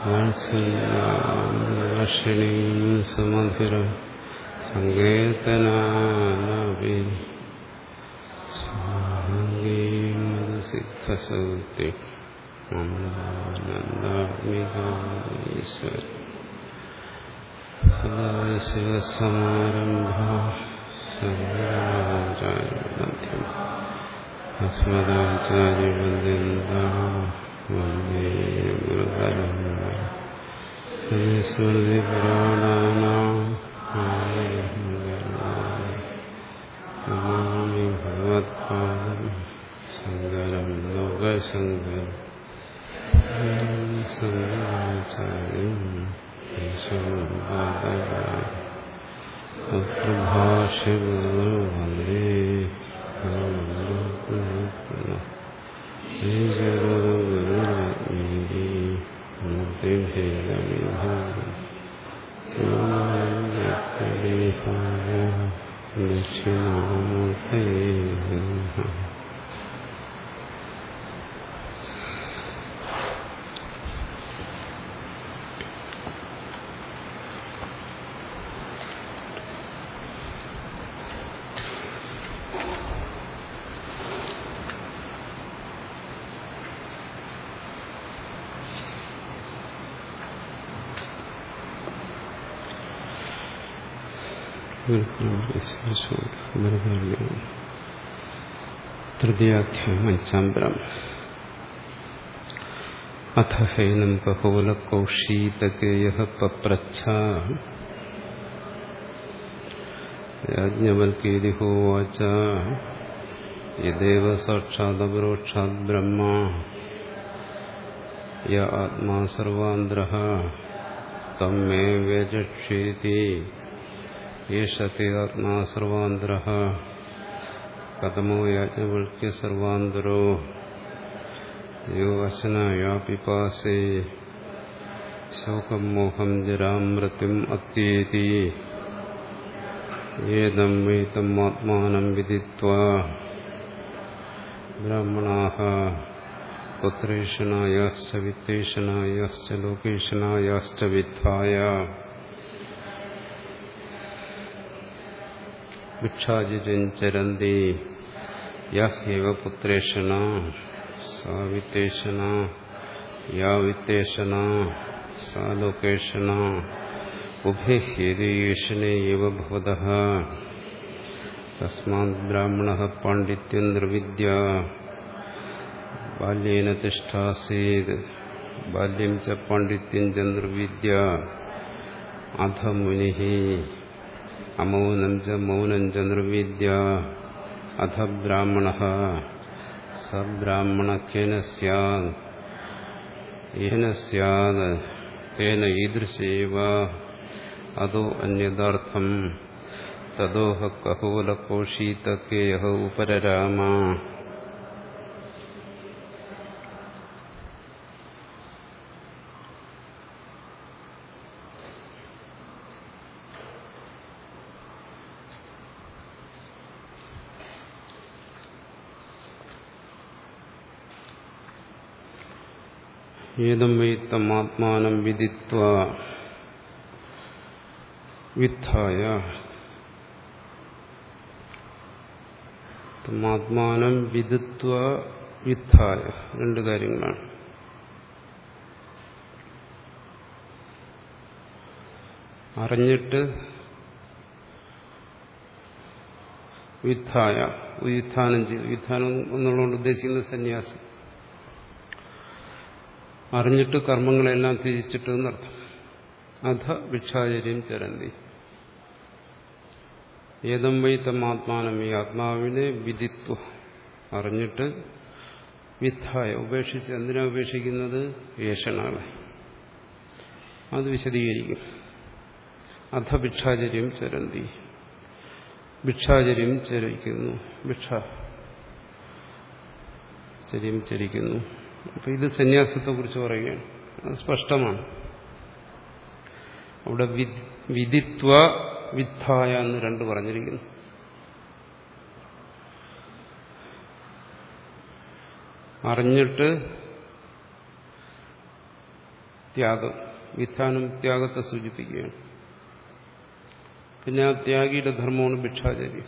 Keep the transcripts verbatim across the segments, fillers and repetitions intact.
വാത്സല്യക്ഷണീം സുമധുരം സങ്കീർത്തനാലപി സിദ്ധസൗക്തി അമൃതാനന്ദാത്മികാശ്വര സദാശിവസമാരംഭ ശങ്കരാചാര്യമധ്യം അസ്മദാചാര്യവന്ദ്യന്താം വന്ദേ ഗുരുപരമ്പരാ സ്മൃതിപുരാണാനാം നമാമി ഭഗവത്പാദം ശങ്കരം ലോകശങ്കരം ശങ്കരാചാര്യം ഭാഷ്യഗുരു വന്ദേ ദക്ഷിണാമൂർത്തേ തൃതീയാധ്യായം അഞ്ചാം ബ്രഹ്മം. അഥ ഹൈനം കഹോലകൗശീതകേയഃ പപ്രച്ഛ യാജ്ഞവൽക്യേതി ഹോവാച യദേവ സാക്ഷാദപരോക്ഷാദ് ബ്രഹ്മ യ ആത്മാ സർവാന്തരഃ തം മേ വ്യജക്ഷേതി യേഷത്തെ ആത്മാ സർവാന്തരഃ കഥമോ യാജ്ഞവൽക്യ സർവാന്തരോ യോ അശനായ പിപാസേ ശോകം മോഹം ജരാം മൃത്യും അത്യേതി ഏതം വൈതം ആത്മാനം വിദിത്വാ ബ്രാഹ്മണാഃ പുത്രേഷണായാശ്ച വിത്തേഷണായാശ്ച ലോകേഷണായാശ്ച വിദ്ധായ ഭിക്ഷാചര്യഞ്ചരന്തി യഹ്യവ പുത്രേഷണ സാ വിത്തേഷണ യാ വിത്തേഷണ സാ ലോകേഷണ ഉഭയഹ്യേതി യേഷണേയവ ഭവതഃ തസ്മാദ് ബ്രാഹ്മണഃ പാണ്ഡിത്യം നിർവിദ്യ ബാല്യേന തിഷ്ഠാസീത് ബാല്യം ച പാണ്ഡിത്യം ച നിർവിദ്യ അധ മുനിഃ അമൗനം ച മൗനം ച നിർവിദ്യ അധ ബ്രാഹ്മണഃ സ ബ്രാഹ്മണഃ കേന സ്യാദ് യേന സ്യാദ് തേന ഈദൃശേവ അതോ അന്യഥാർത്ഥം തദോഹ കഹോലകൗശീതകേയഃ ഉപരരാമ. ഏതം വൈത്തം ആത്മാനം വിദിത്വാ വിദ്ധായ ആത്മാനം വിദിത്വാ വിദ്ധായ രണ്ട് കാര്യങ്ങളാണ്. അറിഞ്ഞിട്ട് വിദ്ധായ വിധാനം ചെയ്തു. വിധാനം എന്നുള്ളതുകൊണ്ട് ഉദ്ദേശിക്കുന്നത് സന്യാസം. അറിഞ്ഞിട്ട് കർമ്മങ്ങളെല്ലാം ത്യജിച്ചിട്ട് എന്നർത്ഥം. അധ ഭിക്ഷാചര്യം ചരന്തി. ഏതം വൈ തം ആത്മാനം, ഈ ആത്മാവിനെ വിദിത്വ അറിഞ്ഞിട്ട് വിദ്ധായ ഉപേക്ഷിച്ച്. എന്തിനാ ഉപേക്ഷിക്കുന്നത്? ഏഷണാളെ. അത് വിശദീകരിക്കും. അധ ഭിക്ഷാചര്യം ചരന്തി, ഭിക്ഷാചര്യം ചരിക്കുന്നു, ഭിക്ഷാചര്യം ചരിക്കുന്നു. അപ്പൊ ഇത് സന്യാസത്തെ കുറിച്ച് പറയുകയാണ്. അത് സ്പഷ്ടമാണ്. അവിടെ വിദിത്വ വിദ്ധായ എന്ന് രണ്ട് പറഞ്ഞിരിക്കുന്നു. അറിഞ്ഞിട്ട് ത്യാഗം. വിധാനം ത്യാഗത്തെ സൂചിപ്പിക്കുകയാണ്. പിന്നെ ആ ത്യാഗിയുടെ ധർമ്മമാണ് ഭിക്ഷാചര്യം.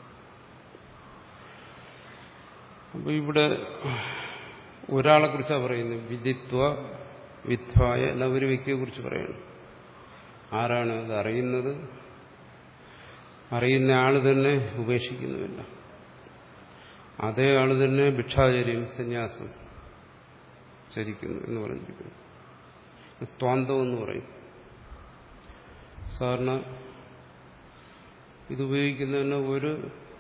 അപ്പൊ ഇവിടെ ഒരാളെ കുറിച്ചാണ് പറയുന്നത്. വിദിത്വ വിദ്വായ എന്ന ഒരു വ്യക്തിയെ കുറിച്ച് പറയുന്നു. ആരാണ് അത് അറിയുന്നത്? അറിയുന്ന ആള് തന്നെ ഉപേക്ഷിക്കുന്നുമില്ല. അതേ ആള് തന്നെ ഭിക്ഷാചര്യം സന്യാസം ചരിക്കുന്നു എന്ന് പറഞ്ഞിരിക്കുന്നു. ത്വാന്തം എന്ന് പറയും. സാധാരണ ഇതുപയോഗിക്കുന്നതിന് ഒരു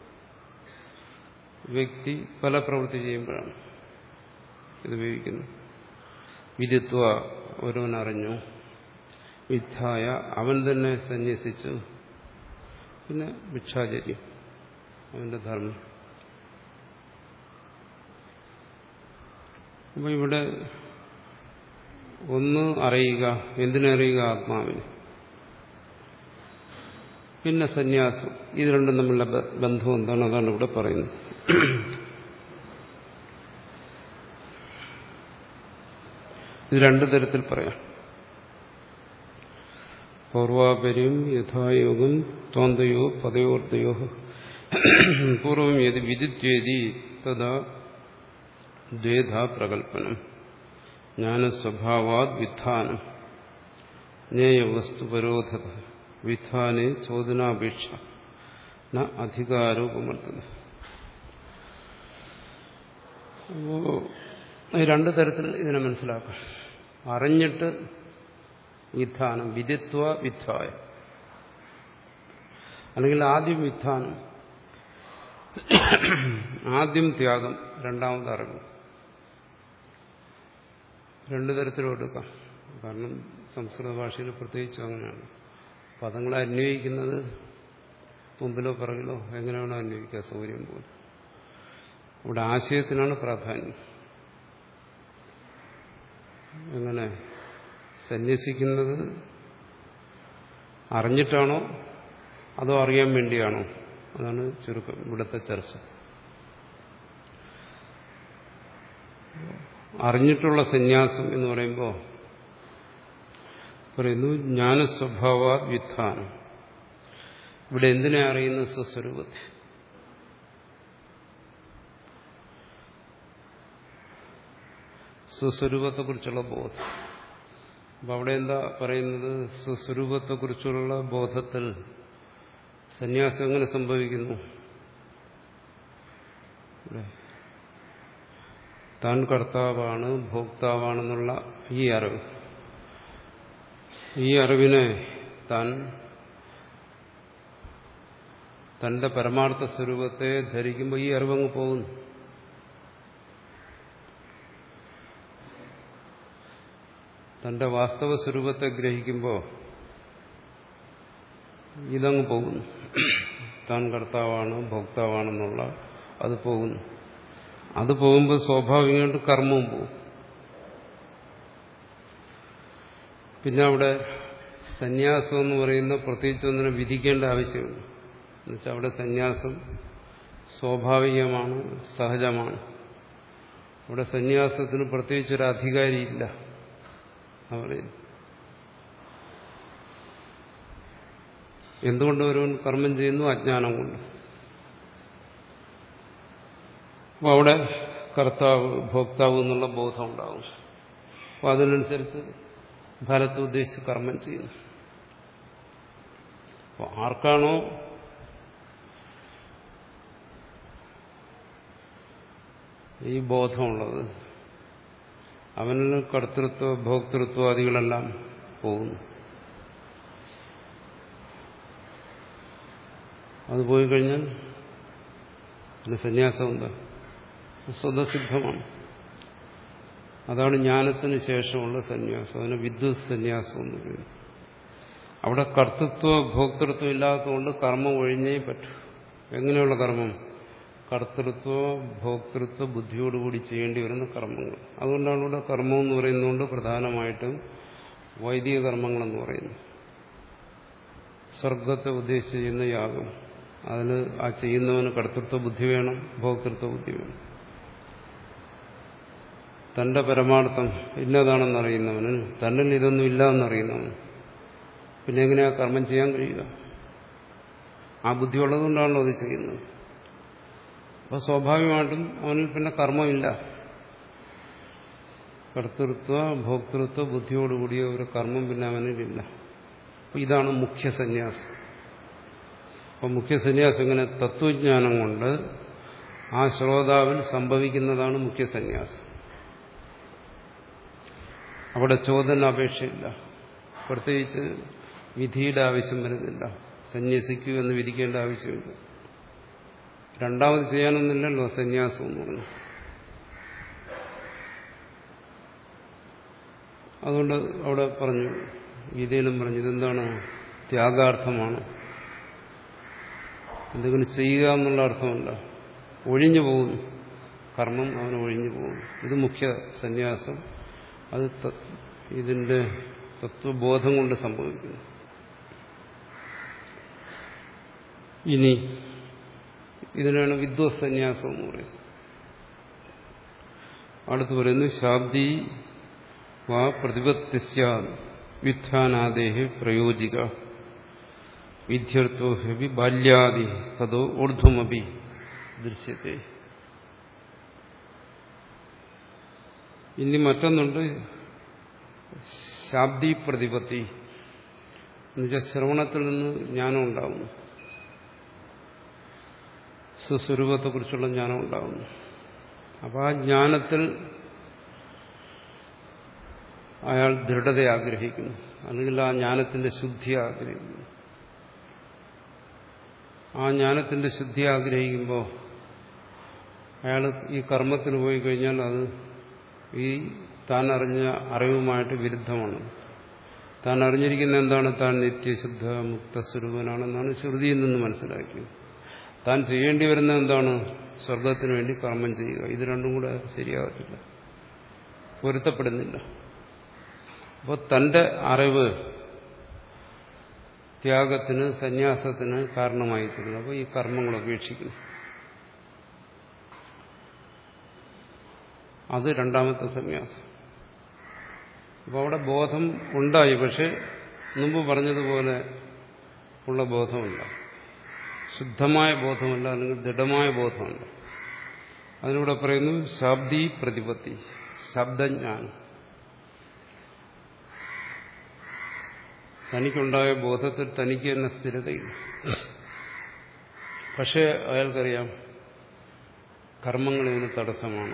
വ്യക്തി പല പ്രവൃത്തി ചെയ്യുമ്പോഴാണ് ഇതുപയോഗിക്കുന്നത്. വിദിത്വ ഒരുവൻ അറിഞ്ഞു, വിദ്ധായ അവൻ തന്നെ സന്യസിച്ചു, പിന്നെ ഭിക്ഷാചര്യം അവന്റെ ധർമ്മം. അപ്പൊ ഇവിടെ ഒന്ന് അറിയുക, എന്തിനറിയുക? ആത്മാവിന്. പിന്നെ സന്യാസം. ഇത് രണ്ടും തമ്മിലുള്ള ബന്ധം എന്താണ്? അതാണ് ഇവിടെ പറയുന്നത്. ഇത് രണ്ടു തരത്തിൽ പറയാം. പൗർവാപര്യം യഥായോഗം ത്വാന്തയോ പദയോർദ്ദയോ പൂർവം യത് വിദിത്വേദി തഥാ ദ്വേധാ പ്രകൽപ്പനം ജ്ഞാനസ്വഭാവാത് വിധാനം ജ്ഞേയവസ്തുപരോധത വിധാനെ ചോദനാപേക്ഷ ന അധികാരോപമർത്തത. അപ്പോൾ രണ്ടു തരത്തിൽ ഇതിനെ മനസ്സിലാക്കാം. അറിഞ്ഞിട്ട് വിധാനം, വിദിത്വ വിദ്ധായ, അല്ലെങ്കിൽ ആദ്യം വിധാനം, ആദ്യം ത്യാഗം, രണ്ടാമത് അറിവ്. രണ്ടു തരത്തിലും എടുക്കാം. കാരണം സംസ്കൃത ഭാഷയിൽ പ്രത്യേകിച്ച് അങ്ങനെയാണ്. പദങ്ങളെ അന്വയിക്കുന്നത് മുമ്പിലോ പിറകിലോ എങ്ങനെയാണോ അന്വയിക്കുക, സൗകര്യം പോലെ. ഇവിടെ ആശയത്തിനാണ് പ്രാധാന്യം. എങ്ങനെ സന്യസിക്കുന്നത് അറിഞ്ഞിട്ടാണോ അതോ അറിയാൻ വേണ്ടിയാണോ? അതാണ് ചുരുക്കം ഇവിടുത്തെ ചർച്ച. അറിഞ്ഞിട്ടുള്ള സന്യാസം എന്ന് പറയുമ്പോൾ പറയുന്നു ജ്ഞാനസ്വഭാവാ വിധാനം. ഇവിടെ എന്തിനെ അറിയുന്നു? സ്വസ്വരൂപത്തെ. സ്വസ്വരൂപത്തെക്കുറിച്ചുള്ള ബോധം. അപ്പൊ അവിടെ എന്താ പറയുന്നത്? സ്വസ്വരൂപത്തെക്കുറിച്ചുള്ള ബോധത്തിൽ സന്യാസം എങ്ങനെ സംഭവിക്കുന്നു? താൻ കർത്താവാണ്, ഭോക്താവാണെന്നുള്ള ഈ അറിവ്, ഈ അറിവിനെ താൻ തന്റെ പരമാർത്ഥ സ്വരൂപത്തെ ധരിക്കുമ്പോൾ ഈ അറിവങ്ങ് പോകുന്നു. തന്റെ വാസ്തവ സ്വരൂപത്തെ ഗ്രഹിക്കുമ്പോൾ ഇതങ്ങ് പോകുന്നു. താൻ കർത്താവാണ്, ഭോക്താവാണെന്നുള്ള അത് പോകുന്നു. അത് പോകുമ്പോൾ സ്വാഭാവികമായിട്ട് കർമ്മവും പോകും. പിന്നെ അവിടെ സന്യാസം എന്ന് പറയുന്ന പ്രത്യേകിച്ച് ഒന്നിനെ വിധിക്കേണ്ട ആവശ്യമില്ല. എന്നുവെച്ചാൽ അവിടെ സന്യാസം സ്വാഭാവികമാണ്, സഹജമാണ്. അവിടെ സന്യാസത്തിന് പ്രത്യേകിച്ചൊരു അധികാരിയില്ല. പറയുന്നു എന്തുകൊണ്ട് ഒരുവൻ കർമ്മം ചെയ്യുന്നു? അജ്ഞാനം കൊണ്ട്. അപ്പോൾ അവിടെ കർത്താവ്, ഭോക്താവ് എന്നുള്ള ബോധം ഉണ്ടാകും. അപ്പോൾ അതിനനുസരിച്ച് ഫലത്തെ ഉദ്ദേശിച്ച് കർമ്മം ചെയ്യുന്നു. അപ്പോൾ ആർക്കാണോ ഈ ബോധമുള്ളത് അവനിൽ കർത്തൃത്വ ഭോക്തൃത്വാദികളെല്ലാം പോകുന്നു. അത് പോയി കഴിഞ്ഞാൽ പിന്നെ സന്യാസം എന്താ? സ്വതസിദ്ധമാണ്. അതാണ് ജ്ഞാനത്തിന് ശേഷമുള്ള സന്യാസം. അതിന് വിദ്വത് സന്യാസം എന്ന് പറയുന്നു. അവിടെ കർത്തൃത്വ ഭോക്തൃത്വം ഇല്ലാത്തതുകൊണ്ട് കർമ്മം ഒഴിഞ്ഞേ പറ്റൂ. എങ്ങനെയുള്ള കർമ്മം? കർത്തൃത്വ ഭോക്തൃത്വ ബുദ്ധിയോടുകൂടി ചെയ്യേണ്ടി വരുന്ന കർമ്മങ്ങൾ. അതുകൊണ്ടാണ് ഇവിടെ കർമ്മം എന്ന് പറയുന്നതുകൊണ്ട് പ്രധാനമായിട്ടും വൈദിക കർമ്മങ്ങളെന്ന് പറയുന്നു. സ്വർഗത്തെ ഉദ്ദേശിച്ച് ചെയ്യുന്ന യാഗം, അതിന് ആ ചെയ്യുന്നവന് കർത്തൃത്വ ബുദ്ധി വേണം, ഭോക്തൃത്വ ബുദ്ധി വേണം. തന്റെ പരമാർത്ഥം ഇന്നതാണെന്നറിയുന്നവന്, തന്നിൽ ഇതൊന്നും ഇല്ല എന്നറിയുന്നവന് പിന്നെ എങ്ങനെയാ കർമ്മം ചെയ്യാൻ കഴിയുക? ആ ബുദ്ധി ഉള്ളതുകൊണ്ടാണല്ലോ അത് ചെയ്യുന്നത്. അപ്പോൾ സ്വാഭാവികമായിട്ടും അവനിൽ പിന്നെ കർമ്മമില്ല. കർത്തൃത്വ ഭോക്തൃത്വ ബുദ്ധിയോടുകൂടിയ ഒരു കർമ്മം പിന്നെ അവനിലില്ല. അപ്പോൾ ഇതാണ് മുഖ്യ സന്യാസം. അപ്പോൾ മുഖ്യ സന്യാസം ഇങ്ങനെ തത്വജ്ഞാനം കൊണ്ട് ആ ശ്രോതാവിൽ സംഭവിക്കുന്നതാണ് മുഖ്യ സന്യാസം. അവിടെ ചോദന അപേക്ഷയില്ല, പ്രത്യേകിച്ച് വിധിയുടെ ആവശ്യം വരുന്നില്ല, സന്യസിക്കൂ എന്ന് വിധിക്കേണ്ട ആവശ്യമില്ല. രണ്ടാമത് ചെയ്യാനൊന്നുമില്ലല്ലോ സന്യാസം എന്ന് പറഞ്ഞു. അതുകൊണ്ട് അവിടെ പറഞ്ഞു, ഗീതയിലും പറഞ്ഞു, ഇതെന്താണ്? ത്യാഗാർത്ഥമാണ്. എന്തെങ്കിലും ചെയ്യുക എന്നുള്ള അർത്ഥമല്ല. ഒഴിഞ്ഞു പോകുന്നു, കർമ്മം അവന് ഒഴിഞ്ഞു പോകുന്നു. ഇത് മുഖ്യ സന്യാസം. അത് ഇതിന്റെ തത്വബോധം കൊണ്ട് സംഭവിക്കുന്നു. ഇനി ഇതിനാണ് വിദ്വത് സന്യാസം എന്ന് പറയുന്നത്. അടുത്ത് പറയുന്നു, ശാബ്ദി വാ പ്രതിപത്തിസ്യ വ്യുത്ഥാനാദേഹി പ്രയോജിക വിദ്യർത്ഥോ ഹി ബാല്യാദി തതോ ഊർധ്വമപി ദൃശ്യത്തെ. ഇനി മറ്റൊന്നുണ്ട്, ശാബ്ദി പ്രതിപത്തി. എന്നുവെച്ചാൽ ശ്രവണത്തിൽ നിന്ന് ജ്ഞാനം ഉണ്ടാകുന്നു, സ്വസ്വരൂപത്തെക്കുറിച്ചുള്ള ജ്ഞാനം ഉണ്ടാകുന്നു. അപ്പോൾ ആ ജ്ഞാനത്തിൽ അയാൾ ദൃഢത ആഗ്രഹിക്കുന്നു, അല്ലെങ്കിൽ ആ ജ്ഞാനത്തിന്റെ ശുദ്ധി ആഗ്രഹിക്കുന്നു. ആ ജ്ഞാനത്തിന്റെ ശുദ്ധി ആഗ്രഹിക്കുമ്പോൾ അയാൾ ഈ കർമ്മത്തിന് പോയി കഴിഞ്ഞാൽ അത് ഈ താൻ അറിഞ്ഞ അറിവുമായിട്ട് വിരുദ്ധമാണ്. താൻ അറിഞ്ഞിരിക്കുന്ന എന്താണ്? താൻ നിത്യശുദ്ധ മുക്തസ്വരൂപനാണെന്നാണ് ശ്രുതിയിൽ നിന്ന് മനസ്സിലാക്കിയത്. താൻ ചെയ്യേണ്ടി വരുന്ന എന്താണ്? സ്വർഗത്തിന് വേണ്ടി കർമ്മം ചെയ്യുക. ഇത് രണ്ടും കൂടെ ശരിയാകത്തില്ല, പൊരുത്തപ്പെടുന്നില്ല. അപ്പോൾ തന്റെ അറിവ് ത്യാഗത്തിന്, സന്യാസത്തിന് കാരണമായി തീരുന്നു. അപ്പോൾ ഈ കർമ്മങ്ങൾ ഉപേക്ഷിക്കുന്നു. അത് രണ്ടാമത്തെ സന്യാസം. അപ്പോൾ അവിടെ ബോധം ഉണ്ടായി, പക്ഷെ മുമ്പ് പറഞ്ഞതുപോലെ ഉള്ള ബോധമല്ല, ശുദ്ധമായ ബോധമല്ല, അല്ലെങ്കിൽ ദൃഢമായ ബോധമല്ല. അതിലൂടെ പറയുന്നു ശാബ്ദി പ്രതിപത്തി, ശബ്ദജ്ഞാനം. തനിക്കുണ്ടായ ബോധത്തിൽ തനിക്ക് തന്നെ സ്ഥിരതയില്ല. പക്ഷേ അയാൾക്കറിയാം കർമ്മങ്ങൾ ഇതിന് തടസ്സമാണ്.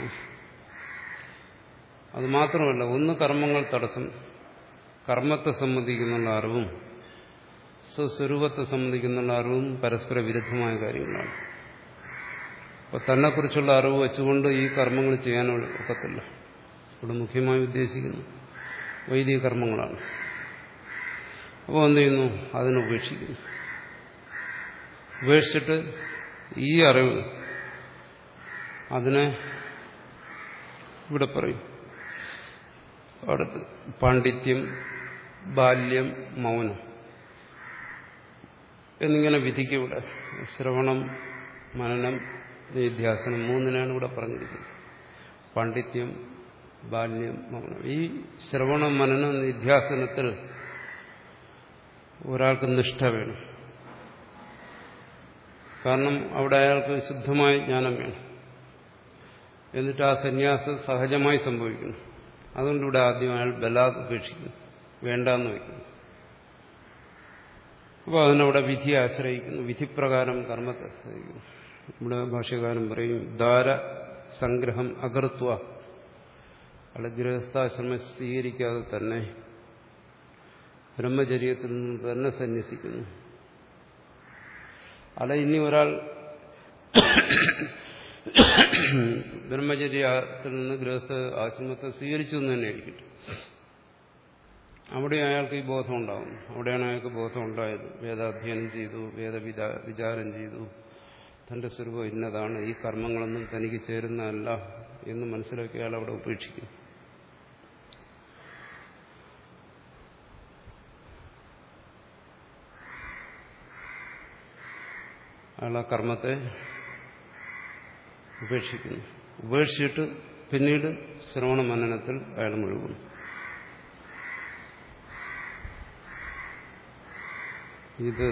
അത് മാത്രമല്ല, ഒന്ന് കർമ്മങ്ങൾ തടസ്സം, കർമ്മത്തെ സംബന്ധിക്കുന്നുള്ള അറിവും സ്വസ്വരൂപത്തെ സംബന്ധിക്കുന്നുള്ള അറിവും പരസ്പര വിരുദ്ധമായ കാര്യങ്ങളാണ്. അപ്പോൾ തന്നെക്കുറിച്ചുള്ള അറിവ് വെച്ചുകൊണ്ട് ഈ കർമ്മങ്ങൾ ചെയ്യാൻ ഒക്കത്തില്ല. ഇവിടെ മുഖ്യമായി ഉദ്ദേശിക്കുന്നു വൈദിക കർമ്മങ്ങളാണ്. അപ്പോൾ എന്ത് ചെയ്യുന്നു? അതിനെ ഉപേക്ഷിക്കുന്നു. ഉപേക്ഷിച്ചിട്ട് ഈ അറിവ് അതിനെ ഇവിടെ പറയും. അടുത്ത് പാണ്ഡിത്യം, ബാല്യം, മൗനം എന്നിങ്ങനെ വിധിക്കും. ഇവിടെ ശ്രവണം, മനനം, നിധ്യാസനം മൂന്നിനാണ് ഇവിടെ പറഞ്ഞിരിക്കുന്നത്. പാണ്ഡിത്യം, ബാല്യം, മൗനം. ഈ ശ്രവണം, മനനം, നിധ്യാസനത്തിൽ ഒരാൾക്ക് നിഷ്ഠ വേണം. കാരണം അവിടെ അയാൾക്ക് ശുദ്ധമായ ജ്ഞാനം വേണം. എന്നിട്ട് ആ സന്യാസം സഹജമായി സംഭവിക്കുന്നു. അതുകൊണ്ട് ഇവിടെ ആദ്യം അയാൾ ബലാത് ഉപേക്ഷിക്കുന്നു, വേണ്ടാന്ന് വയ്ക്കുന്നു. അപ്പോൾ അതിനവിടെ വിധി ആശ്രയിക്കുന്നു, വിധിപ്രകാരം കർമ്മത്തെ ആശ്രയിക്കുന്നു. ഇവിടെ ഭാഷ്യകാരൻ പറയും, ദാര സംഗ്രഹം അകർത്തുക, അയാൾ ഗൃഹസ്ഥാശ്രമം സ്വീകരിക്കാതെ തന്നെ ബ്രഹ്മചര്യത്തിൽ നിന്ന് തന്നെ സന്യസിക്കുന്നു. അല്ല, ഇനി ഒരാൾ ബ്രഹ്മചര്യത്തിൽ നിന്ന് ഗൃഹസ്ഥ ആശ്രമത്തെ സ്വീകരിച്ചു എന്ന് തന്നെ ആയിരിക്കട്ടെ, അവിടെ അയാൾക്ക് ഈ ബോധം ഉണ്ടാകും. അവിടെയാണ് അയാൾക്ക് ബോധം ഉണ്ടായത്. വേദാധ്യയനം ചെയ്തു, വേദവിച വിചാരം ചെയ്തു, തന്റെ സ്വരൂപം ഇന്നതാണ്, ഈ കർമ്മങ്ങളൊന്നും തനിക്ക് ചേരുന്നതല്ല എന്ന് മനസ്സിലാക്കി അയാൾ അവിടെ ഉപേക്ഷിക്കും. അയാൾ ആ കർമ്മത്തെ ഉപേക്ഷിക്കുന്നു. ഉപേക്ഷിച്ചിട്ട് പിന്നീട് ശ്രവണ മനനത്തിൽ അയാൾ മുഴുകുന്നു. ഇത്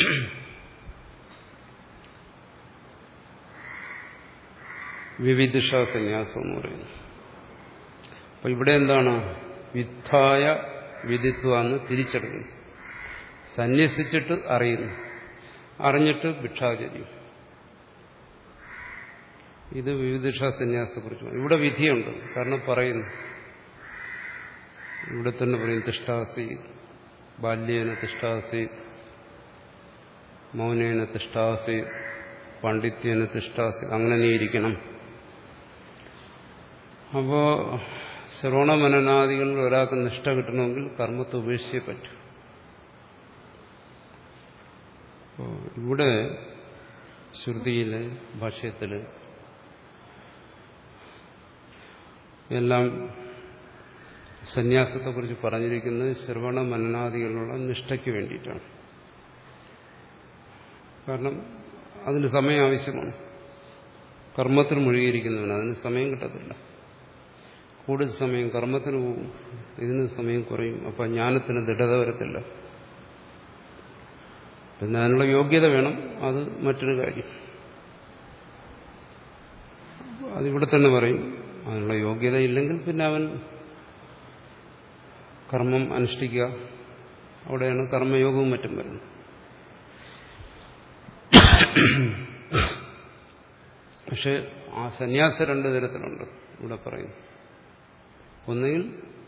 വിവിധിഷ സന്യാസം എന്ന് പറയുന്നു. അപ്പൊ ഇവിടെ എന്താണ്? വിദ്ധായ വിദിത്വ എന്ന് തിരിച്ചെടുക്കുന്നു. സന്യസിച്ചിട്ട് അറിയുന്നു, അറിഞ്ഞിട്ട് ഭിക്ഷാചര്യം. ഇത് വിവിധിഷ സന്യാസത്തെക്കുറിച്ച്. ഇവിടെ വിധിയുണ്ട്. കാരണം പറയുന്നു, ഇവിടെ തന്നെ പറയും തിഷ്ഠാസി ബാല്യേന തിഷ്ഠാസി, മൗനേന തിഷ്ഠാസി, പാണ്ഡിത്യേന തിഷ്ഠാസി, അങ്ങനെ നീ ഇരിക്കണം. അപ്പോ ശ്രവണമനനാദികളിൽ ഒരാൾക്ക് നിഷ്ഠ കിട്ടണമെങ്കിൽ കർമ്മത്തെ ഉപേക്ഷിച്ചേ പറ്റൂ. ഇവിടെ ശ്രുതിയില് ഭാഷ്യത്തില് എല്ലാം സന്യാസത്തെക്കുറിച്ച് പറഞ്ഞിരിക്കുന്നത് ശ്രവണ മനനാദികളിലുള്ള നിഷ്ഠയ്ക്ക് വേണ്ടിയിട്ടാണ്. കാരണം അതിന് സമയം ആവശ്യമാണ്. കർമ്മത്തിൽ മുഴുകിയിരിക്കുന്നവന് അതിന് സമയം കിട്ടത്തില്ല. കൂടുതൽ സമയം കർമ്മത്തിന് പോകും, ഇതിന് സമയം കുറയും. അപ്പം ജ്ഞാനത്തിന് ദൃഢത വരത്തില്ല. പിന്നെ അതിനുള്ള യോഗ്യത വേണം, അത് മറ്റൊരു കാര്യം. അതിവിടെ തന്നെ പറയും, അതിനുള്ള യോഗ്യത ഇല്ലെങ്കിൽ പിന്നെ അവൻ കർമ്മം അനുഷ്ഠിക്കുക. അവിടെയാണ് കർമ്മയോഗവും മറ്റും വരുന്നത്. പക്ഷെ ആ സന്യാസം രണ്ടു തരത്തിലുണ്ട് ഇവിടെ പറയുന്നു. ഒന്നുകിൽ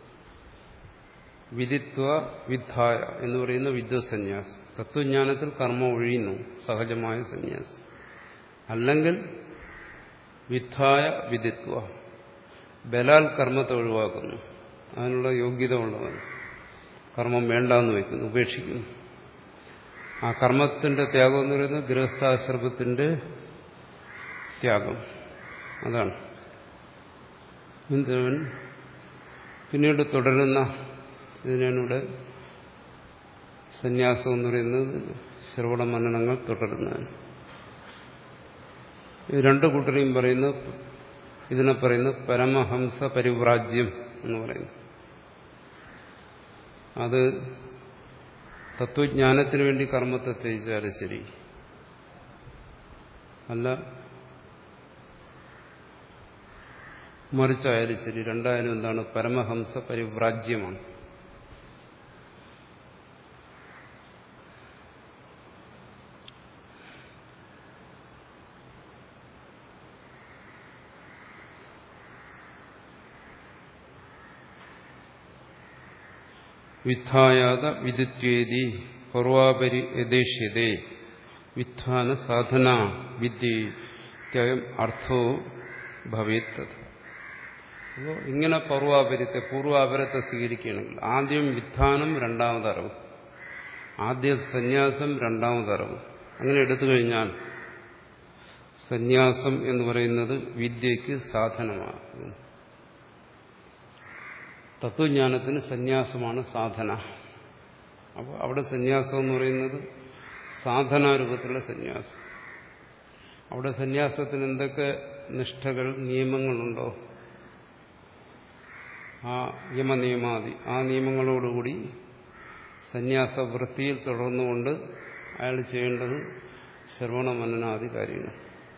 വിദിത്വ വിദ്ധായ എന്ന് പറയുന്ന വിദ്വത് സന്യാസം, തത്വജ്ഞാനത്തിൽ കർമ്മം ഒഴിയുന്നു, സഹജമായ സന്യാസം. അല്ലെങ്കിൽ വിദ്ധായ വിദിത്വ, ബലാൽ കർമ്മത്തെ ഒഴിവാക്കുന്നു, അതിനുള്ള യോഗ്യത ഉള്ളവൻ കർമ്മം വേണ്ടാന്ന് വയ്ക്കുന്നു, ഉപേക്ഷിക്കുന്നു. ആ കർമ്മത്തിന്റെ ത്യാഗം എന്ന് പറയുന്നത് ഗൃഹസ്ഥാശ്രമത്തിന്റെ ത്യാഗം. അതാണ് എന്തവൻ പിന്നീട് തുടരുന്ന ഇതിനാണ് ഇവിടെ സന്യാസം എന്ന് പറയുന്നത്. ശ്രവണ മനനങ്ങൾ തുടരുന്നതാണ്. രണ്ടു കൂട്ടരെയും പറയുന്ന ഇതിനെ പറയുന്നത് പരമഹംസ പരിവ്രാജ്യം എന്ന് പറയുന്നു. അത് തത്വജ്ഞാനത്തിന് വേണ്ടി കർമ്മത്തെ ത്യജിച്ചാലും ശരി, അല്ല മറിച്ചായാലും ശരി, രണ്ടായാലും എന്താണ്? പരമഹംസ പരിവ്രാജ്യമാണ്. വിദ്ധായാത വിദിത്വേദി പൂർവാപരി യഥേഷ്യതേ വിദ്ധാന സാധന വിദ്യം അർത്ഥോ ഭവേത്. അപ്പോൾ ഇങ്ങനെ പൂർവാപര്യത്തെ പൂർവാപരത്തെ സ്വീകരിക്കുകയാണെങ്കിൽ ആദ്യം വിദ്ധാനം, രണ്ടാമത് അറിവ്, ആദ്യം സന്യാസം, രണ്ടാമത് അറിവ്, അങ്ങനെ എടുത്തു കഴിഞ്ഞാൽ സന്യാസം എന്ന് പറയുന്നത് വിദ്യയ്ക്ക് സാധനമാകും. തത്വജ്ഞാനത്തിന് സന്യാസമാണ് സാധന. അപ്പോൾ അവിടെ സന്യാസം എന്ന് പറയുന്നത് സാധനാരൂപത്തിലുള്ള സന്യാസം. അവിടെ സന്യാസത്തിന് എന്തൊക്കെ നിഷ്ഠകൾ, നിയമങ്ങളുണ്ടോ, ആ യമനിയമാദി ആ നിയമങ്ങളോടുകൂടി സന്യാസ വൃത്തിയിൽ തുടർന്നുകൊണ്ട് അയാൾ ചെയ്യേണ്ടത് ശ്രവണ മനനാദി കാര്യങ്ങൾ.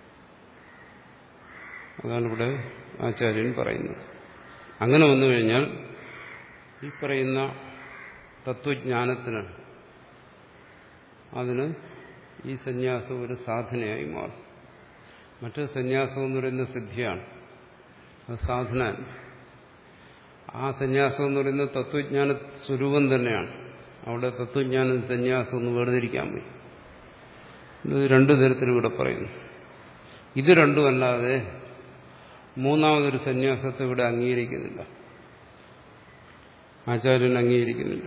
അതാണ് ഇവിടെ ആചാര്യൻ പറയുന്നത്. അങ്ങനെ വന്നു കഴിഞ്ഞാൽ ഈ പറയുന്ന തത്വജ്ഞാനത്തിന് അതിന് ഈ സന്യാസം ഒരു സാധനയായി മാറും. മറ്റൊരു സന്യാസം എന്ന് പറയുന്ന സിദ്ധിയാണ്, അത് സാധന. ആ സന്യാസം എന്ന് പറയുന്നത് തത്വജ്ഞാന സ്വരൂപം തന്നെയാണ്. അവിടെ തത്വജ്ഞാനം സന്യാസം ഒന്ന് വേർതിരിക്കാൻ പോയി. ഇത് രണ്ടു തരത്തിലും ഇവിടെ പറയുന്നു. ഇത് രണ്ടുമല്ലാതെ മൂന്നാമതൊരു സന്യാസത്തെ ഇവിടെ അംഗീകരിക്കുന്നില്ല, ആചാര്യൻ അംഗീകരിക്കുന്നില്ല.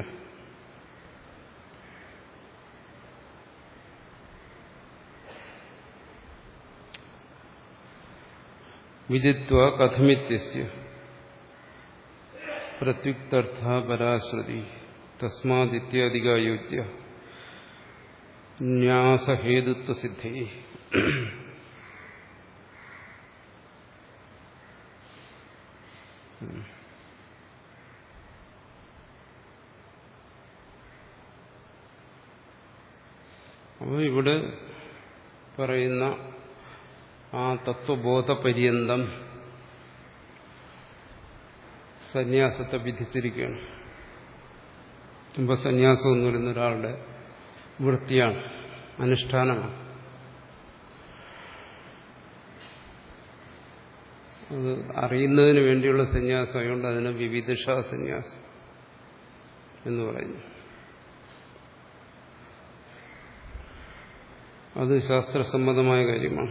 വിദിത്വ കഥമിത്യസ്യ പ്രത്യുക്തർത്ഥ പരാശ്രുതി തസ്മാദിത്യാധികായോജ്യ ന്യാസഹേതുത്വസിദ്ധി. അപ്പോൾ ഇവിടെ പറയുന്ന ആ തത്വബോധപര്യന്തം സന്യാസത്തെ വിധിച്ചിരിക്കുകയാണ്. ഇപ്പോൾ സന്യാസം എന്ന് പറയുന്ന ഒരാളുടെ വൃത്തിയാണ്, അനുഷ്ഠാനമാണ്. അത് അറിയുന്നതിന് വേണ്ടിയുള്ള സന്യാസം ആയതുകൊണ്ട് അതിന് വിവിധിഷ സന്യാസം എന്ന് പറയുന്നു. അത് ശാസ്ത്രസമ്മതമായ കാര്യമാണ്.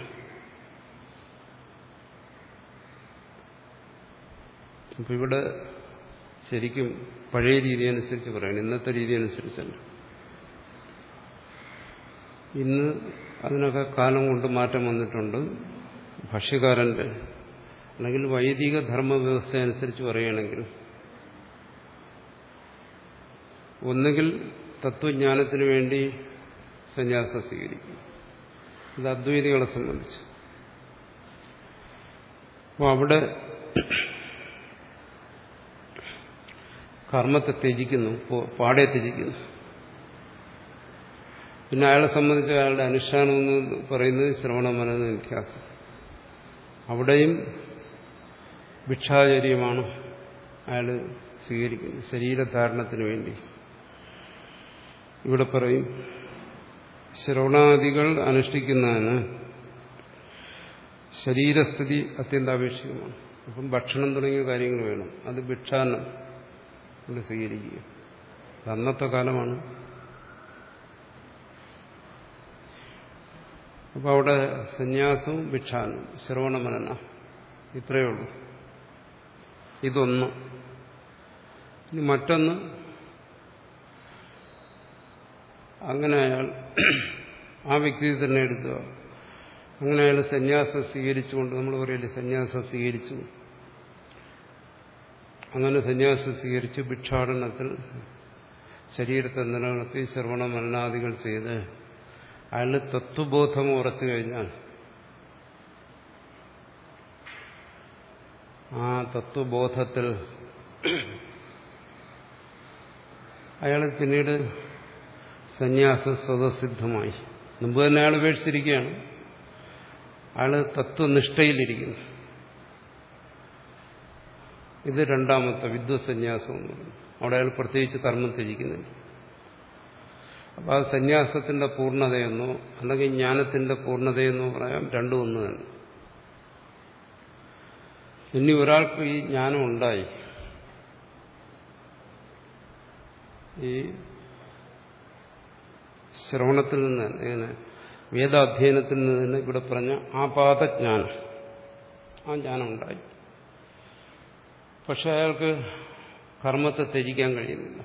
അപ്പം ഇവിടെ ശരിക്കും പഴയ രീതി അനുസരിച്ച് പറയണം, ഇന്നത്തെ രീതി അനുസരിച്ചല്ല. ഇന്ന് അതിനൊക്കെ കാലം കൊണ്ട് മാറ്റം വന്നിട്ടുണ്ട്. ഭാഷ്യകാരന്റെ അല്ലെങ്കിൽ വൈദിക ധർമ്മവ്യവസ്ഥ അനുസരിച്ച് പറയുകയാണെങ്കിൽ ഒന്നുകിൽ തത്വജ്ഞാനത്തിന് വേണ്ടി സന്യാസം സ്വീകരിക്കും. ഇത് അദ്വൈതികളെ സംബന്ധിച്ച്. അപ്പോൾ അവിടെ കർമ്മത്തെ ത്യജിക്കുന്നു, പാടെ ത്യജിക്കുന്നു. പിന്നെ അയാളെ സംബന്ധിച്ച് അയാളുടെ അനുഷ്ഠാനം എന്ന് പറയുന്നത് ശ്രവണമനന നിധ്യാസം. അവിടെയും ഭിക്ഷാചര്യമാണ് അയാൾ സ്വീകരിക്കുന്നത് ശരീരധാരണത്തിന് വേണ്ടി. ഇവിടെ പറയും ശ്രവണാദികൾ അനുഷ്ഠിക്കുന്നതിന് ശരീരസ്ഥിതി അത്യന്താപേക്ഷികമാണ്. അപ്പം ഭക്ഷണം തുടങ്ങിയ കാര്യങ്ങൾ വേണം. അത് ഭിക്ഷാന്നം ഇവിടെ സ്വീകരിക്കുക. അന്നത്തെ കാലമാണ്. അപ്പോൾ അവിടെ സന്യാസവും ഭിക്ഷാനും ശ്രവണമനന ഇത്രയേ ഉള്ളൂ. ഇതൊന്ന്. ഇനി മറ്റൊന്ന്, അങ്ങനെ അയാൾ ആ വ്യക്തി തന്നെ എടുക്കുക. അങ്ങനെ അയാൾ സന്യാസം സ്വീകരിച്ചുകൊണ്ട്, നമ്മൾ പറയില്ലേ സന്യാസം സ്വീകരിച്ചു, അങ്ങനെ സന്യാസം സ്വീകരിച്ച് ഭിക്ഷാടനത്തിൽ ശരീരത്തെ നിലനിർത്തി ശ്രവണ മനനാദികൾ ചെയ്ത് അയാൾ തത്വബോധം ഉറച്ചു കഴിഞ്ഞാൽ ആ തത്വബോധത്തിൽ അയാൾ പിന്നീട് സന്യാസം സ്വതസിദ്ധമായി. മുമ്പ് തന്നെ അയാൾ ഉപേക്ഷിച്ചിരിക്കുകയാണ്. അയാൾ തത്വനിഷ്ഠയിലിരിക്കുന്നു. ഇത് രണ്ടാമത്തെ വിദ്വസന്യാസം എന്ന് പറയുന്നത്. അവിടെ അയാൾ പ്രത്യേകിച്ച് കർമ്മം ത്യജിക്കുന്നില്ല. അപ്പോൾ ആ സന്യാസത്തിന്റെ പൂർണ്ണതയെന്നോ അല്ലെങ്കിൽ ജ്ഞാനത്തിന്റെ പൂർണ്ണതയെന്നോ പറയാം, രണ്ടും ഒന്ന് തന്നെ. ഇനി ഒരാൾക്ക് ഈ ജ്ഞാനം ഉണ്ടായി, ഈ ശ്രവണത്തിൽ നിന്ന് തന്നെ, ഇങ്ങനെ വേദാധ്യയനത്തിൽ നിന്ന് തന്നെ ഇവിടെ പറഞ്ഞ ആപാതജ്ഞാനം, ആ ജ്ഞാനം ഉണ്ടായി. പക്ഷെ അയാൾക്ക് കർമ്മത്തെ ത്യജിക്കാൻ കഴിയുന്നില്ല.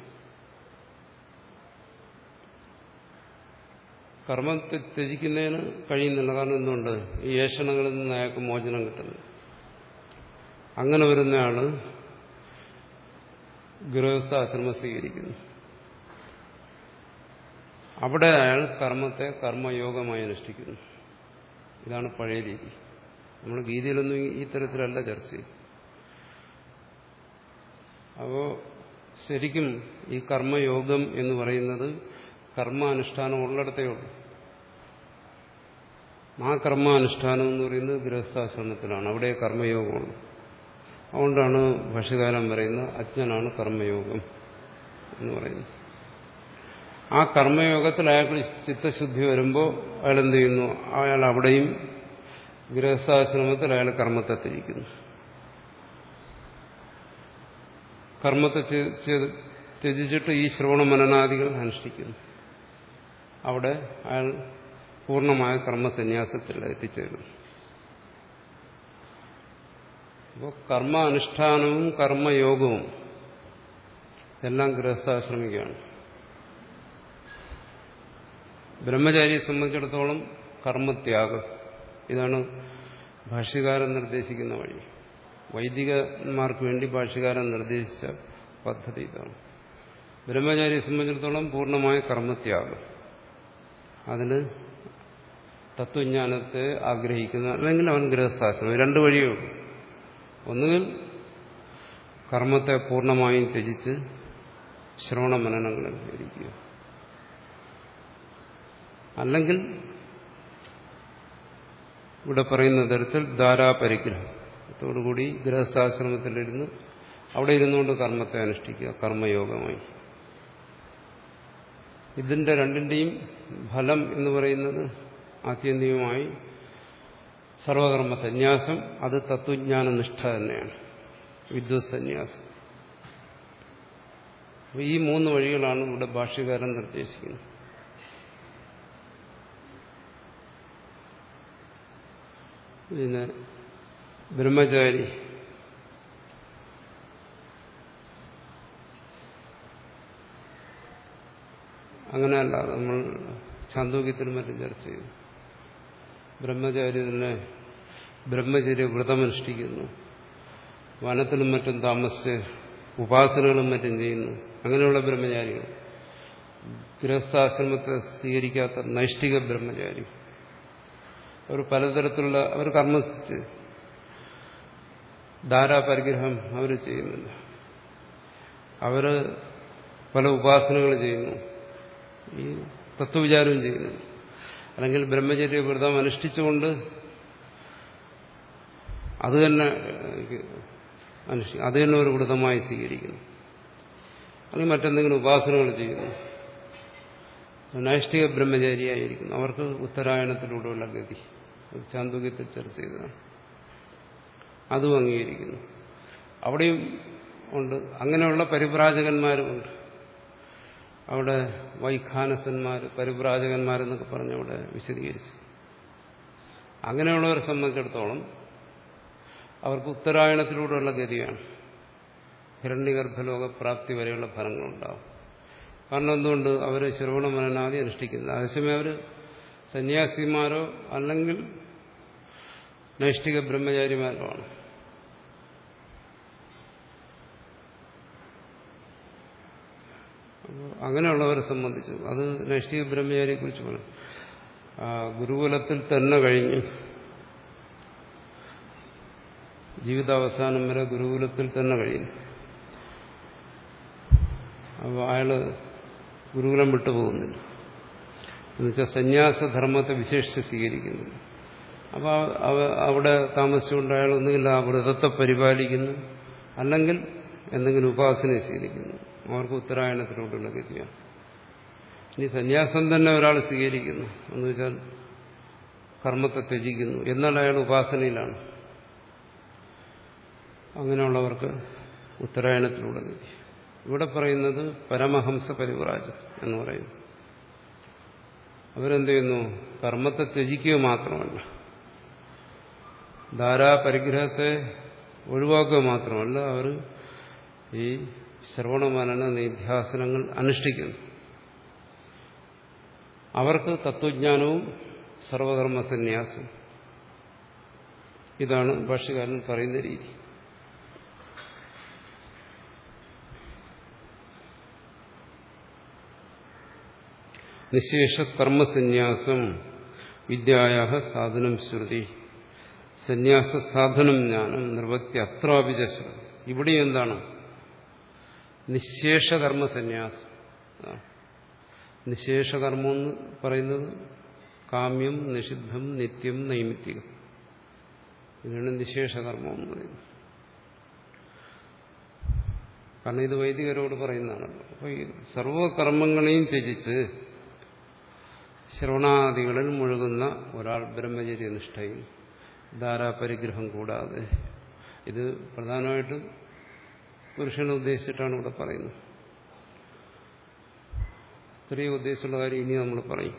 കർമ്മത്തെ ത്യജിക്കുന്നതിന് കഴിയുന്നില്ല. കാരണം എന്തുകൊണ്ട്? ഈ ഏഷണങ്ങളിൽ നിന്ന് അയാൾക്ക് മോചനം കിട്ടുന്നു. അങ്ങനെ വരുന്നയാള് ഗൃഹസ്ഥാശ്രമം സ്വീകരിക്കുന്നു. അവിടെ അയാൾ കർമ്മത്തെ കർമ്മയോഗമായി അനുഷ്ഠിക്കുന്നു. ഇതാണ് പഴയ രീതി. നമ്മൾ ഗീതയിലൊന്നും ഈ തരത്തിലല്ല ചർച്ച ചെയ്യും. അപ്പോൾ ശരിക്കും ഈ കർമ്മയോഗം എന്ന് പറയുന്നത് കർമാനുഷ്ഠാനം ഉള്ളിടത്തേ ഉള്ളൂ. ആ കർമാനുഷ്ഠാനം എന്ന് പറയുന്നത് ഗൃഹസ്ഥാശ്രമത്തിലാണ്. അവിടെ കർമ്മയോഗമുള്ളൂ. അതുകൊണ്ടാണ് ഭാഷ്യകാരൻ പറയുന്നത് അജ്ഞനാണ് കർമ്മയോഗം എന്ന് പറയുന്നത്. ആ കർമ്മയോഗത്തിൽ അയാൾക്ക് ചിത്തശുദ്ധി വരുമ്പോൾ അയാൾ എന്ത് ചെയ്യുന്നു? അയാൾ അവിടെയും ഗൃഹസ്ഥാശ്രമത്തിൽ അയാൾ കർമ്മത്തെ ത്യജിക്കുന്നു. കർമ്മത്തെ ത്യജിച്ചിട്ട് ഈ ശ്രവണ മനനാദികൾ അനുഷ്ഠിക്കുന്നു. അവിടെ അയാൾ പൂർണ്ണമായ കർമ്മസന്യാസത്തിൽ എത്തിച്ചേരുന്നു. അപ്പോൾ കർമ്മ അനുഷ്ഠാനവും കർമ്മയോഗവും എല്ലാം ഗൃഹസ്ഥാശ്രമിക്കുകയാണ്. ബ്രഹ്മചാരിയെ സംബന്ധിച്ചിടത്തോളം കർമ്മത്യാഗം, ഇതാണ് ഭാഷ്യകാരൻ നിർദ്ദേശിക്കുന്ന വഴി. വൈദികന്മാർക്ക് വേണ്ടി ഭാഷ്യകാരൻ നിർദ്ദേശിച്ച പദ്ധതി ഇതാണ്. ബ്രഹ്മചാരിയെ സംബന്ധിച്ചിടത്തോളം പൂർണ്ണമായ കർമ്മത്യാഗം, അതിന് തത്വജ്ഞാനത്തെ ആഗ്രഹിക്കുന്ന, അല്ലെങ്കിൽ അവൻ ഗൃഹസ്ഥാശ്രമം, രണ്ട് വഴിയേ ഉള്ളൂ. ഒന്നുകിൽ കർമ്മത്തെ പൂർണ്ണമായും ത്യജിച്ച് ശ്രവണ മനനങ്ങളിൽ ഇരിക്കുക. അല്ലെങ്കിൽ ഇവിടെ പറയുന്ന തരത്തിൽ ധാരാപരിഗ്രഹത്തോടുകൂടി ഗൃഹസ്ഥാശ്രമത്തിലിരുന്ന് അവിടെ ഇരുന്നുകൊണ്ട് കർമ്മത്തെ അനുഷ്ഠിക്കുക, കർമ്മയോഗമായി. ഇതിന്റെ രണ്ടിന്റെയും ഫലം എന്ന് പറയുന്നത് ആത്യന്തികമായി സർവകർമ്മ സന്യാസം. അത് തത്വജ്ഞാന നിഷ്ഠ തന്നെയാണ്, വിദ്വത് സന്യാസം. ഈ മൂന്ന് വഴികളാണ് ഇവിടെ ഭാഷ്യകാരൻ നിർദ്ദേശിക്കുന്നത്. പിന്നെ ബ്രഹ്മചാരി അങ്ങനെയല്ല, നമ്മൾ ഛാന്തോക്യത്തിനും മറ്റും ചർച്ച ചെയ്തു. ബ്രഹ്മചാരി തന്നെ ബ്രഹ്മചര്യ വ്രതമനുഷ്ഠിക്കുന്നു, വനത്തിലും മറ്റും താമസിച്ച് ഉപാസനകളും മറ്റും ചെയ്യുന്നു. അങ്ങനെയുള്ള ബ്രഹ്മചാരികൾ, ഗൃഹസ്ഥാശ്രമത്തെ സ്വീകരിക്കാത്ത നൈഷ്ഠിക ബ്രഹ്മചാരി, അവർ പലതരത്തിലുള്ള അവർ കർമ്മസിച്ച് ധാരാപരിഗ്രഹം അവർ ചെയ്യുന്നില്ല. അവർ പല ഉപാസനകൾ ചെയ്യുന്നു, ഈ തത്വവിചാരവും ചെയ്യുന്നു. അല്ലെങ്കിൽ ബ്രഹ്മചര്യ വ്രതം അനുഷ്ഠിച്ചുകൊണ്ട് അത് തന്നെ അനുഷ്ഠിക്കും, അത് തന്നെ ഒരു വ്രതമായി സ്വീകരിക്കുന്നു. അല്ലെങ്കിൽ മറ്റെന്തെങ്കിലും ഉപാസനകൾ ചെയ്യുന്നു, നൈഷ്ഠിക ബ്രഹ്മചാരിയായിരിക്കുന്നു. അവർക്ക് ഉത്തരായണത്തിലൂടെയുള്ള ഗതി ചാന്തോക്യത്തിൽ ചർച്ച ചെയ്തതാണ്. അതും അംഗീകരിക്കുന്നു. അവിടെയും ഉണ്ട് അങ്ങനെയുള്ള പരിവ്രാജകന്മാരുമുണ്ട്. അവിടെ വൈഖാനസന്മാർ, പരിവ്രാജകന്മാരെന്നൊക്കെ പറഞ്ഞ് അവിടെ വിശദീകരിച്ചു. അങ്ങനെയുള്ളവരെ സംബന്ധിച്ചിടത്തോളം അവർക്ക് ഉത്തരായണത്തിലൂടെയുള്ള ഗതിയാണ്, ഹിരണ്യഗർഭലോകപ്രാപ്തി വരെയുള്ള ഫലങ്ങളുണ്ടാവും. കാരണം എന്തുകൊണ്ട്? അവർ ശ്രവണ മനനാദി അനുഷ്ഠിക്കുന്നത്. അതേസമയം അവർ സന്യാസിമാരോ അല്ലെങ്കിൽ നൈഷ്ഠിക ബ്രഹ്മചാരിമാരോ ആണ്. അങ്ങനെയുള്ളവരെ സംബന്ധിച്ചു അത് നൈഷ്ഠിക ബ്രഹ്മചാരിയെ കുറിച്ച് പറഞ്ഞു. ഗുരുകുലത്തിൽ തന്നെ കഴിഞ്ഞ് ജീവിതാവസാനം വരെ ഗുരുകുലത്തിൽ തന്നെ കഴിയുന്നു. അപ്പോൾ അയാള് ഗുരുകുലം വിട്ടുപോകുന്നില്ല, എന്നുവെച്ചാൽ സന്യാസധർമ്മത്തെ വിശേഷിച്ച് സ്വീകരിക്കുന്നു. അപ്പോൾ അവിടെ താമസിച്ചുകൊണ്ട് അയാൾ ഒന്നുകിൽ ആ വ്രതത്തെ പരിപാലിക്കുന്നു, അല്ലെങ്കിൽ എന്തെങ്കിലും ഉപാസനയെ സ്വീകരിക്കുന്നു. അവർക്ക് ഉത്തരായണത്തിലോട്ടുള്ള ഗതിയാണ്. ഇനി സന്യാസം തന്നെ ഒരാൾ സ്വീകരിക്കുന്നു എന്ന് വെച്ചാൽ കർമ്മത്തെ ത്യജിക്കുന്നു, എന്നാൽ അയാൾ ഉപാസനയിലാണ്. അങ്ങനെയുള്ളവർക്ക് ഉത്തരായണത്തിലൂടെ ഗതി. ഇവിടെ പറയുന്നത് പരമഹംസ പരിവ്രാജം എന്ന് പറയുന്നു. അവരെന്ത് ചെയ്യുന്നു? കർമ്മത്തെ ത്യജിക്കുക മാത്രമല്ല, ധാരാപരിഗ്രഹത്തെ ഒഴിവാക്കുക മാത്രമല്ല, അവർ ഈ ശ്രവണമനന നിധ്യാസനങ്ങൾ അനുഷ്ഠിക്കുന്നു. അവർക്ക് തത്വജ്ഞാനവും സർവകർമ്മ സന്യാസവും. ഇതാണ് ഭാഷ്യകാരൻ പറയുന്ന രീതി. നിശേഷ കർമ്മസന്യാസം വിദ്യായാ സാധനം ശ്രുതി സന്യാസ സാധനം ജ്ഞാനം നിർവക്തി അത്രാപിച്ച ശ്രുതി. ഇവിടെ എന്താണ്? നിശേഷകർമ്മ സന്യാസം. നിശേഷകർമ്മം എന്ന് പറയുന്നത് കാമ്യം, നിഷിദ്ധം, നിത്യം, നൈമിത്തികം. ഇതിനാണ് നിശേഷകർമ്മം എന്ന് പറയുന്നത്. കാരണം ഇത് വൈദികരോട് പറയുന്നതാണല്ലോ. അപ്പൊ ഈ സർവകർമ്മങ്ങളെയും ത്യജിച്ച് ശ്രവണാദികളിൽ മുഴുകുന്ന ഒരാൾ ബ്രഹ്മചര്യനിഷ്ഠയിൽ ധാരാപരിഗ്രഹം കൂടാതെ, ഇത് പ്രധാനമായിട്ടും പുരുഷനെ ഉദ്ദേശിച്ചിട്ടാണ് ഇവിടെ പറയുന്നത്. സ്ത്രീയെ ഉദ്ദേശിച്ചുള്ള കാര്യം ഇനി നമ്മൾ പറയും.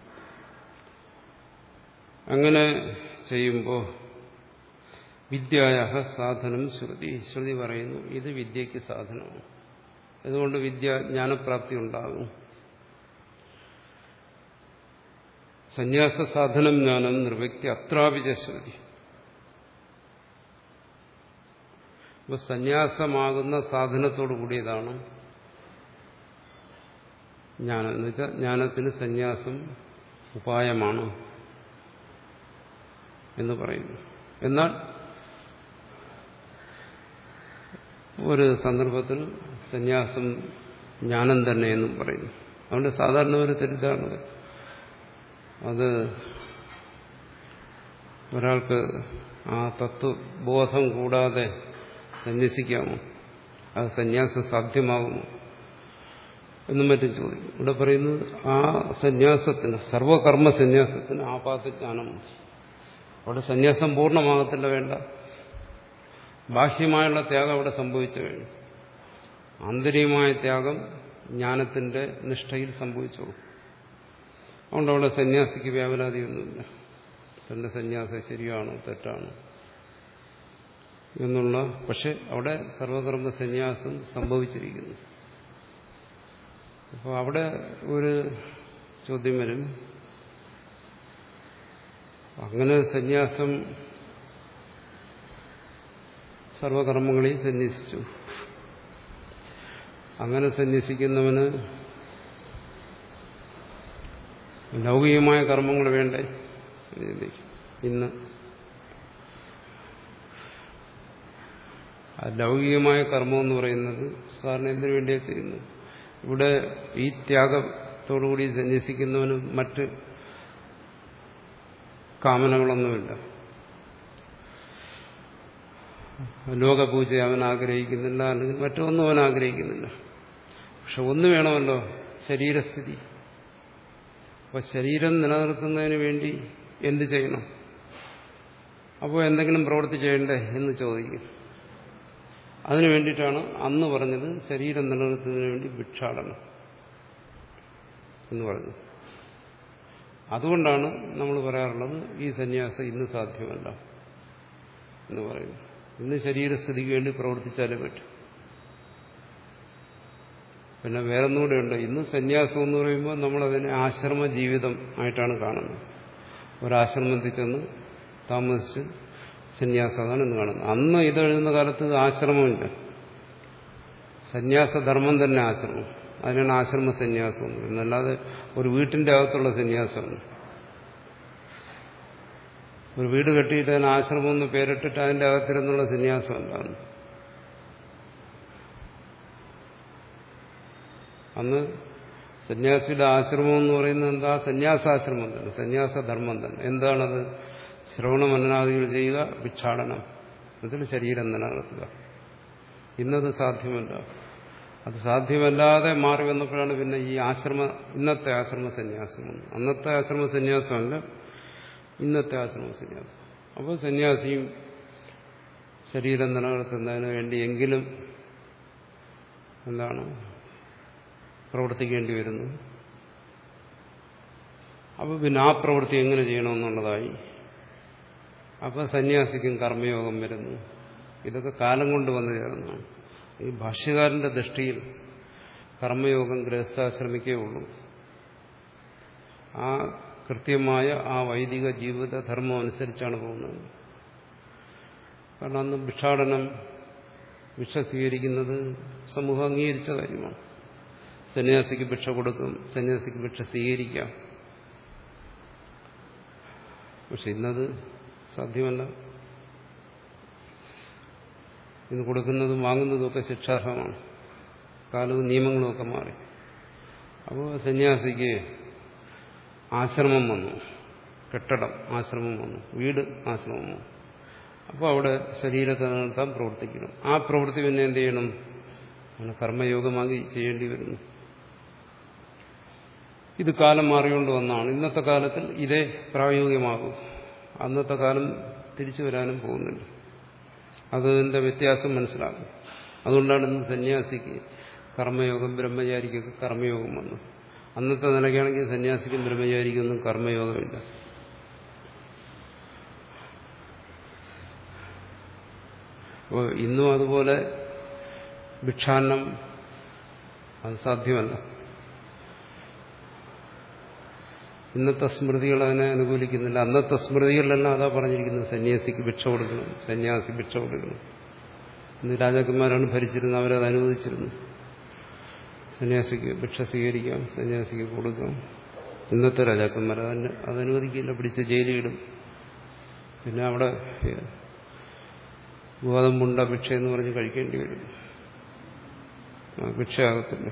അങ്ങനെ ചെയ്യുമ്പോൾ വിദ്യായ സാധനം ശ്രുതി. ശ്രുതി പറയുന്നു ഇത് വിദ്യയ്ക്ക് സാധനമാണ്. അതുകൊണ്ട് വിദ്യ ജ്ഞാനപ്രാപ്തി ഉണ്ടാകും. സന്യാസ സാധനം ജ്ഞാനം നിർവ്യക്തി അത്രാപിച്ച ശ്രുതി. അപ്പൊ സന്യാസമാകുന്ന സാധനത്തോടു കൂടിയതാണ് ജ്ഞാനം. എന്ന് വെച്ചാൽ ജ്ഞാനത്തിന് സന്യാസം ഉപായമാണ് എന്ന് പറയുന്നു. എന്നാൽ ഒരു സന്ദർഭത്തിൽ സന്യാസം ജ്ഞാനം തന്നെ എന്നും പറയുന്നു. അതുകൊണ്ട് സാധാരണ ഒരു തെറ്റിദ്ധാരണ അത് ഒരാൾക്ക് ആ തത്വബോധം കൂടാതെ സന്യസിക്കാമോ, അത് സന്യാസം സാധ്യമാകുമോ എന്നും മറ്റും ചോദിക്കും. ഇവിടെ പറയുന്നത് ആ സന്യാസത്തിന്, സർവകർമ്മ സന്യാസത്തിന് ആപാതജ്ഞാനം. അവിടെ സന്യാസം പൂർണ്ണമാകത്തില്ല, വേണ്ട. ബാഹ്യമായുള്ള ത്യാഗം അവിടെ സംഭവിച്ചു കഴിഞ്ഞു. ആന്തരികമായ ത്യാഗം ജ്ഞാനത്തിന്റെ നിഷ്ഠയിൽ സംഭവിച്ചോളൂ. അതുകൊണ്ട് അവിടെ സന്യാസിക്ക് വ്യാപലാതിയൊന്നുമില്ല. തന്റെ സന്യാസം ശരിയാണോ തെറ്റാണോ എന്നുള്ള, പക്ഷെ അവിടെ സർവകർമ്മ സന്യാസം സംഭവിച്ചിരിക്കുന്നു. അപ്പോൾ അവിടെ ഒരു ചോദ്യം വരും, അങ്ങനെ സന്യാസം സർവകർമ്മങ്ങളിൽ സന്യസിച്ചു, അങ്ങനെ സന്യസിക്കുന്നവന് ലൗകികമായ കർമ്മങ്ങൾ വേണ്ടേ? ഇന്ന് ലൗകികമായ കർമ്മം എന്ന് പറയുന്നത് സാറിന് എന്തിനു വേണ്ടിയാണ് ചെയ്യുന്നത്? ഇവിടെ ഈ ത്യാഗത്തോടുകൂടി സന്യസിക്കുന്നവന് മറ്റ് കാമനകളൊന്നുമില്ല. ലോകപൂജ അവൻ ആഗ്രഹിക്കുന്നില്ല, അല്ലെങ്കിൽ മറ്റൊന്നും അവൻ ആഗ്രഹിക്കുന്നില്ല. പക്ഷെ ഒന്ന് വേണമല്ലോ, ശരീരസ്ഥിതി. അപ്പോൾ ശരീരം നിലനിർത്തുന്നതിന് വേണ്ടി എന്ത് ചെയ്യണം? അപ്പോൾ എന്തെങ്കിലും പ്രവൃത്തി ചെയ്യണ്ടേ എന്ന് ചോദിക്കും. അതിനു വേണ്ടിയിട്ടാണ് അന്ന് പറഞ്ഞത് ശരീരം നിലനിർത്തുന്നതിന് വേണ്ടി ഭിക്ഷാടനം എന്ന് പറഞ്ഞത്. അതുകൊണ്ടാണ് നമ്മൾ പറയാറുള്ളത് ഈ സന്യാസം ഇന്ന് സാധ്യമല്ല എന്ന് പറയുന്നു. ഇന്ന് ശരീരസ്ഥിതിക്ക് വേണ്ടി പ്രവർത്തിച്ചാലേ പറ്റും. പിന്നെ വേറൊന്നുകൂടെ ഉണ്ട്. ഇന്ന് സന്യാസം എന്ന് പറയുമ്പോൾ നമ്മളതിനെ ആശ്രമ ജീവിതം ആയിട്ടാണ് കാണുന്നത്. ഒരാശ്രമത്തിൽ ചെന്ന് താമസിച്ച് സന്യാസം, അതാണ് ഇന്ന് കാണുന്നത്. അന്ന് ഇതെഴുതുന്ന കാലത്ത് ആശ്രമമില്ല, സന്യാസധർമ്മം തന്നെ ആശ്രമം. അതിനാണ് ആശ്രമ സന്യാസം എന്ന് പറയുന്നത്. അല്ലാതെ ഒരു വീട്ടിന്റെ അകത്തുള്ള സന്യാസമാണ്. ഒരു വീട് കെട്ടിയിട്ട് അതിന് ആശ്രമം എന്ന് പേരിട്ടിട്ട് അതിന്റെ അകത്തിരുന്നുള്ള സന്യാസമല്ല. അന്ന് സന്യാസിയുടെ ആശ്രമം എന്ന് പറയുന്നത് എന്താ? സന്യാസാശ്രമം തന്നെ, സന്യാസധർമ്മം തന്നെ. എന്താണത്? ശ്രവണ മനനാദികൾ ചെയ്യുക, ഭിക്ഷാടനം, അതിൽ ശരീരം നിലനിർത്തുക. ഇന്നത് സാധ്യമല്ല. അത് സാധ്യമല്ലാതെ മാറി വന്നപ്പോഴാണ് പിന്നെ ഈ ആശ്രമ, ഇന്നത്തെ ആശ്രമ സന്യാസം. അന്നത്തെ ആശ്രമ സന്യാസമല്ല, ഇന്നത്തെ ആശ്രമ സന്യാസം. അപ്പോൾ സന്യാസിയും ശരീരം നിലനിർത്തുന്നതിന് വേണ്ടിയെങ്കിലും എന്താണ് പ്രവർത്തിക്കേണ്ടി വരുന്നു. അപ്പോൾ പിന്നെ ആ പ്രവൃത്തി എങ്ങനെ ചെയ്യണമെന്നുള്ളതായി. അപ്പോൾ സന്യാസിക്കും കർമ്മയോഗം വരുന്നു. ഇതൊക്കെ കാലം കൊണ്ട് വന്നു ചേർന്നതാണ്. ഈ ഭാഷ്യകാരന്റെ ദൃഷ്ടിയിൽ കർമ്മയോഗം ഗൃഹസ്ഥാശ്രമിക്കേ ഉള്ളൂ. ആ കൃത്യമായ ആ വൈദിക ജീവിതധർമ്മം അനുസരിച്ചാണ് പോകുന്നത്. കാരണം അന്ന് ഭിക്ഷാടനം, ഭിക്ഷ സ്വീകരിക്കുന്നത് സമൂഹം അംഗീകരിച്ച കാര്യമാണ്. സന്യാസിക്ക് ഭിക്ഷ കൊടുക്കും, സന്യാസിക്ക് ഭിക്ഷ സ്വീകരിക്കാം. പക്ഷെ ഇന്നത് സാധ്യമല്ല. ഇന്ന് കൊടുക്കുന്നതും വാങ്ങുന്നതുമൊക്കെ ശിക്ഷാർഹമാണ്. കാലവും നിയമങ്ങളുമൊക്കെ മാറി. അപ്പോൾ സന്യാസിക്ക് ആശ്രമം വന്നു, കെട്ടിടം ആശ്രമം വന്നു, വീട് ആശ്രമം വന്നു. അപ്പോൾ അവിടെ ശരീരത്തെ നിലനിർത്താൻ പ്രവർത്തിക്കണം. ആ പ്രവൃത്തി പിന്നെ എന്ത് ചെയ്യണം? അങ്ങനെ കർമ്മയോഗമായി ചെയ്യേണ്ടി വരുന്നു. ഇത് കാലം മാറിക്കൊണ്ട് വന്നാണ്. ഇന്നത്തെ കാലത്തിൽ ഇതേ പ്രായോഗികമാകും. അന്നത്തെ കാലം തിരിച്ചു വരാനും പോകുന്നില്ല. അതിന്റെ വ്യത്യാസം മനസ്സിലാക്കും. അതുകൊണ്ടാണ് ഇന്ന് സന്യാസിക്ക് കർമ്മയോഗം, ബ്രഹ്മചാരിക്കൊക്കെ കർമ്മയോഗം വന്നു. അന്നത്തെ നിലയ്ക്കാണെങ്കിൽ സന്യാസിക്കും ബ്രഹ്മചാരിക്കൊന്നും കർമ്മയോഗമില്ല. അപ്പോൾ ഇന്നും അതുപോലെ ഭിക്ഷാന്നം അത് സാധ്യമല്ല. ഇന്നത്തെ സ്മൃതികൾ അതിനെ അനുകൂലിക്കുന്നില്ല. അന്നത്തെ സ്മൃതികളിലെല്ലാം അതാ പറഞ്ഞിരിക്കുന്നത്, സന്യാസിക്ക് ഭിക്ഷ കൊടുക്കണം, സന്യാസി ഭിക്ഷ കൊടുക്കണം. ഇന്ന് രാജാക്കന്മാരാണ് ഭരിച്ചിരുന്നത്, അവരത് അനുവദിച്ചിരുന്നു. സന്യാസിക്ക് ഭിക്ഷ സ്വീകരിക്കാം, സന്യാസിക്ക് കൊടുക്കാം. ഇന്നത്തെ രാജാക്കന്മാർ അതിന് അതനുവദിക്കില്ല, പിടിച്ച് ജയിലിടും. പിന്നെ അവിടെ ഗോതമ്പുണ്ട ഭിക്ഷ എന്ന് പറഞ്ഞ് കഴിക്കേണ്ടി വരും. ഭിക്ഷയാകത്തില്ല.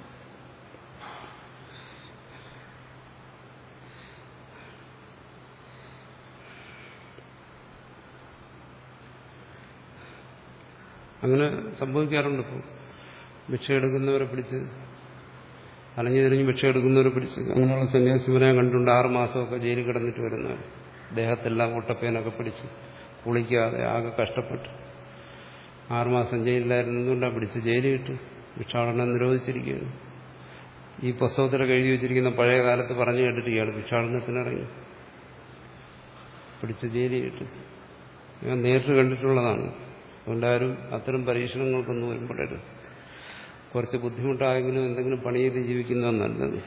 അങ്ങനെ സംഭവിക്കാറുണ്ട്. ഇപ്പോൾ ഭിക്ഷ എടുക്കുന്നവരെ പിടിച്ച് അലഞ്ഞു തിരിഞ്ഞ് ഭിക്ഷ എടുക്കുന്നവരെ പിടിച്ച് അങ്ങനെയുള്ള സന്യാസിമാരെ കണ്ടുകൊണ്ട് ആറ് മാസമൊക്കെ ജയിലിൽ കിടന്നിട്ട് വരുന്നവർ ദേഹത്തെല്ലാം ഒട്ടപ്പേനൊക്കെ പിടിച്ച് കുളിക്കാതെ ആകെ കഷ്ടപ്പെട്ട് ആറുമാസം ജയിലിലായിരുന്നതുകൊണ്ടാണ് പിടിച്ച് ജയിലിൽ ഇട്ട് ഭിക്ഷാടനം നിരോധിച്ചിരിക്കുകയാണ്. ഈ പുസ്തകത്തിലൊക്കെ എഴുതി വെച്ചിരിക്കുന്ന പഴയ കാലത്ത് പറഞ്ഞു കേട്ടിരിക്കുകയാണ് ഭിക്ഷാടനത്തിനിറങ്ങി പിടിച്ച് ജയിലിൽ ഇട്ട്. ഞാൻ നേരിട്ട് കണ്ടിട്ടുള്ളതാണ്. അതുകൊണ്ടാരും അത്തരം പരീക്ഷണങ്ങൾക്കൊന്നും വരുമ്പോഴരുത്. കുറച്ച് ബുദ്ധിമുട്ടായെങ്കിലും എന്തെങ്കിലും പണി ചെയ്ത് ജീവിക്കുന്നത് നല്ലത്.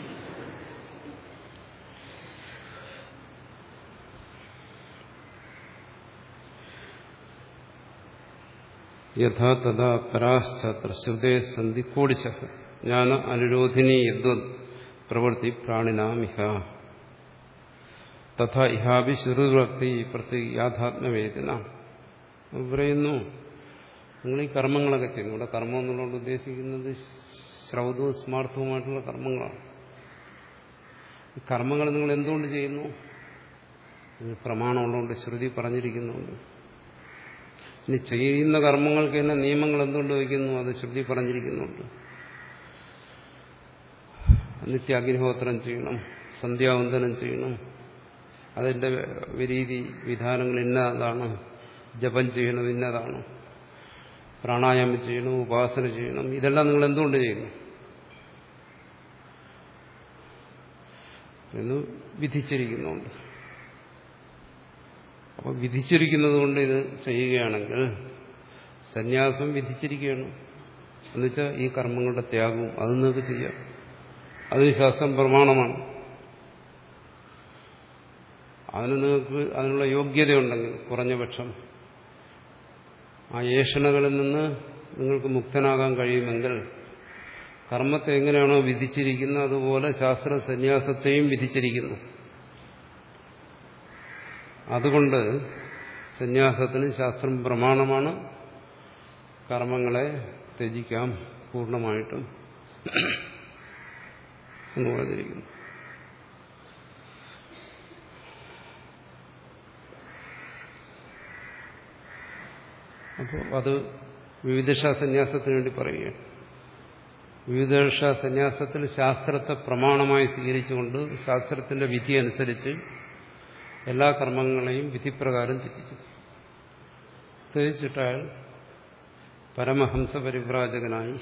യഥാ തഥാ പരാശ്ചാത്ര ശ്രുതേ സന്ധി കോടിശ ജ്ഞാന അനുരോധിനി യദ്വത് പ്രവൃത്തി പ്രാണിനാമിഹ തഥാ ഇഹാഭി ശ്രുതിഭക്തി പ്രതി യാഥാത്മ്യവേദന പറയുന്നു. നിങ്ങൾ ഈ കർമ്മങ്ങളൊക്കെ ചെയ്യുന്നു. ഇവിടെ കർമ്മം എന്നുള്ളത് ഉദ്ദേശിക്കുന്നത് ശ്രൗതവും സ്മാർത്ഥവുമായിട്ടുള്ള കർമ്മങ്ങളാണ്. ഈ കർമ്മങ്ങൾ നിങ്ങൾ എന്തുകൊണ്ട് ചെയ്യുന്നു? പ്രമാണമുള്ളതുകൊണ്ട്, ശ്രുതി പറഞ്ഞിരിക്കുന്നുണ്ട്. ഇനി ചെയ്യുന്ന കർമ്മങ്ങൾക്ക് തന്നെ നിയമങ്ങൾ എന്തുകൊണ്ട് വയ്ക്കുന്നു? അത് ശ്രുതി പറഞ്ഞിരിക്കുന്നുണ്ട്. നിത്യാഗ്നിഹോത്രം ചെയ്യണം, സന്ധ്യാവന്ദനം ചെയ്യണം, അതിൻ്റെ രീതി വിധാനങ്ങൾ ഇന്നതാണ്, ജപം ചെയ്യണം ഇന്നതാണ്, പ്രാണായാമം ചെയ്യണം, ഉപാസന ചെയ്യണം. ഇതെല്ലാം നിങ്ങൾ എന്തുകൊണ്ട് ചെയ്യുന്നു എന്ന് വിധിച്ചിരിക്കുന്നുണ്ട്. അപ്പോൾ വിധിച്ചിരിക്കുന്നത് കൊണ്ട് ഇത് ചെയ്യുകയാണെങ്കിൽ സന്യാസം വിധിച്ചിരിക്കുകയാണ്. എന്നുവെച്ചാൽ ഈ കർമ്മങ്ങളുടെ ത്യാഗവും അത് നിങ്ങൾക്ക് ചെയ്യാം. അതിന് ശാസ്ത്രം പ്രമാണമാണ്. അതിന് നിങ്ങൾക്ക് അതിനുള്ള യോഗ്യതയുണ്ടെങ്കിൽ കുറഞ്ഞ പക്ഷം ആ ഏഷണകളിൽ നിന്ന് നിങ്ങൾക്ക് മുക്തനാകാൻ കഴിയുമെങ്കിൽ കർമ്മത്തെ എങ്ങനെയാണോ വിധിച്ചിരിക്കുന്നത് അതുപോലെ ശാസ്ത്ര സന്യാസത്തെയും വിധിച്ചിരിക്കുന്നു. അതുകൊണ്ട് സന്യാസത്തിന് ശാസ്ത്രം പ്രമാണമാണ്. കർമ്മങ്ങളെ ത്യജിക്കാം പൂർണ്ണമായിട്ടും എന്ന് പറഞ്ഞിരിക്കുന്നു. അപ്പോൾ അത് വിവിധ സന്യാസത്തിന് വേണ്ടി പറയുകയാണ്. വിവിധ സന്യാസത്തിൽ ശാസ്ത്രത്തെ പ്രമാണമായി സ്വീകരിച്ചുകൊണ്ട് ശാസ്ത്രത്തിന്റെ വിധി അനുസരിച്ച് എല്ലാ കർമ്മങ്ങളെയും വിധിപ്രകാരം ത്യജിച്ചു. ത്യജിച്ചിട്ട് അയാൾ പരമഹംസ പരിവ്രാജകനായി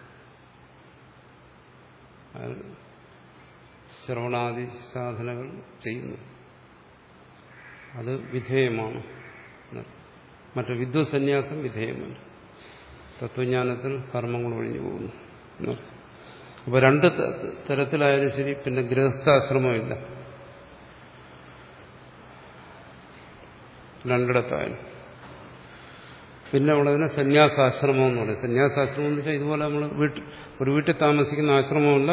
അയാൾ ശ്രവണാദി സാധനകൾ ചെയ്യുന്നു. അത് വിധേയമാണ്. മറ്റു വിദ്വസന്യാസം വിധേയമല്ല. തത്വജ്ഞാനത്തിൽ കർമ്മങ്ങൾ ഒഴിഞ്ഞു പോകുന്നു. അപ്പോൾ രണ്ട് തരത്തിലായാലും ശരി. പിന്നെ ഗൃഹസ്ഥാശ്രമമില്ല, രണ്ടിടത്തായാലും. പിന്നെ ഉള്ളതിനെ സന്യാസാശ്രമം എന്ന് പറയും. സന്യാസാശ്രമം എന്ന് വെച്ചാൽ ഇതുപോലെ നമ്മൾ വീട്ടിൽ ഒരു വീട്ടിൽ താമസിക്കുന്ന ആശ്രമമല്ല.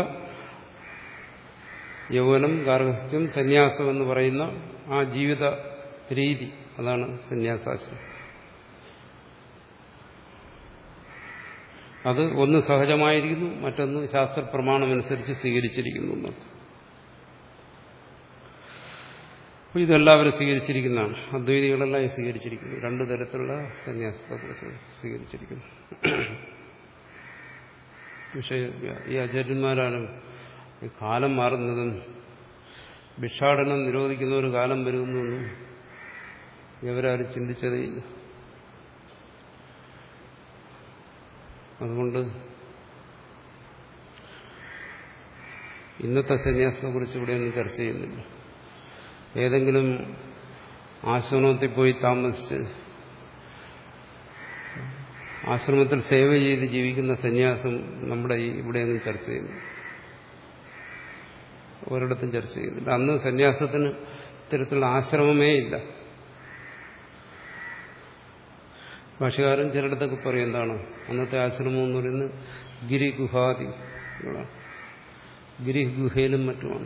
യൗവനം, ഗാർഹസ്ഥ്യം, സന്യാസം എന്ന് പറയുന്ന ആ ജീവിത രീതി, അതാണ് സന്യാസാശ്രമം. അത് ഒന്ന് സഹജമായിരിക്കുന്നു, മറ്റൊന്ന് ശാസ്ത്രപ്രമാണമനുസരിച്ച് സ്വീകരിച്ചിരിക്കുന്നു എന്നർത്ഥം. അപ്പോൾ ഇതെല്ലാവരും സ്വീകരിച്ചിരിക്കുന്നതാണ്. അദ്വൈതികളെല്ലാം സ്വീകരിച്ചിരിക്കുന്നു. രണ്ടു തരത്തിലുള്ള സന്യാസത്തെക്കുറിച്ച് സ്വീകരിച്ചിരിക്കുന്നു. പക്ഷേ ഈ ആചാര്യന്മാരാണ് ഈ കാലം മാറുന്നതും ഭിക്ഷാടനം നിരോധിക്കുന്ന ഒരു കാലം വരുമെന്നൊന്നും ഇവരാരും ചിന്തിച്ചതേയില്ല. അതുകൊണ്ട് ഇന്നത്തെ സന്യാസത്തെക്കുറിച്ച് ഇവിടെയൊന്നും ചർച്ച ചെയ്യുന്നില്ല. ഏതെങ്കിലും ആശ്രമത്തിൽ പോയി താമസിച്ച് ആശ്രമത്തിൽ സേവ ചെയ്ത് ജീവിക്കുന്ന സന്യാസം നമ്മുടെ ഈ ഇവിടെയൊന്നും ചർച്ച ചെയ്യുന്നു. ഒരിടത്തും ചർച്ച ചെയ്യുന്നില്ല. അന്ന് സന്യാസത്തിന് ഇത്തരത്തിലുള്ള ആശ്രമമേ ഇല്ല. ഭാഷകാരൻ ചിലയിടത്തൊക്കെ പറയും എന്താണ് അന്നത്തെ ആശ്രമം എന്ന് പറയുന്നത് ഗിരിഗുഹാദികളാണ്. ഗിരിഗുഹയിലും മറ്റുമാണ്.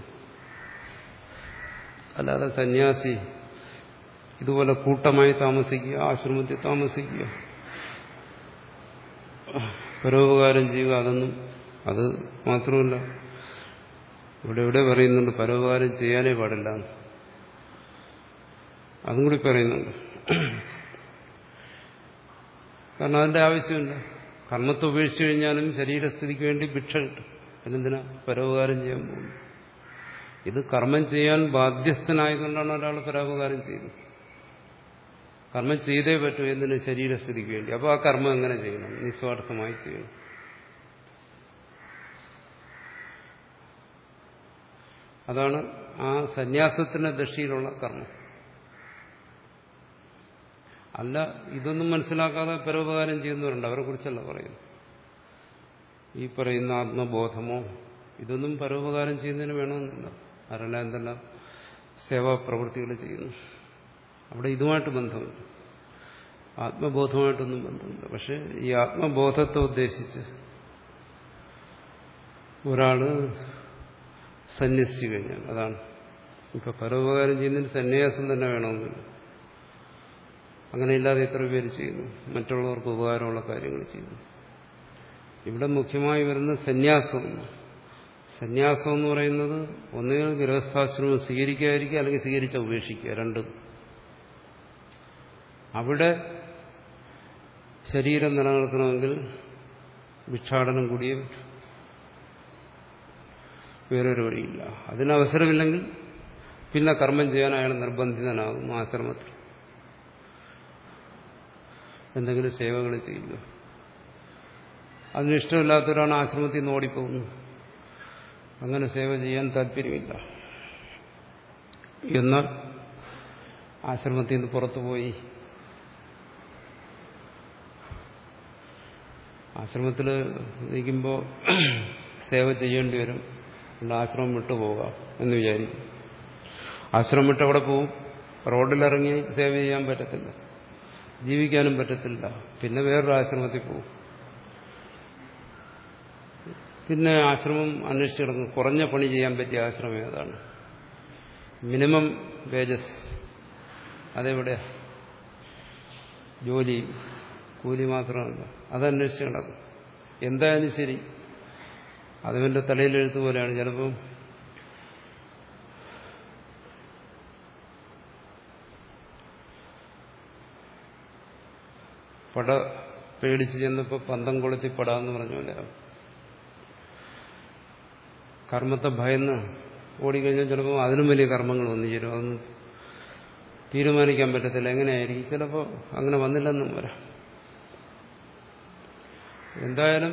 അല്ലാതെ സന്യാസി ഇതുപോലെ കൂട്ടമായി താമസിക്കുക, ആശ്രമത്തിൽ താമസിക്കുക, പരോപകാരം ചെയ്യുക അതൊന്നും അത് മാത്രമല്ല ഇവിടെ ഇവിടെ പറയുന്നുണ്ട് പരോപകാരം ചെയ്യാനേ പാടില്ല, അതും കൂടി പറയുന്നുണ്ട്. കാരണം അതിന്റെ ആവശ്യമില്ല. കർമ്മത്തെ ഉപേക്ഷിച്ചു കഴിഞ്ഞാലും ശരീരസ്ഥിതിക്ക് വേണ്ടി ഭിക്ഷ കിട്ടും. പിന്നെന്തിനാ പരോപകാരം ചെയ്യാൻ പോകുന്നു? ഇത് കർമ്മം ചെയ്യാൻ ബാധ്യസ്ഥനായതുകൊണ്ടാണ് ഒരാൾ പരോപകാരം ചെയ്യുന്നത്. കർമ്മം ചെയ്തേ പറ്റൂ, എന്തിന്? ശരീരസ്ഥിതിക്ക് വേണ്ടി. അപ്പോൾ ആ കർമ്മം എങ്ങനെ ചെയ്യണം? നിസ്വാർത്ഥമായി ചെയ്യണം. അതാണ് ആ സന്യാസത്തിന്റെ ദൃഷ്ടിയിലുള്ള കർമ്മം. അല്ല, ഇതൊന്നും മനസ്സിലാക്കാതെ പരോപകാരം ചെയ്യുന്നവരുണ്ട്, അവരെ കുറിച്ചല്ല പറയുന്നു. ഈ പറയുന്ന ആത്മബോധമോ ഇതൊന്നും പരോപകാരം ചെയ്യുന്നതിന് വേണമെന്നില്ല. ആരെല്ലാം എന്തെല്ലാം സേവാപ്രവൃത്തികൾ ചെയ്യുന്നു, അവിടെ ഇതുമായിട്ട് ബന്ധമില്ല, ആത്മബോധമായിട്ടൊന്നും ബന്ധമില്ല. പക്ഷെ ഈ ആത്മബോധത്തെ ഉദ്ദേശിച്ച് ഒരാള് സന്യസിച്ചു കഴിഞ്ഞാൽ അതാണ്. ഇപ്പൊ പരോപകാരം ചെയ്യുന്നതിന് സന്യാസം തന്നെ വേണമെന്നില്ല. അങ്ങനെയില്ലാതെ എത്ര പേര് ചെയ്യുന്നു, മറ്റുള്ളവർക്ക് ഉപകാരമുള്ള കാര്യങ്ങൾ ചെയ്യുന്നു. ഇവിടെ മുഖ്യമായി വരുന്ന സന്യാസം. സന്യാസം എന്ന് പറയുന്നത് ഒന്നുകിൽ ഗൃഹസ്ഥാശ്രമം സ്വീകരിക്കാതിരിക്കുക, അല്ലെങ്കിൽ സ്വീകരിച്ച ഉപേക്ഷിക്കുക, രണ്ടും. അവിടെ ശരീരം നിലനിർത്തണമെങ്കിൽ ഭിക്ഷാടനം കൂടിയേ വേറൊരു വഴിയില്ല. അതിനവസരമില്ലെങ്കിൽ പിന്നെ കർമ്മം ചെയ്യാൻ അയാൾ നിർബന്ധിതനാകും. ആശ്രമത്തിൽ എന്തെങ്കിലും സേവകൾ ചെയ്യുക. അതിനിഷ്ടമില്ലാത്തവരാണ് ആശ്രമത്തിൽ നിന്ന് ഓടിപ്പോകുന്നത്. അങ്ങനെ സേവ ചെയ്യാൻ താല്പര്യമില്ല. എന്നാൽ ആശ്രമത്തിൽ നിന്ന് പുറത്തുപോയി ആശ്രമത്തിൽ നിൽക്കുമ്പോൾ സേവ ചെയ്യേണ്ടി വരും, ആശ്രമം വിട്ടുപോകാം എന്ന് വിചാരിക്കും. ആശ്രമം വിട്ട് അവിടെ പോവും, റോഡിലിറങ്ങി സേവ ചെയ്യാൻ പറ്റത്തില്ല, ജീവിക്കാനും പറ്റത്തില്ല. പിന്നെ വേറൊരു ആശ്രമത്തിൽ പോകും. പിന്നെ ആശ്രമം അന്വേഷിച്ച് കിടക്കും. കുറഞ്ഞ പണി ചെയ്യാൻ പറ്റിയ ആശ്രമം ഏതാണ്? മിനിമം വേജസ് അതെവിടെയാ? ജോലി കൂലി മാത്രമല്ല, അതന്വേഷിച്ച് കിടക്കും. എന്തായാലും ശരി, അതിവന്റെ തലയിലെഴുത്ത് പോലെയാണ്. ചിലപ്പം പട പേടിച്ച് ചെന്നപ്പോൾ പന്തം കൊളുത്തി പടാന്ന് പറഞ്ഞ കർമ്മത്തെ ഭയന്ന് ഓടിക്കഴിഞ്ഞാൽ ചിലപ്പോൾ അതിനും വലിയ കർമ്മങ്ങൾ വന്നു ചേരും. അതൊന്നും തീരുമാനിക്കാൻ പറ്റത്തില്ല എങ്ങനെയായിരിക്കും. ചിലപ്പോൾ അങ്ങനെ വന്നില്ലെന്നും വരാം. എന്തായാലും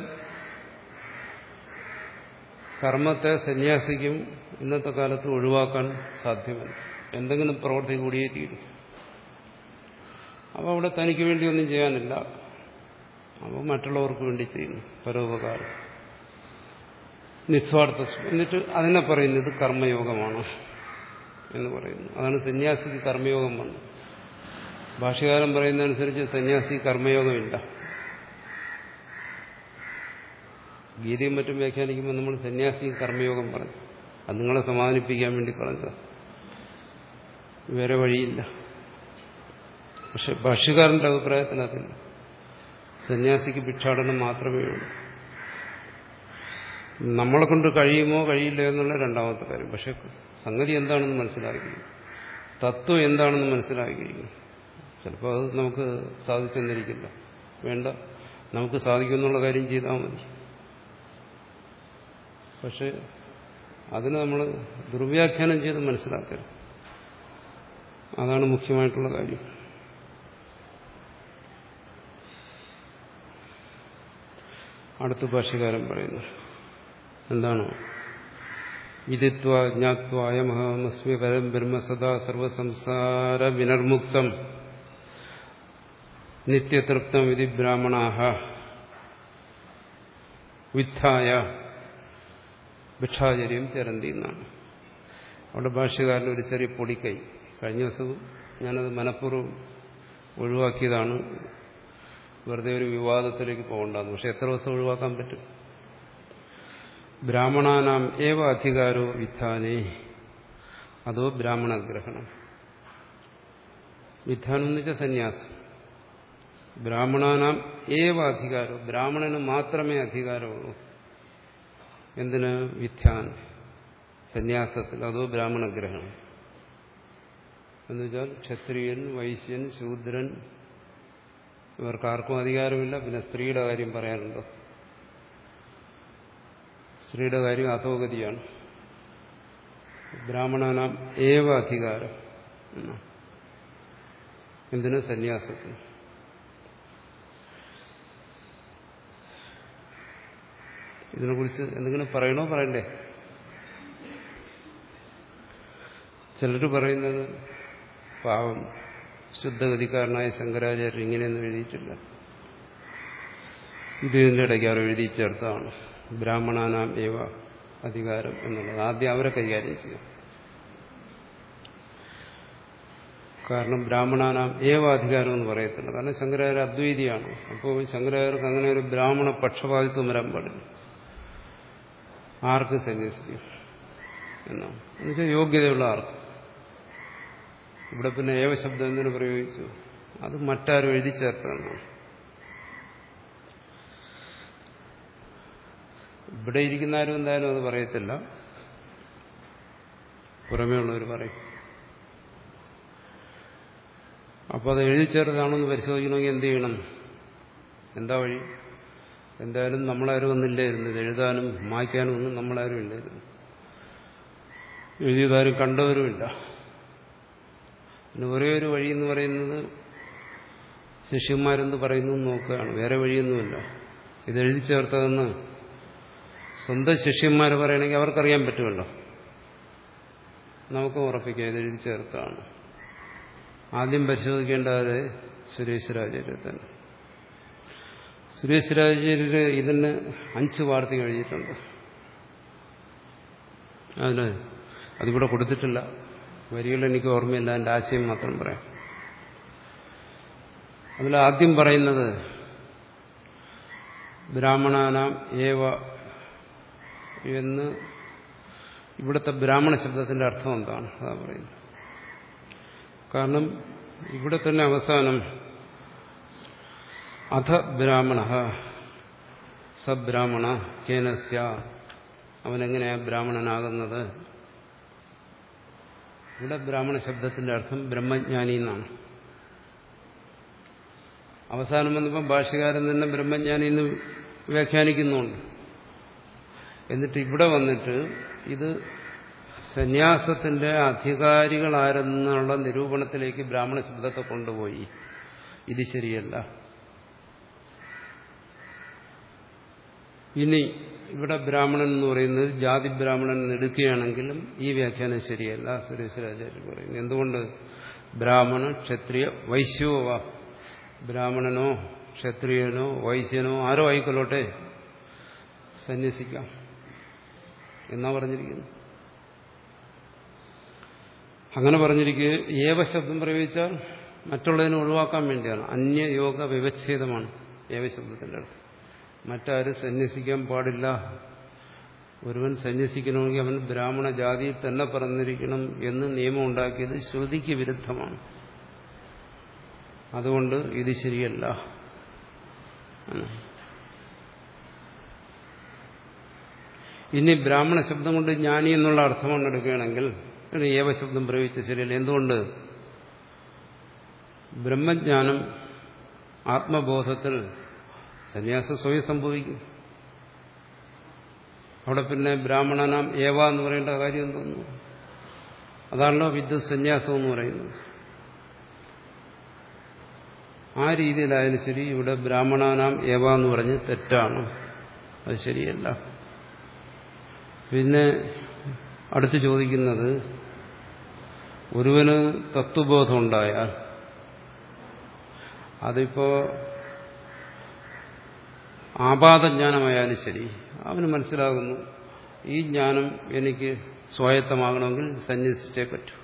കർമ്മത്തെ സന്യാസിക്കും ഇന്നത്തെ കാലത്ത് ഒഴിവാക്കാൻ സാധ്യമല്ല. എന്തെങ്കിലും പ്രവൃത്തി കൂടിയേ തീരും. അപ്പോൾ അവിടെ തനിക്ക് വേണ്ടി ഒന്നും ചെയ്യാനില്ല, അപ്പോൾ മറ്റുള്ളവർക്ക് വേണ്ടി ചെയ്യുന്നു പരോപകാരം, നിസ്വാർത്ഥ. എന്നിട്ട് അതിനെ പറയുന്നത് കർമ്മയോഗമാണ് എന്ന് പറയുന്നു. അതാണ് സന്യാസിക്ക് കർമ്മയോഗം വന്നത്. ഭാഷ്യകാരൻ പറയുന്നതനുസരിച്ച് സന്യാസി കർമ്മയോഗമില്ല. ഗീതയും മറ്റും വ്യാഖ്യാനിക്കുമ്പോൾ നമ്മൾ സന്യാസി കർമ്മയോഗം പറഞ്ഞു. അത് നിങ്ങളെ സമാധാനിപ്പിക്കാൻ വേണ്ടി പറഞ്ഞത്, വേറെ വഴിയില്ല. പക്ഷെ ഭാഷ്യകാരന്റെ അഭിപ്രായത്തിൽ അതില്ല. സന്യാസിക്ക് ഭിക്ഷാടനം മാത്രമേ ഉള്ളൂ. നമ്മളെ കൊണ്ട് കഴിയുമോ കഴിയില്ല എന്നുള്ള രണ്ടാമത്തെ കാര്യം. പക്ഷെ സംഗതി എന്താണെന്ന് മനസ്സിലാക്കിയിരിക്കും, തത്വം എന്താണെന്ന് മനസ്സിലാക്കിയിരിക്കും. ചിലപ്പോൾ അത് നമുക്ക് സാധിച്ചെന്നിരിക്കില്ല. വേണ്ട, നമുക്ക് സാധിക്കുമെന്നുള്ള കാര്യം ചെയ്താൽ മതി. പക്ഷെ അതിന് നമ്മൾ ദുർവ്യാഖ്യാനം ചെയ്ത് മനസ്സിലാക്കരുത്. അതാണ് മുഖ്യമായിട്ടുള്ള കാര്യം. അടുത്ത ഭാഷ്യകാരൻ പറയുന്നു എന്താണ്? വിദിത്വാ ജ്ഞാത്വാ അയമഹമസ്മി പരം ബ്രഹ്മ സദാ സർവസംസാര വിനർമുക്തം നിത്യതൃപ്തം വിധി ബ്രാഹ്മണാഹ വിദ്ധായ ഭിക്ഷാചര്യം ചരന്തി എന്നാണ്. അവിടെ ഭാഷ്യകാരൻ ഒരു ചെറിയ പൊടിക്കൈ. കഴിഞ്ഞ ദിവസവും ഞാനത് മനഃപൂർവ്വം ഒഴിവാക്കിയതാണ്, വെറുതെ ഒരു വിവാദത്തിലേക്ക് പോകണ്ടെന്ന്. പക്ഷെ എത്ര ദിവസം ഒഴിവാക്കാൻ പറ്റും? ബ്രാഹ്മണാനാം ഏവ അധികാരോ വിധാനേ അതോ ബ്രാഹ്മണഗ്രഹണം. വിധാനം എന്ന് വെച്ചാൽ സന്യാസം. ബ്രാഹ്മണാനാം ഏവ അധികാരം, ബ്രാഹ്മണന് മാത്രമേ അധികാരമുള്ളൂ. എന്തിന്? വിദ്യാൻ, സന്യാസത്തിൽ, അതോ ബ്രാഹ്മണഗ്രഹണം. എന്നുവെച്ചാൽ ക്ഷത്രിയൻ, വൈശ്യൻ, ശൂദ്രൻ ഇവർക്കാർക്കും അധികാരമില്ല. പിന്നെ സ്ത്രീയുടെ കാര്യം പറയാനുണ്ടോ? സ്ത്രീയുടെ കാര്യം അധോഗതിയാണ്. ബ്രാഹ്മണനാം ഏവ അധികാരം. എന്തിന്? സന്യാസത്തിന്. ഇതിനെക്കുറിച്ച് എന്തെങ്കിലും പറയണോ പറയണ്ടേ? ചിലർ പറയുന്നത് പാവം ശുദ്ധഗതിക്കാരനായ ശങ്കരാചാര്യർ ഇങ്ങനെയൊന്നും എഴുതിയിട്ടില്ല, ഇത് ഇതിൻ്റെ ഇടയ്ക്ക് അവർ എഴുതി ചേർത്താണ് ബ്രാഹ്മണാനാം ഏവ അധികാരം എന്നുള്ളത്. ആദ്യം അവരെ കൈകാര്യം ചെയ്യാം. കാരണം ബ്രാഹ്മണാനാം ഏവ അധികാരം എന്ന് പറയത്തില്ല. കാരണം ശങ്കരാചാര്യ അദ്വൈതിയാണ്. അപ്പോൾ ശങ്കരാചാര്യർക്ക് അങ്ങനെ ഒരു ബ്രാഹ്മണ പക്ഷപാതിത്വം വരാൻ പാടില്ല. ആർക്ക് സന്യസിക്കും എന്നാണ്. എന്നുവെച്ചാൽ യോഗ്യതയുള്ള ആർക്ക്. ഇവിടെ പിന്നെ ഏവശബ്ദം എന്തിനു പ്രയോഗിച്ചു? അത് മറ്റാരും എഴുതി ചേർത്തെന്നാണ്. ഇവിടെ ഇരിക്കുന്ന ആരും എന്തായാലും അത് പറയത്തില്ല, പുറമേ ഉള്ളവർ പറയും. അപ്പോൾ അത് എഴുതി ചേർത്താണെന്ന് പരിശോധിക്കണമെങ്കിൽ എന്ത് ചെയ്യണം? എന്താ വഴി? എന്തായാലും നമ്മളാരും ഒന്നില്ലായിരുന്നു, ഇത് എഴുതാനും മായ്ക്കാനും ഒന്നും നമ്മളാരും ഇല്ലായിരുന്നു, എഴുതിയതാരും കണ്ടവരുമില്ല. പിന്നെ ഒരേ ഒരു വഴി എന്ന് പറയുന്നത് ശിഷ്യന്മാരെന്ത് പറയുന്നു നോക്കുകയാണ്, വേറെ വഴിയൊന്നുമില്ല. ഇത് എഴുതി ചേർത്തതെന്ന് സ്വന്തം ശിഷ്യന്മാർ പറയണമെങ്കിൽ അവർക്കറിയാൻ പറ്റുമല്ലോ. നമുക്ക് ഉറപ്പിക്കാം ഇത് എഴുതി ചേർത്താണ്. ആദ്യം പരിശോധിക്കേണ്ടത് സുരേശ്വരാചാര്യ തന്നെ. സുരേശ്വരാചാര്യര് ഇതിന് അഞ്ച് വാർത്ത എഴുതിയിട്ടുണ്ട്. അതിന് അതിവിടെ കൊടുത്തിട്ടില്ല, വരികൾ എനിക്ക് ഓർമ്മയില്ല, എൻ്റെ ആശയം മാത്രം പറയാം. അതിൽ ആദ്യം പറയുന്നത് ബ്രാഹ്മണാനാം ഏവ എന്ന്, ഇവിടുത്തെ ബ്രാഹ്മണ ശബ്ദത്തിന്റെ അർത്ഥം എന്താണ് അതാ പറയുന്നത്. കാരണം ഇവിടെ തന്നെ അവസാനം അധ ബ്രാഹ്മണ സബ്രാഹ്മണ കേനസ്യ, അവനെങ്ങനെയാ ബ്രാഹ്മണനാകുന്നത്? ഇവിടെ ബ്രാഹ്മണ ശബ്ദത്തിന്റെ അർത്ഥം ബ്രഹ്മജ്ഞാനി എന്നാണ്. അവസാനം വന്നപ്പോൾ ഭാഷ്യകാരൻ തന്നെ ബ്രഹ്മജ്ഞാനി എന്ന് വ്യാഖ്യാനിക്കുന്നുണ്ട്. എന്നിട്ട് ഇവിടെ വന്നിട്ട് ഇത് സന്യാസത്തിന്റെ അധികാരികളാരെന്നുള്ള നിരൂപണത്തിലേക്ക് ബ്രാഹ്മണ ശബ്ദത്തെ കൊണ്ടുപോയി. ഇത് ശരിയല്ല. ഇനി ഇവിടെ ബ്രാഹ്മണൻ എന്ന് പറയുന്നത് ജാതി ബ്രാഹ്മണൻ എടുക്കുകയാണെങ്കിലും ഈ വ്യാഖ്യാനം ശരിയല്ല, സുരേശ്വരാചാര്യർ പറയുന്നു. എന്തുകൊണ്ട്? ബ്രാഹ്മണ ക്ഷത്രിയ വൈശ്യോവ, ബ്രാഹ്മണനോ ക്ഷത്രിയനോ വൈശ്യനോ ആരോ ആയിക്കൊള്ളട്ടെ സന്യസിക്കാം എന്നാ പറഞ്ഞിരിക്കുന്നു. അങ്ങനെ പറഞ്ഞിരിക്കുക ഏവ ശബ്ദം പ്രയോഗിച്ചാൽ മറ്റുള്ളതിനെ ഒഴിവാക്കാൻ വേണ്ടിയാണ്. അന്യയോഗ വിവച്ഛേദമാണ് ഏവശബ്ദത്തിന്റെ അർത്ഥം. മറ്റാരും സന്യസിക്കാൻ പാടില്ല. ഒരുവൻ സന്യസിക്കണമെങ്കിൽ അവൻ ബ്രാഹ്മണ ജാതിയിൽ തന്നെ പറഞ്ഞിരിക്കണം എന്ന് നിയമം ഉണ്ടാക്കിയത് ശ്രുതിക്ക് വിരുദ്ധമാണ്. അതുകൊണ്ട് ഇത് ശരിയല്ല. ഇനി ബ്രാഹ്മണ ശബ്ദം കൊണ്ട് ജ്ഞാനി എന്നുള്ള അർത്ഥമാണ് എടുക്കുകയാണെങ്കിൽ ഏവശബ്ദം പ്രയോഗിച്ച ശരിയല്ല. എന്തുകൊണ്ട്? ബ്രഹ്മജ്ഞാനം ആത്മബോധത്തിൽ സന്യാസം സ്വയം സംഭവിക്കും. അവിടെ പിന്നെ ബ്രാഹ്മണനാം ഏവ എന്ന് പറയേണ്ട കാര്യം എന്തോന്നു? അതാണല്ലോ വിദ്യുത് സന്യാസം എന്ന് പറയുന്നത്. ആ രീതിയിലായാലും ശരി ഇവിടെ ബ്രാഹ്മണനാം ഏവ എന്ന് പറഞ്ഞ് തെറ്റാണ്, അത് ശരിയല്ല. പിന്നെ അടുത്ത് ചോദിക്കുന്നത്, ഒരുവന് തത്വബോധം ഉണ്ടായാൽ അതിപ്പോ ആപാതജ്ഞാനമായാലും ശരി, അവന് മനസ്സിലാകുന്നു ഈ ജ്ഞാനം എനിക്ക് സ്വായത്തമാകണമെങ്കിൽ സന്യസിച്ചേ പറ്റൂ.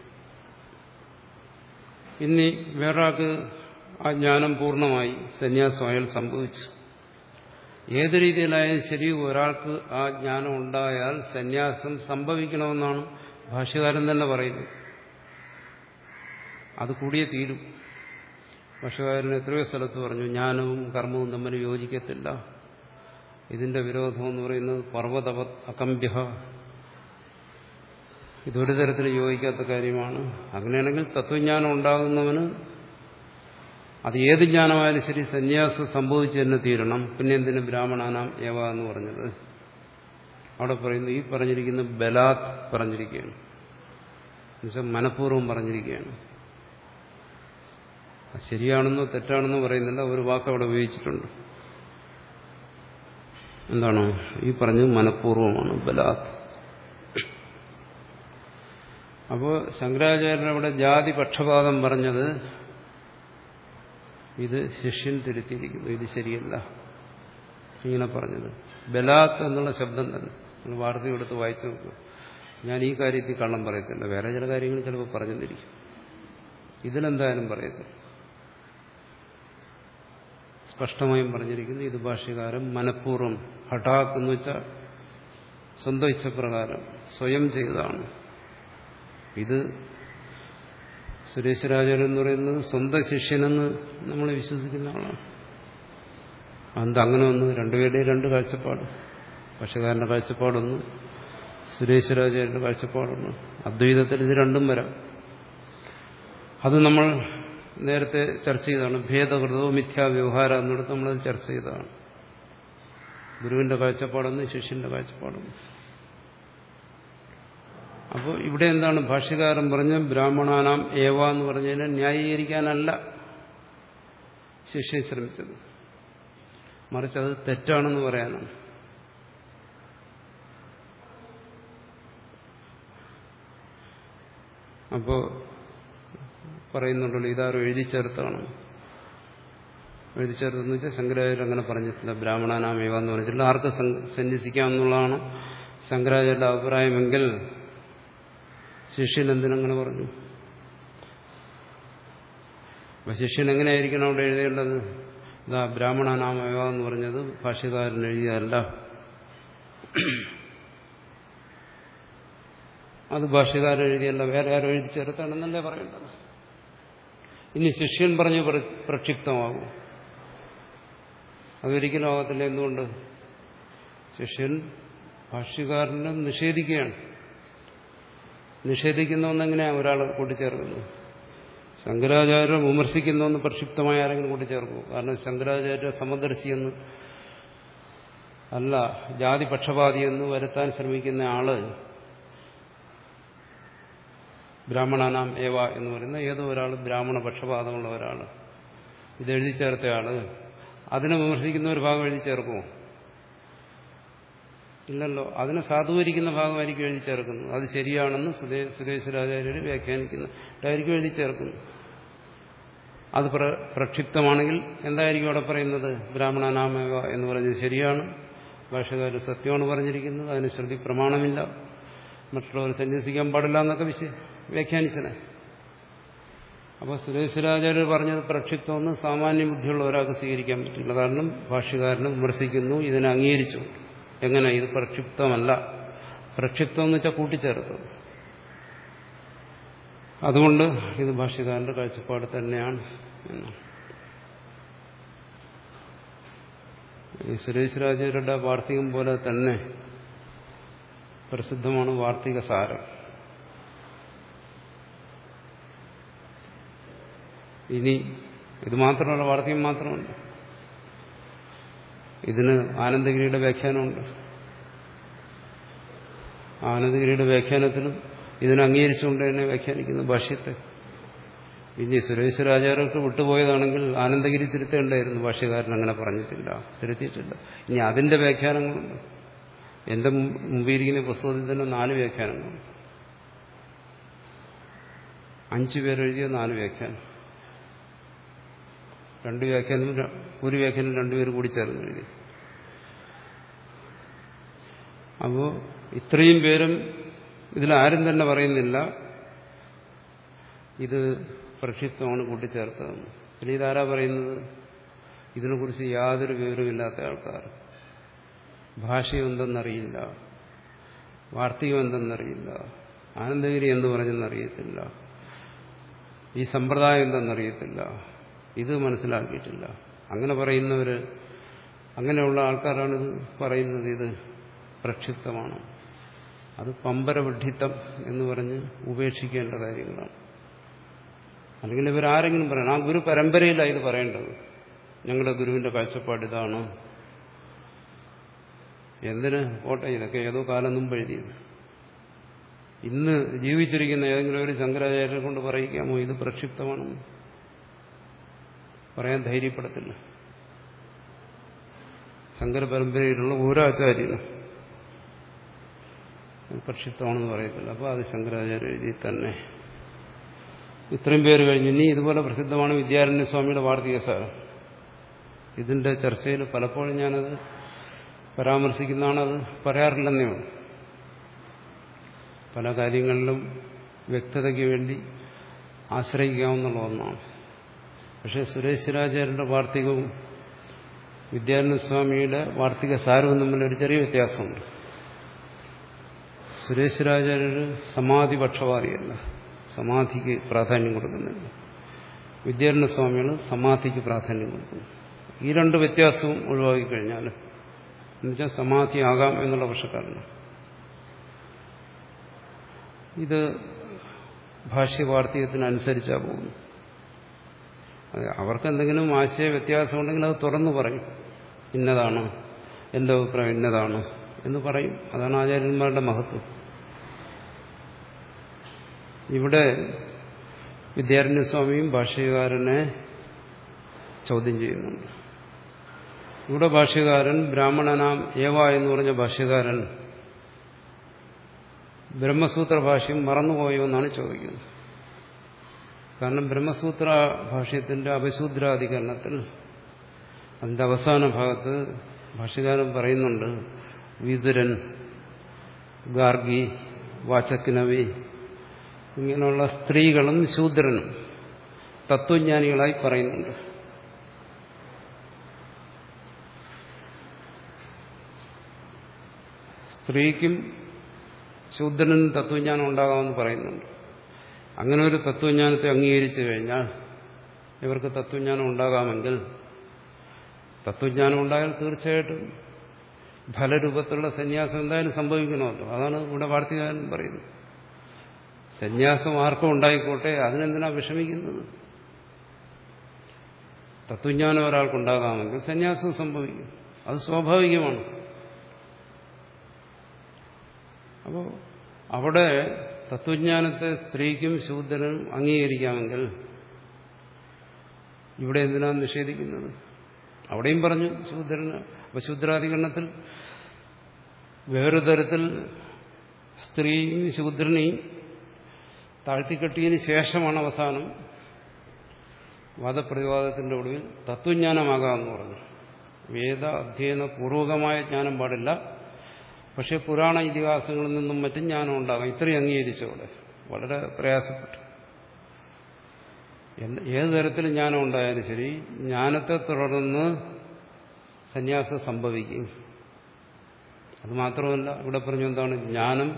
ഇനി വേറൊരാൾക്ക് ആ ജ്ഞാനം പൂർണ്ണമായി സന്യാസം അയാൾ സംഭവിച്ചു. ഏത് രീതിയിലായാലും ശരി ഒരാൾക്ക് ആ ജ്ഞാനം ഉണ്ടായാൽ സന്യാസം സംഭവിക്കണമെന്നാണ് ഭാഷ്യകാരൻ തന്നെ പറയുന്നത്. അത് കൂടിയേ തീരും. ഭാഷകാരൻ എത്രയോ സ്ഥലത്ത് പറഞ്ഞു ജ്ഞാനവും കർമ്മവും തമ്മിൽ യോജിക്കത്തില്ല. ഇതിന്റെ വിരോധം എന്ന് പറയുന്നത് പർവ്വതവ അകമ്പ്യ, ഇതൊരു തരത്തിൽ യോജിക്കാത്ത കാര്യമാണ്. അങ്ങനെയാണെങ്കിൽ തത്വജ്ഞാനം ഉണ്ടാകുന്നവന് അത് ഏത് ജ്ഞാനമായാലും ശരി സന്യാസം സംഭവിച്ചു തന്നെ തീരണം. പിന്നെ എന്തിന് ബ്രാഹ്മണാനാം ഏവ എന്ന് പറഞ്ഞത്? അവിടെ പറയുന്നു ഈ പറഞ്ഞിരിക്കുന്ന ബലാത് പറഞ്ഞിരിക്കുകയാണ്, എന്നുവെച്ചാൽ മനഃപൂർവ്വം പറഞ്ഞിരിക്കുകയാണ്. അത് ശരിയാണെന്നോ തെറ്റാണെന്നോ പറയുന്നില്ല, ഒരു വാക്ക് അവിടെ ഉപയോഗിച്ചിട്ടുണ്ട്. എന്താണോ ഈ പറഞ്ഞത്? മനഃപൂർവ്വമാണ്, ബലാത്. അപ്പോൾ ശങ്കരാചാര്യൻ അവിടെ ജാതി പക്ഷപാതം പറഞ്ഞത് ഇത് ശിഷ്യൻ തിരുത്തിയിരിക്കുന്നു, ഇത് ശരിയല്ല ഇങ്ങനെ പറഞ്ഞത്. ബലാത്ത് എന്നുള്ള ശബ്ദം തന്നെ നിങ്ങൾ വാർത്തകൾ എടുത്ത് വായിച്ചു നോക്കുക. ഞാൻ ഈ കാര്യത്തിൽ കള്ളം പറയത്തില്ല, വേറെ ചില കാര്യങ്ങൾ ചിലപ്പോൾ പറഞ്ഞെന്നിരിക്കും, ഇതിലെന്തായാലും പറയത്തില്ല. സ്പഷ്ടമായും പറഞ്ഞിരിക്കുന്നു ഇത് ഭാഷ്യകാരൻ മനഃപൂർവ്വം ഹഠാത്ത് എന്ന് വെച്ചാൽ സ്വന്തം ഇച്ഛപ്രകാരം സ്വയം ചെയ്തതാണ്. ഇത് സുരേശ്വരാചാര്യൻ എന്ന് പറയുന്നത് സ്വന്തം ശിഷ്യനെന്ന് നമ്മൾ വിശ്വസിക്കുന്ന ആളാണ്. അതെന്താ അങ്ങനെ ഒന്ന്? രണ്ടുപേരുടെയും രണ്ട് കാഴ്ചപ്പാട്. ഭാഷ്യകാരന്റെ കാഴ്ചപ്പാടൊന്ന്, സുരേശ്വരാചാര്യന്റെ കാഴ്ചപ്പാടൊന്ന്. അദ്വൈതത്തിൽ ഇത് രണ്ടും വരാം. അത് നമ്മൾ നേരത്തെ ചർച്ച ചെയ്തതാണ്. ഭേദകൃതോ മിഥ്യാവ്യവഹാരം എന്നിടത്ത് നമ്മളത് ചർച്ച ചെയ്തതാണ്. ഗുരുവിന്റെ കാഴ്ചപ്പാടൊന്ന്, ശിഷ്യന്റെ കാഴ്ചപ്പാടൊന്ന്. അപ്പോൾ ഇവിടെ എന്താണ് ഭാഷ്യകാരൻ പറഞ്ഞ ബ്രാഹ്മണാനാം ഏവ എന്ന് പറഞ്ഞതിനെ ന്യായീകരിക്കാനല്ല ശിഷ്യൻ ശ്രമിച്ചത്, മറിച്ച് അത് തെറ്റാണെന്ന് പറയാനാണ്. അപ്പോൾ പറയുന്നുണ്ടല്ലോ ഇതാരും എഴുതി ചേർത്താണ്. എഴുതി ചേർത്തെന്ന് വെച്ചാൽ ശങ്കരാചാര്യർ അങ്ങനെ പറഞ്ഞിട്ടില്ല, ബ്രാഹ്മണാനാം ഏവ എന്ന് പറഞ്ഞിട്ടില്ല. ആർക്ക് സന്യസിക്കാമെന്നുള്ളതാണ് ശങ്കരാചാര്യരുടെ അഭിപ്രായമെങ്കിൽ ശിഷ്യൻ എന്തിനങ്ങനെ പറഞ്ഞു? അപ്പൊ ശിഷ്യൻ എങ്ങനെയായിരിക്കണം അവിടെ എഴുതേണ്ടത്? ഇതാ ബ്രാഹ്മണനാമേവ എന്ന് പറഞ്ഞത് ഭാഷ്യകാരൻ എഴുതിയതല്ല, അത് ഭാഷ്യകാരൻ എഴുതിയല്ല, വേറെ ആരും എഴുതി ചേർത്താണെന്നല്ലേ പറയേണ്ടത്. ഇനി ശിഷ്യൻ പറഞ്ഞ് പ്രക്ഷിപ്തമാകും? അതൊരിക്കലും ആകത്തില്ല. എന്തുകൊണ്ട്? ശിഷ്യൻ ഭാഷ്യകാരനെ നിഷേധിക്കുകയാണ്. നിഷേധിക്കുന്ന ഒന്നെങ്ങനെയാണ് ഒരാൾ കൂട്ടിച്ചേർക്കുന്നു? ശങ്കരാചാര്യരെ വിമർശിക്കുന്നതെന്ന് പ്രക്ഷിപ്തമായ ആരെങ്കിലും കൂട്ടിച്ചേർക്കും? കാരണം ശങ്കരാചാര്യ സമദർശിയെന്ന് അല്ല, ജാതിപക്ഷപാതിയെന്ന് വരുത്താൻ ശ്രമിക്കുന്ന ആള് ബ്രാഹ്മണനാം ഏവ എന്ന് പറയുന്ന ഏതോ ഒരാൾ, ബ്രാഹ്മണ പക്ഷപാതമുള്ള ഒരാൾ, ഇതെഴുതി ചേർത്തയാള് അതിനെ വിമർശിക്കുന്ന ഒരു ഭാഗം എഴുതി ചേർക്കുമോ? ഇല്ലല്ലോ. അതിനെ സാധൂകരിക്കുന്ന ഭാഗമായിരിക്കും എഴുതി ചേർക്കുന്നത്. അത് ശരിയാണെന്ന് സുരേശ്വരാചാര്യർ വ്യാഖ്യാനിക്കുന്നതായിരിക്കും എഴുതി ചേർക്കുന്നത്. അത് പ്രക്ഷിപ്തമാണെങ്കിൽ എന്തായിരിക്കും അവിടെ പറയുന്നത്? ബ്രാഹ്മണനാമേവ എന്ന് പറഞ്ഞത് ശരിയാണ്, ഭാഷകാരൻ സത്യമാണ് പറഞ്ഞിരിക്കുന്നത്, അതിന് ശ്രുതി പ്രമാണമില്ല, മറ്റുള്ളവർ സന്യസിക്കാൻ പാടില്ല എന്നൊക്കെ വിശ വ്യാഖ്യാനിച്ചനെ. അപ്പോൾ സുരേശ്വരാചാര്യർ പറഞ്ഞത് പ്രക്ഷിപ്തമെന്ന് സാമാന്യ ബുദ്ധിയുള്ള ഒരാൾക്ക് സ്വീകരിക്കാൻ പറ്റില്ല. കാരണം ഭാഷ്യകാരനെ വിമർശിക്കുന്നു, ഇതിനെ അംഗീകരിച്ചു. എങ്ങനെ? ഇത് പ്രക്ഷിപ്തമല്ല. പ്രക്ഷിപ്തം എന്ന് വെച്ചാൽ കൂട്ടിച്ചേർത്തത്. അതുകൊണ്ട് ഇത് ഭാഷ്യകാരന്റെ കാഴ്ചപ്പാട് തന്നെയാണ് എന്ന്. ഈ സുരേശ്വരാചാര്യരുടെ വാർത്തികം പോലെ തന്നെ പ്രസിദ്ധമാണ് വാർത്തിക സാരം. ഇനി ഇത് മാത്രമല്ല, വാർത്തികം മാത്രമല്ല, ഇതിന് ആനന്ദഗിരിയുടെ വ്യാഖ്യാനമുണ്ട്. ആനന്ദഗിരിയുടെ വ്യാഖ്യാനത്തിലും ഇതിനെ അംഗീകരിച്ചുകൊണ്ട് തന്നെ വ്യാഖ്യാനിക്കുന്ന ഭാഷ്യത്തെ. ഇനി സുരേശ്വരാചാര്യർക്ക് വിട്ടുപോയതാണെങ്കിൽ ആനന്ദഗിരി തിരുത്തേണ്ടായിരുന്നു. ഭാഷ്യകാരൻ അങ്ങനെ പറഞ്ഞിട്ടില്ല, തിരുത്തിയിട്ടില്ല. ഇനി അതിന്റെ വ്യാഖ്യാനങ്ങളുണ്ട്. എന്റെ മുമ്പിരിക്കുന്ന പുസ്തകത്തിൽ തന്നെ നാല് വ്യാഖ്യാനങ്ങളുണ്ട്. അഞ്ചു പേരെഴുതിയ നാല് വ്യാഖ്യാനം. രണ്ട് വ്യാഖ്യാനം, ഒരു വ്യാഖ്യാനം രണ്ടുപേരും കൂടി ചേർന്ന് എഴുതി. അപ്പോൾ ഇത്രയും പേരും ഇതിലാരും തന്നെ പറയുന്നില്ല ഇത് പ്രക്ഷിപ്തമാണ് കൂട്ടിച്ചേർത്തതെന്ന്. പിന്നെ ഇതാരാ പറയുന്നത്? ഇതിനെക്കുറിച്ച് യാതൊരു വിവരമില്ലാത്ത ആൾക്കാർ. ഭാഷയും എന്തെന്നറിയില്ല, വാർത്തികം എന്തെന്നറിയില്ല, ആനന്ദഗിരി എന്ത് പറഞ്ഞെന്നറിയത്തില്ല, ഈ സമ്പ്രദായം എന്തെന്നറിയത്തില്ല, ഇത് മനസ്സിലാക്കിയിട്ടില്ല. അങ്ങനെ പറയുന്നവർ, അങ്ങനെയുള്ള ആൾക്കാരാണിത് പറയുന്നത്. ഇത് പ്രക്ഷിപ്തമാണ്, അത് പമ്പരവിഡ്ഢിത്തം എന്ന് പറഞ്ഞ് ഉപേക്ഷിക്കേണ്ട കാര്യങ്ങളാണ്. അല്ലെങ്കിൽ ഇവരാരെങ്കിലും പറയണം, ആ ഗുരു പരമ്പരയിലാണ് ഇത് പറയേണ്ടത്. ഞങ്ങളുടെ ഗുരുവിന്റെ കാഴ്ചപ്പാട് ഇതാണ്. എന്തിന് പോട്ടെ, ഇതൊക്കെ ഏതോ കാലം മുമ്പ് എഴുതിയത്. ഇന്ന് ജീവിച്ചിരിക്കുന്ന ഏതെങ്കിലും ഒരു ശങ്കരാചാര്യരെ കൊണ്ട് പറയിക്കാമോ ഇത് പ്രക്ഷിപ്തമാണെന്ന്? പറയാൻ ധൈര്യപ്പെടത്തില്ല. ശങ്കര പരമ്പരയിലുള്ള ഓരോ ആചാര്യനും പ്രക്ഷിപ്തമാണെന്ന് പറയത്തില്ല. അപ്പോൾ അത് ശങ്കരാചാര്യ എഴുതി തന്നെ. ഇത്രയും പേര് കഴിഞ്ഞു. ഇനി ഇതുപോലെ പ്രസിദ്ധമാണ് വിദ്യാരണ്യ സ്വാമിയുടെ വാർത്തികസാരം. ഇതിന്റെ ചർച്ചയിൽ പലപ്പോഴും ഞാനത് പരാമർശിക്കുന്നതാണ്, അത് പറയാറില്ലെന്നേ ഉള്ളൂ. പല കാര്യങ്ങളിലും വ്യക്തതയ്ക്ക് വേണ്ടി ആശ്രയിക്കാവുന്നുള്ള ഒന്നാണ്. പക്ഷേ സുരേശ്വരാചാര്യന്റെ വാർത്തികവും വിദ്യാരണ്യസ്വാമിയുടെ വാർത്തിക സാരവും തമ്മിലൊരു ചെറിയ വ്യത്യാസമുണ്ട്. സുരേശ്വരാചാര്യർ സമാധിപക്ഷവാദിയല്ല, സമാധിക്ക് പ്രാധാന്യം കൊടുക്കുന്നില്ല. വിദ്യാരണ്യസ്വാമികൾ സമാധിക്ക് പ്രാധാന്യം കൊടുക്കുന്നു. ഈ രണ്ട് വ്യത്യാസവും ഒഴിവാക്കിക്കഴിഞ്ഞാൽ, എന്നുവെച്ചാൽ സമാധിയാകാം എന്നുള്ള പക്ഷക്കാരനാണ്. ഇത് ഭാഷ്യവാർത്തികത്തിനനുസരിച്ചാണ് പോകുന്നു. അവർക്കെന്തെങ്കിലും ആശയ വ്യത്യാസമുണ്ടെങ്കിൽ അത് തുറന്നു പറയും. ഇന്നതാണ് എൻ്റെ അഭിപ്രായം, ഇന്നതാണ് എന്ന് പറയും. അതാണ് ആചാര്യന്മാരുടെ മഹത്വം. ഇവിടെ വിദ്യാരണ്യസ്വാമിയും ഭാഷ്യകാരനെ ചോദ്യം ചെയ്യുന്നുണ്ട്. ഇവിടെ ഭാഷ്യകാരൻ ബ്രാഹ്മണനാം ഏവ എന്ന് പറഞ്ഞ ഭാഷ്യകാരൻ ബ്രഹ്മസൂത്ര ഭാഷ്യം മറന്നുപോയോ എന്നാണ് ചോദിക്കുന്നത്. കാരണം ബ്രഹ്മസൂത്ര ഭാഷ്യത്തിന്റെ അപശൂദ്രാധികരണത്തിൽ അതിന്റെ അവസാന ഭാഗത്ത് ഭാഷ്യകാരൻ പറയുന്നുണ്ട്, വിതുരൻ, ഗാർഗി, വാചക്നവി ഇങ്ങനെയുള്ള സ്ത്രീകളും ശൂദ്രനും തത്വജ്ഞാനികളായി പറയുന്നുണ്ട്. സ്ത്രീക്കും ശൂദ്രനും തത്വജ്ഞാനം ഉണ്ടാകാമെന്ന് പറയുന്നുണ്ട്. അങ്ങനെ ഒരു തത്വജ്ഞാനത്തെ അംഗീകരിച്ചു കഴിഞ്ഞാൽ ഇവർക്ക് തത്വജ്ഞാനം ഉണ്ടാകാമെങ്കിൽ, തത്വജ്ഞാനം ഉണ്ടായാൽ തീർച്ചയായിട്ടും ഫലരൂപത്തിലുള്ള സന്യാസം എന്തായാലും സംഭവിക്കണമല്ലോ. അതാണ് ഇവിടെ വാർത്തികാരൻ പറയുന്നത്. സന്യാസം ആർക്കും ഉണ്ടായിക്കോട്ടെ, അതിനെന്തിനാ വിഷമിക്കുന്നത്? തത്വജ്ഞാനം ഒരാൾക്കുണ്ടാകാമെങ്കിൽ സന്യാസം സംഭവിക്കും, അത് സ്വാഭാവികമാണ്. അപ്പോൾ അവിടെ തത്വജ്ഞാനത്തെ സ്ത്രീക്കും ശൂദ്രനും അംഗീകരിക്കാമെങ്കിൽ ഇവിടെ എന്തിനാണ് നിഷേധിക്കുന്നത്? അവിടെയും പറഞ്ഞു ശൂദ്രന്. അപ്പൊ ശൂദ്രാധികരണത്തിൽ വേറൊരു തരത്തിൽ സ്ത്രീയും ശൂദ്രനെയും താഴ്ത്തിക്കെട്ടിയതിന് ശേഷമാണ് അവസാനം വാദപ്രതിവാദത്തിന്റെ ഒടുവിൽ തത്വജ്ഞാനമാകാമെന്ന് പറഞ്ഞു. വേദ അധ്യയന പൂർവകമായ ജ്ഞാനം പാടില്ല, പക്ഷെ പുരാണ ഇതിഹാസങ്ങളിൽ നിന്നും മറ്റും ജ്ഞാനം ഉണ്ടാകാം. ഇത്രയും അംഗീകരിച്ചവിടെ വളരെ പ്രയാസപ്പെട്ടു. ഏത് തരത്തിൽ ജ്ഞാനം ഉണ്ടായാലും ശരി, ജ്ഞാനത്തെ തുടർന്ന് സന്യാസം സംഭവിക്കും. അത് മാത്രമല്ല, ഇവിടെ പറഞ്ഞു എന്താണ് ജ്ഞാനം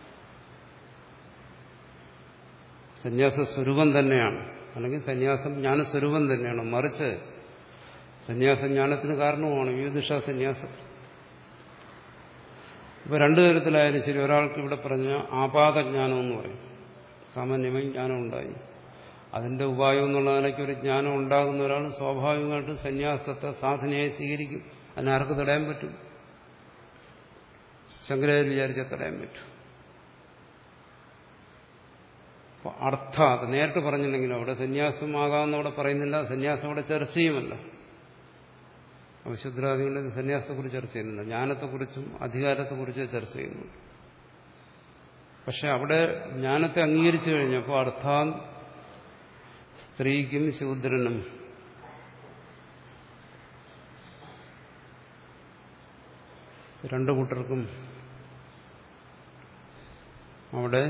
സന്യാസ സ്വരൂപം തന്നെയാണ്, അല്ലെങ്കിൽ സന്യാസം ജ്ഞാനസ്വരൂപം തന്നെയാണ്. മറിച്ച് സന്യാസം ജ്ഞാനത്തിന് കാരണവുമാണ്. വിവിധ സന്യാസം ഇപ്പൊ രണ്ടു തരത്തിലായാലും ശരി, ഒരാൾക്ക് ഇവിടെ പറഞ്ഞ ആപാതജ്ഞാനം എന്ന് പറയും, സാമാന്യമായി ജ്ഞാനം ഉണ്ടായി, അതിന്റെ ഉപായം എന്നുള്ള നിലയ്ക്ക് ഒരു ജ്ഞാനം ഉണ്ടാകുന്ന ഒരാൾ സ്വാഭാവികമായിട്ടും സന്യാസത്തെ സാധനയായി സ്വീകരിക്കും. അതിനാർക്ക് തടയാൻ പറ്റും? ശങ്കരാചാര്യ വിചാരിച്ചാൽ തടയാൻ പറ്റും. അപ്പൊ അർത്ഥാത് നേരിട്ട് പറഞ്ഞില്ലെങ്കിലും അവിടെ സന്യാസമാകാമെന്ന് അവിടെ പറയുന്നില്ല, സന്യാസം അവിടെ ചർച്ച ചെയ്യുമല്ല. അവശുദ്രാദികളുടെ സന്യാസത്തെക്കുറിച്ച് ചർച്ച ചെയ്യുന്നില്ല, ജ്ഞാനത്തെക്കുറിച്ചും അധികാരത്തെക്കുറിച്ച് ചർച്ച ചെയ്യുന്നു. പക്ഷെ അവിടെ ജ്ഞാനത്തെ അംഗീകരിച്ചു കഴിഞ്ഞപ്പോൾ അർത്ഥാത് സ്ത്രീക്കും ശൂദ്രനും രണ്ടു കൂട്ടർക്കും അവിടെ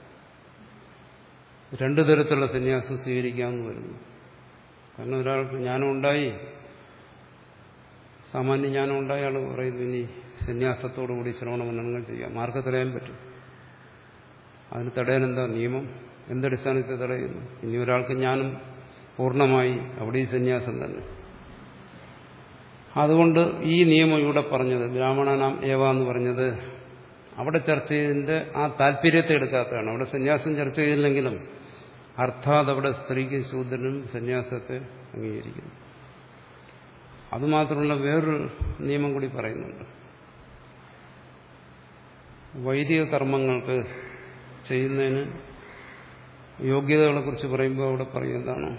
രണ്ടു തരത്തിലുള്ള സന്യാസം സ്വീകരിക്കാമെന്ന് വരുന്നു. കാരണം ഒരാൾക്ക് ജ്ഞാനം ഉണ്ടായി, സാമാന്യ ജ്ഞാനം ഉണ്ടായ ആൾ പറയുന്നു ഇനി സന്യാസത്തോടുകൂടി ശ്രവണമനനങ്ങൾ ചെയ്യാം. ആർക്ക് തടയാൻ പറ്റും? അതിന് തടയാൻ എന്താ നിയമം? എന്തടിസ്ഥാനത്തെ തടയുന്നു? ഇനി ഒരാൾക്ക് ജ്ഞാനം പൂർണ്ണമായി അവിടെ ഈ സന്യാസം തന്നെ. അതുകൊണ്ട് ഈ നിയമം ഇവിടെ പറഞ്ഞത് ബ്രാഹ്മണനാം ഏവ എന്ന് പറഞ്ഞത് അവിടെ ചർച്ച ചെയ്തതിന്റെ ആ താല്പര്യത്തെ എടുക്കാത്തതാണ്. അവിടെ സന്യാസം ചർച്ച ചെയ്തില്ലെങ്കിലും അർത്ഥാത് അവിടെ സ്ത്രീക്കും ശൂദ്രനും സന്യാസത്തെ അംഗീകരിക്കുന്നു. അതുമാത്രമല്ല വേറൊരു നിയമം കൂടി പറയുന്നുണ്ട്. വൈദിക കർമ്മങ്ങൾക്ക് ചെയ്യുന്നതിന് യോഗ്യതകളെ കുറിച്ച് പറയുമ്പോൾ അവിടെ പറയും എന്താണ്?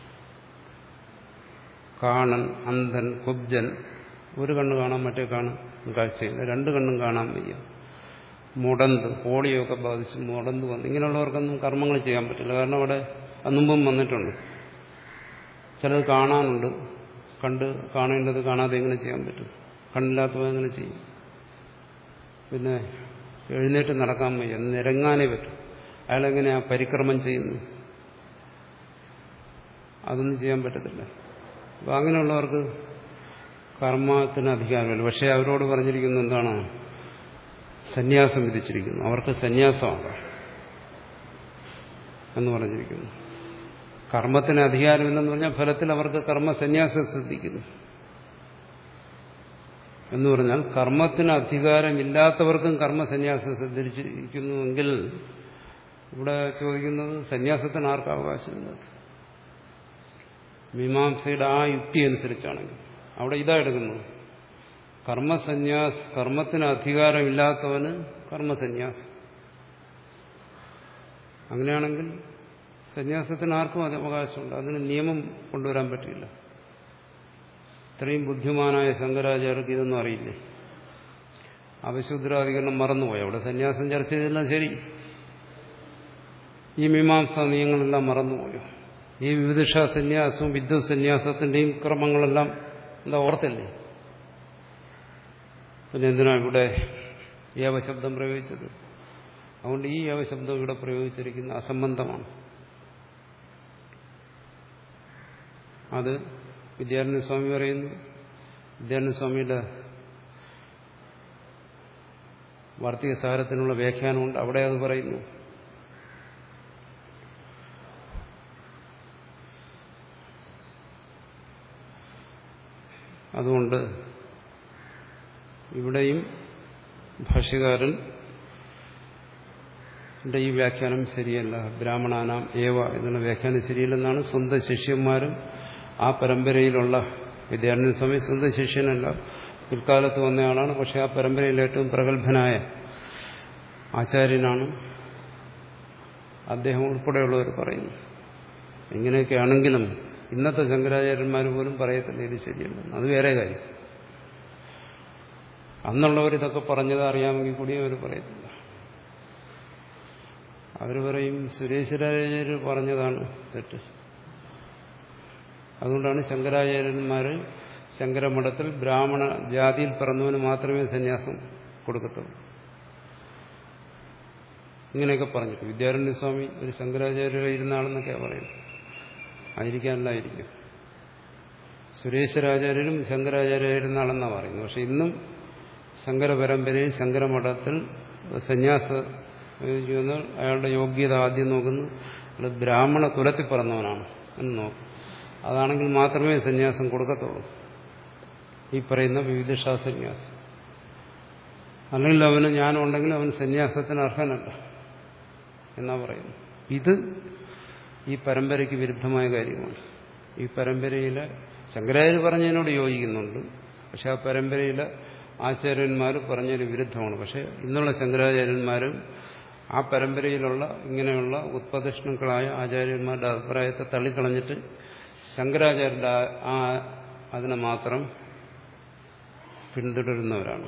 കാണൻ, അന്ധൻ, കുബ്ജൻ, ഒരു കണ്ണ് കാണാൻ മറ്റേ കാണാൻ കാഴ്ചയില്ല, രണ്ട് കണ്ണും കാണാൻ വയ്യ, മുടന്ത്, പോളിയൊക്കെ ബാധിച്ച് മുടന്ത് വന്ന് ഇങ്ങനെയുള്ളവർക്കൊന്നും കർമ്മങ്ങൾ ചെയ്യാൻ പറ്റില്ല. കാരണം അവിടെ മുമ്പും വന്നിട്ടുണ്ട്. ചിലത് കാണാനുണ്ട്, കണ്ട് കാണേണ്ടത് കാണാതെ എങ്ങനെ ചെയ്യാൻ പറ്റും? കണ്ണില്ലാത്തവ എങ്ങനെ ചെയ്യും? പിന്നെ എഴുന്നേറ്റ് നടക്കാൻ വയ്യ, നിരങ്ങാനേ പറ്റും. അയാളെങ്ങനെയാ പരിക്രമം ചെയ്യുന്നു? അതൊന്നും ചെയ്യാൻ പറ്റത്തില്ല. അപ്പം അങ്ങനെയുള്ളവർക്ക് കർമ്മത്തിന് അധികാരമില്ല. പക്ഷെ അവരോട് പറഞ്ഞിരിക്കുന്നത് എന്താണ്? സന്യാസം വിധിച്ചിരിക്കുന്നു. അവർക്ക് സന്യാസമാണ് എന്ന് പറഞ്ഞിരിക്കുന്നു. കർമ്മത്തിന് അധികാരമില്ലെന്ന് പറഞ്ഞാൽ ഫലത്തിൽ അവർക്ക് കർമ്മ സന്യാസം സിദ്ധിക്കുന്നു എന്ന് പറഞ്ഞാൽ കർമ്മത്തിന് അധികാരമില്ലാത്തവർക്കും കർമ്മസന്യാസം സിദ്ധിച്ചിരിക്കുന്നുവെങ്കിൽ ഇവിടെ ചോദിക്കുന്നത് സന്യാസത്തിന് ആർക്കും അവകാശമില്ലാത്ത മീമാംസയുടെ ആ യുക്തി അനുസരിച്ചാണെങ്കിൽ അവിടെ ഇതാ എടുക്കുന്നത്. കർമ്മസന്യാസ് കർമ്മത്തിന് അധികാരമില്ലാത്തവന് കർമ്മസന്യാസം. അങ്ങനെയാണെങ്കിൽ സന്യാസത്തിന് ആർക്കും അത് അവകാശമുണ്ട്. അതിന് നിയമം കൊണ്ടുവരാൻ പറ്റില്ല. ഇത്രയും ബുദ്ധിമാനായ ശങ്കരാചാര്യർക്ക് ഇതൊന്നും അറിയില്ലേ? അവശൂദ്രാധികരണം മറന്നുപോയി. അവിടെ സന്യാസം ചർച്ച ചെയ്തെല്ലാം ശരി, ഈ മീമാംസാ നിയമങ്ങളെല്ലാം മറന്നുപോയോ? ഈ വിവിധിഷ സന്യാസവും വിദ്വത് സന്യാസത്തിന്റെയും ക്രമങ്ങളെല്ലാം എന്താ ഓർത്തില്ലേ? പിന്നെ എന്തിനാ ഇവിടെ ഏവശബ്ദം പ്രയോഗിച്ചത്? അതുകൊണ്ട് ഈ ഏവശബ്ദം ഇവിടെ പ്രയോഗിച്ചിരിക്കുന്ന അസംബന്ധമാണ്. അത് വിദ്യാരണ്യ സ്വാമി പറയുന്നു. വിദ്യാരണ്യ സ്വാമിയുടെ വാർത്തിക സാരത്തിനുള്ള വ്യാഖ്യാനമുണ്ട്, അവിടെ അത് പറയുന്നു. അതുകൊണ്ട് ഇവിടെയും ഭാഷ്യകാരൻ ഈ വ്യാഖ്യാനം ശരിയല്ല. ബ്രാഹ്മണാനാം ഏവ എന്നുള്ള വ്യാഖ്യാനം ശരിയല്ലെന്നാണ്. സ്വന്തം ശിഷ്യന്മാരും ആ പരമ്പരയിലുള്ള വിദ്യാരണ്യ സ്വാമി സ്വന്തം ശിഷ്യനല്ല, പിൽക്കാലത്ത് വന്നയാളാണ്. പക്ഷെ ആ പരമ്പരയിൽ ഏറ്റവും പ്രഗത്ഭനായ ആചാര്യനാണ്. അദ്ദേഹം ഉൾപ്പെടെയുള്ളവർ പറയുന്നു. ഇങ്ങനെയൊക്കെയാണെങ്കിലും ഇന്നത്തെ ശങ്കരാചാര്യന്മാർ പോലും പറയത്തില്ല ഇത് ശരിയല്ല. അത് വേറെ കാര്യം. അന്നുള്ളവർ ഇതൊക്കെ പറഞ്ഞത് അറിയാമെങ്കിൽ കൂടി അവർ പറയത്തില്ല. അവർ പറയും സുരേശ്വരാചാര്യർ പറഞ്ഞതാണ് തെറ്റ്. അതുകൊണ്ടാണ് ശങ്കരാചാര്യന്മാർ ശങ്കരമഠത്തിൽ ബ്രാഹ്മണ ജാതിയിൽ പിറന്നവന് മാത്രമേ സന്യാസം കൊടുക്കത്തുള്ളൂ. ഇങ്ങനെയൊക്കെ പറഞ്ഞിട്ട് വിദ്യാരണ്യ സ്വാമി ഒരു ശങ്കരാചാര്യരായിരുന്ന ആളെന്നൊക്കെയാണ് പറയുന്നത്. ആയിരിക്കാനല്ലായിരിക്കും. സുരേശ്വരാചാര്യരും ശങ്കരാചാര്യായിരുന്ന ആളെന്നാണ് പറയുന്നത്. പക്ഷെ ഇന്നും ശങ്കര പരമ്പരയിൽ ശങ്കരമഠത്തിൽ സന്യാസ അയാളുടെ യോഗ്യത ആദ്യം നോക്കുന്നു. അയാൾ ബ്രാഹ്മണ കുലത്തിൽ പിറന്നവനാണ് എന്ന് നോക്കും. അതാണെങ്കിൽ മാത്രമേ സന്യാസം കൊടുക്കത്തുള്ളൂ, ഈ പറയുന്ന വിവിധിഷാ സന്യാസം. അല്ലെങ്കിൽ അവന് ജ്ഞാനം ഉണ്ടെങ്കിൽ അവൻ സന്യാസത്തിന് അർഹനല്ല എന്നാ പറയുന്നു. ഇത് ഈ പരമ്പരയ്ക്ക് വിരുദ്ധമായ കാര്യമാണ്. ഈ പരമ്പരയിലെ ശങ്കരാചാര്യ പറഞ്ഞതിനോട് യോജിക്കുന്നുണ്ട്, പക്ഷെ ആ പരമ്പരയിലെ ആചാര്യന്മാർ പറഞ്ഞതിന് വിരുദ്ധമാണ്. പക്ഷെ ഇന്നുള്ള ശങ്കരാചാര്യന്മാരും ആ പരമ്പരയിലുള്ള ഇങ്ങനെയുള്ള ഉത്പതിഷ്ണുക്കളായ ആചാര്യന്മാരുടെ അഭിപ്രായത്തെ തള്ളിക്കളഞ്ഞിട്ട് ശങ്കരാചാര്യരുടെ ആ അതിനെ മാത്രം പിന്തുടരുന്നവരാണ്.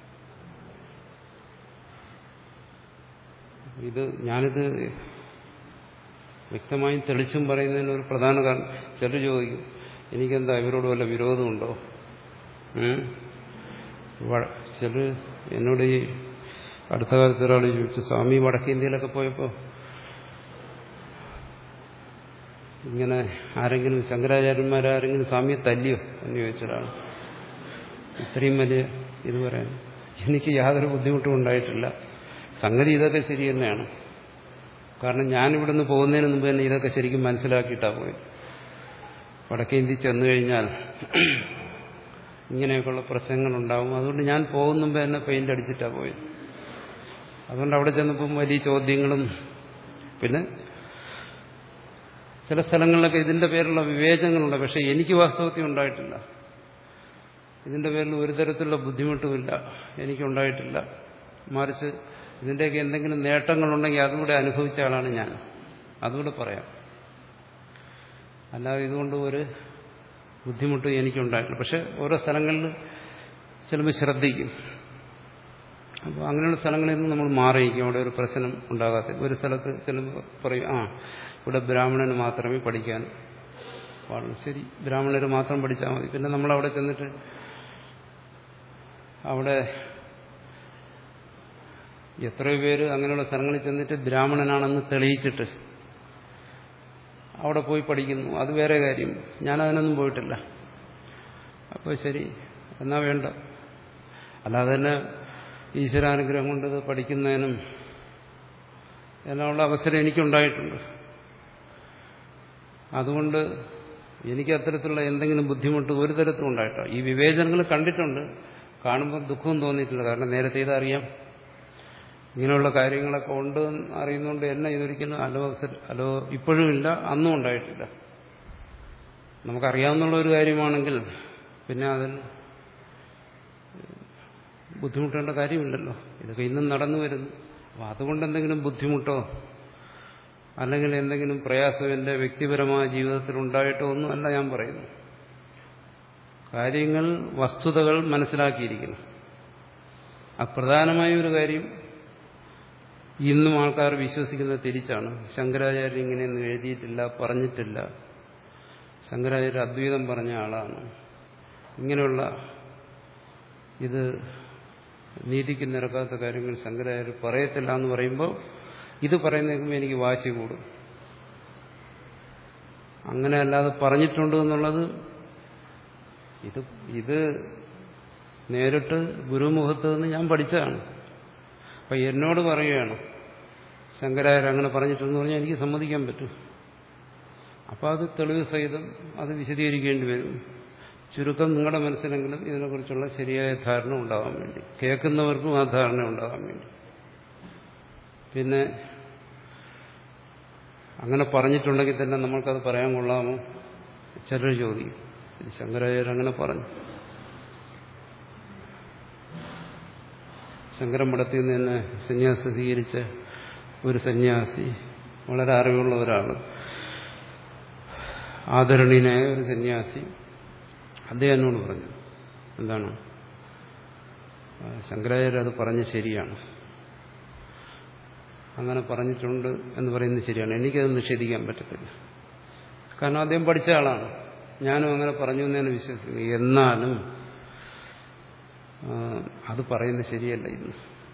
ഇത് ഞാനിത് വ്യക്തമായും തെളിച്ചും പറയുന്നതിന് ഒരു പ്രധാന കാരണം, ചിലർ ചോദിക്കും എനിക്കെന്താ ഇവരോട് വല്ല വിരോധമുണ്ടോ? ചിലർ എന്നോട് ഈ അടുത്ത കാലത്ത് ഒരാൾ ചോദിച്ചു, സ്വാമി വടക്കേ ഇന്ത്യയിലൊക്കെ പോയപ്പോൾ ഇങ്ങനെ ആരെങ്കിലും ശങ്കരാചാര്യന്മാരാരെങ്കിലും സ്വാമിയെ തല്ലിയോ എന്ന് ചോദിച്ചൊരാൾ. ഇത്രയും വലിയ ഇത് പറയാൻ എനിക്ക് യാതൊരു ബുദ്ധിമുട്ടും ഉണ്ടായിട്ടില്ല. സംഗതി ഇതൊക്കെ ശരി തന്നെയാണ്. കാരണം ഞാനിവിടുന്ന് പോകുന്നതിന് മുമ്പ് തന്നെ ഇതൊക്കെ ശരിക്കും മനസ്സിലാക്കിയിട്ടാണ് പോയത്. വടക്കേ ഇന്ത്യ ചെന്നു കഴിഞ്ഞാൽ ഇങ്ങനെയൊക്കെയുള്ള പ്രശ്നങ്ങളുണ്ടാവും. അതുകൊണ്ട് ഞാൻ പോകുന്ന മുമ്പ് തന്നെ പെയിന്റ് അടിച്ചിട്ടാണ് പോയത്. അതുകൊണ്ട് അവിടെ ചെന്നപ്പം വലിയ ചോദ്യങ്ങളും, പിന്നെ ചില സ്ഥലങ്ങളിലൊക്കെ ഇതിന്റെ പേരിലുള്ള വിവേചനങ്ങളുണ്ട്. പക്ഷെ എനിക്ക് വാസ്തവത്തിൽ ഉണ്ടായിട്ടില്ല. ഇതിന്റെ പേരിൽ ഒരു തരത്തിലുള്ള ബുദ്ധിമുട്ടുമില്ല, എനിക്കുണ്ടായിട്ടില്ല. മറിച്ച് ഇതിന്റെയൊക്കെ എന്തെങ്കിലും നേട്ടങ്ങളുണ്ടെങ്കിൽ അതുകൂടെ അനുഭവിച്ച ആളാണ് ഞാൻ, അതുകൂടെ പറയാം. അല്ലാതെ ഇതുകൊണ്ട് ഒരു ബുദ്ധിമുട്ട് എനിക്കുണ്ടായിട്ടില്ല. പക്ഷെ ഓരോ സ്ഥലങ്ങളിൽ ചിലപ്പോൾ ശ്രദ്ധിക്കും. അപ്പോൾ അങ്ങനെയുള്ള സ്ഥലങ്ങളിൽ നിന്ന് നമ്മൾ മാറിയിരിക്കും, അവിടെ ഒരു പ്രശ്നം ഉണ്ടാകാത്ത. ഒരു സ്ഥലത്ത് ചിലപ്പോൾ പറയും, ആ ഇവിടെ ബ്രാഹ്മണന് മാത്രമേ പഠിക്കാൻ പാടുള്ളൂ. ശരി, ബ്രാഹ്മണർ മാത്രം പഠിച്ചാൽ മതി. പിന്നെ നമ്മളവിടെ ചെന്നിട്ട് അവിടെ എത്രയോ പേര് അങ്ങനെയുള്ള സ്ഥലങ്ങളിൽ ചെന്നിട്ട് ബ്രാഹ്മണനാണെന്ന് തെളിയിച്ചിട്ട് അവിടെ പോയി പഠിക്കുന്നു. അത് വേറെ കാര്യം. ഞാനതിനൊന്നും പോയിട്ടില്ല. അപ്പോൾ ശരി, എന്നാ വേണ്ട. അല്ലാതെ തന്നെ ഈശ്വരാനുഗ്രഹം കൊണ്ട് ഇത് പഠിക്കുന്നതിനും എല്ലാമുള്ള അവസരം എനിക്കുണ്ടായിട്ടുണ്ട്. അതുകൊണ്ട് എനിക്ക് അത്തരത്തിലുള്ള എന്തെങ്കിലും ബുദ്ധിമുട്ട് ഒരു തരത്തിലും ഉണ്ടായിട്ടോ. ഈ വിവേചനങ്ങൾ കണ്ടിട്ടുണ്ട്, കാണുമ്പോൾ ദുഃഖവും തോന്നിയിട്ടില്ല. കാരണം നേരത്തെ ഇതറിയാം, ഇങ്ങനെയുള്ള കാര്യങ്ങളൊക്കെ ഉണ്ട് അറിയുന്നതുകൊണ്ട് എന്നെ ഇതൊരിക്കലും അലോ അലോ ഇപ്പോഴും ഇല്ല, അന്നും ഉണ്ടായിട്ടില്ല. നമുക്കറിയാവുന്നുള്ള ഒരു കാര്യമാണെങ്കിൽ പിന്നെ അതിൽ ബുദ്ധിമുട്ടേണ്ട കാര്യമില്ലല്ലോ. ഇതൊക്കെ ഇന്നും നടന്നു വരുന്നു. അപ്പം അതുകൊണ്ട് എന്തെങ്കിലും ബുദ്ധിമുട്ടോ അല്ലെങ്കിൽ എന്തെങ്കിലും പ്രയാസം എൻ്റെ വ്യക്തിപരമായ ജീവിതത്തിൽ ഉണ്ടായിട്ടോ ഒന്നുമല്ല ഞാൻ പറയുന്നു. കാര്യങ്ങൾ, വസ്തുതകൾ മനസ്സിലാക്കിയിരിക്കുന്നു. അപ്രധാനമായ ഒരു കാര്യം ഇന്നും ആൾക്കാർ വിശ്വസിക്കുന്നത് തിരിച്ചാണ്. ശങ്കരാചാര്യർ ഇങ്ങനെയൊന്നും എഴുതിയിട്ടില്ല, പറഞ്ഞിട്ടില്ല. ശങ്കരാചാര്യർ അദ്വൈതം പറഞ്ഞ ആളാണ്. ഇങ്ങനെയുള്ള ഇത് നീതിക്ക് നിരക്കാത്ത കാര്യങ്ങൾ ശങ്കരാചാര്യർ പറയത്തില്ല എന്ന് പറയുമ്പോൾ ഇത് പറയുന്നേക്കുമ്പോൾ എനിക്ക് വാശി കൂടും. അങ്ങനെ അല്ലാതെ പറഞ്ഞിട്ടുണ്ട് എന്നുള്ളത് ഇത് ഇത് നേരിട്ട് ഗുരുമുഖത്ത് നിന്ന് ഞാൻ പഠിച്ചതാണ്. അപ്പം എന്നോട് പറയുകയാണ് ശങ്കരാചാര്യർ അങ്ങനെ പറഞ്ഞിട്ടെന്ന് പറഞ്ഞാൽ എനിക്ക് സമ്മതിക്കാൻ പറ്റും. അപ്പോൾ അത് തെളിവ് സഹിതം അത് വിശദീകരിക്കേണ്ടി വരും. ചുരുക്കം നിങ്ങളുടെ മനസ്സിലെങ്കിലും ഇതിനെക്കുറിച്ചുള്ള ശരിയായ ധാരണ ഉണ്ടാകാൻ വേണ്ടി, കേൾക്കുന്നവർക്കും ആ ധാരണ ഉണ്ടാകാൻ വേണ്ടി. പിന്നെ അങ്ങനെ പറഞ്ഞിട്ടുണ്ടെങ്കിൽ തന്നെ നമ്മൾക്കത് പറയാൻ കൊള്ളാമോ? ചിലർ ചോദിക്കും, ശങ്കരാചാര്യർ അങ്ങനെ പറഞ്ഞു. ശങ്കരമഠത്തിൽ നിന്ന് തന്നെ സന്യാസം സ്വീകരിച്ച ഒരു സന്യാസി, വളരെ അറിവുള്ള ഒരാൾ, ആദരണീയനായ ഒരു സന്യാസി, അദ്ദേഹം എന്നോട് പറഞ്ഞു, എന്താണ് ശങ്കരാചാര്യർ അത് പറഞ്ഞ് ശരിയാണ്, അങ്ങനെ പറഞ്ഞിട്ടുണ്ട് എന്ന് പറയുന്നത് ശരിയാണ്, എനിക്കത് നിഷേധിക്കാൻ പറ്റത്തില്ല. കാരണം അദ്ദേഹം പഠിച്ച ആളാണ്, ഞാനും അങ്ങനെ പറഞ്ഞു എന്ന് തന്നെ വിശ്വസിക്കുന്നു. എന്നാലും അത് പറയുന്നത് ശരിയല്ല. ഇന്ന്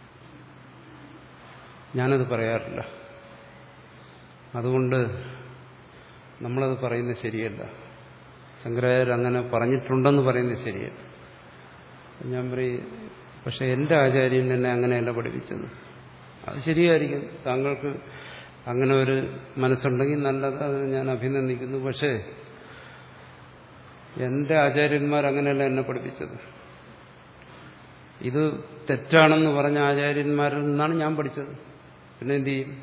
ഞാനത് പറയാറില്ല. അതുകൊണ്ട് നമ്മളത് പറയുന്നത് ശരിയല്ല. ശങ്കരാചാര്യർ അങ്ങനെ പറഞ്ഞിട്ടുണ്ടെന്ന് പറയുന്നത് ശരിയല്ല. ഞാൻ പറയും, പക്ഷെ എൻ്റെ ആചാര്യൻ എന്നെ അങ്ങനെയല്ല പഠിപ്പിച്ചത്. അത് ശരിയായിരിക്കും, താങ്കൾക്ക് അങ്ങനെ ഒരു മനസ്സുണ്ടെങ്കിൽ നല്ലത്, അത് ഞാൻ അഭിനന്ദിക്കുന്നു. പക്ഷേ എൻ്റെ ആചാര്യന്മാർ അങ്ങനെയല്ല എന്നെ പഠിപ്പിച്ചത്. ഇത് തെറ്റാണെന്ന് പറഞ്ഞ ആചാര്യന്മാരിൽ നിന്നാണ് ഞാൻ പഠിച്ചത്. പിന്നെ എന്ത് ചെയ്യും?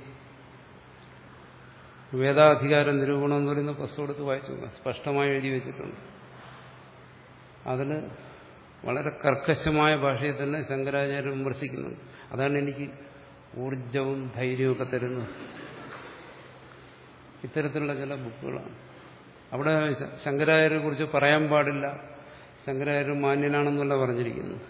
വേദാധികാര നിരൂപണം എന്ന് പറയുന്ന പുസ്തകം എടുത്ത് വായിച്ചു, സ്പഷ്ടമായി എഴുതി വെച്ചിട്ടുണ്ട്. അതിൽ വളരെ കർക്കശമായ ഭാഷയിൽ തന്നെ ശങ്കരാചാര്യർ വിമർശിക്കുന്നുണ്ട്. അതാണ് എനിക്ക് ഊർജവും ധൈര്യവും ഒക്കെ തരുന്നത്. ഇത്തരത്തിലുള്ള ചില ബുക്കുകളാണ്. അവിടെ ശങ്കരാചാര്യരെ കുറിച്ച് പറയാൻ പാടില്ല, ശങ്കരാചാര്യർ മാന്യനാണെന്നല്ല പറഞ്ഞിരിക്കുന്നു.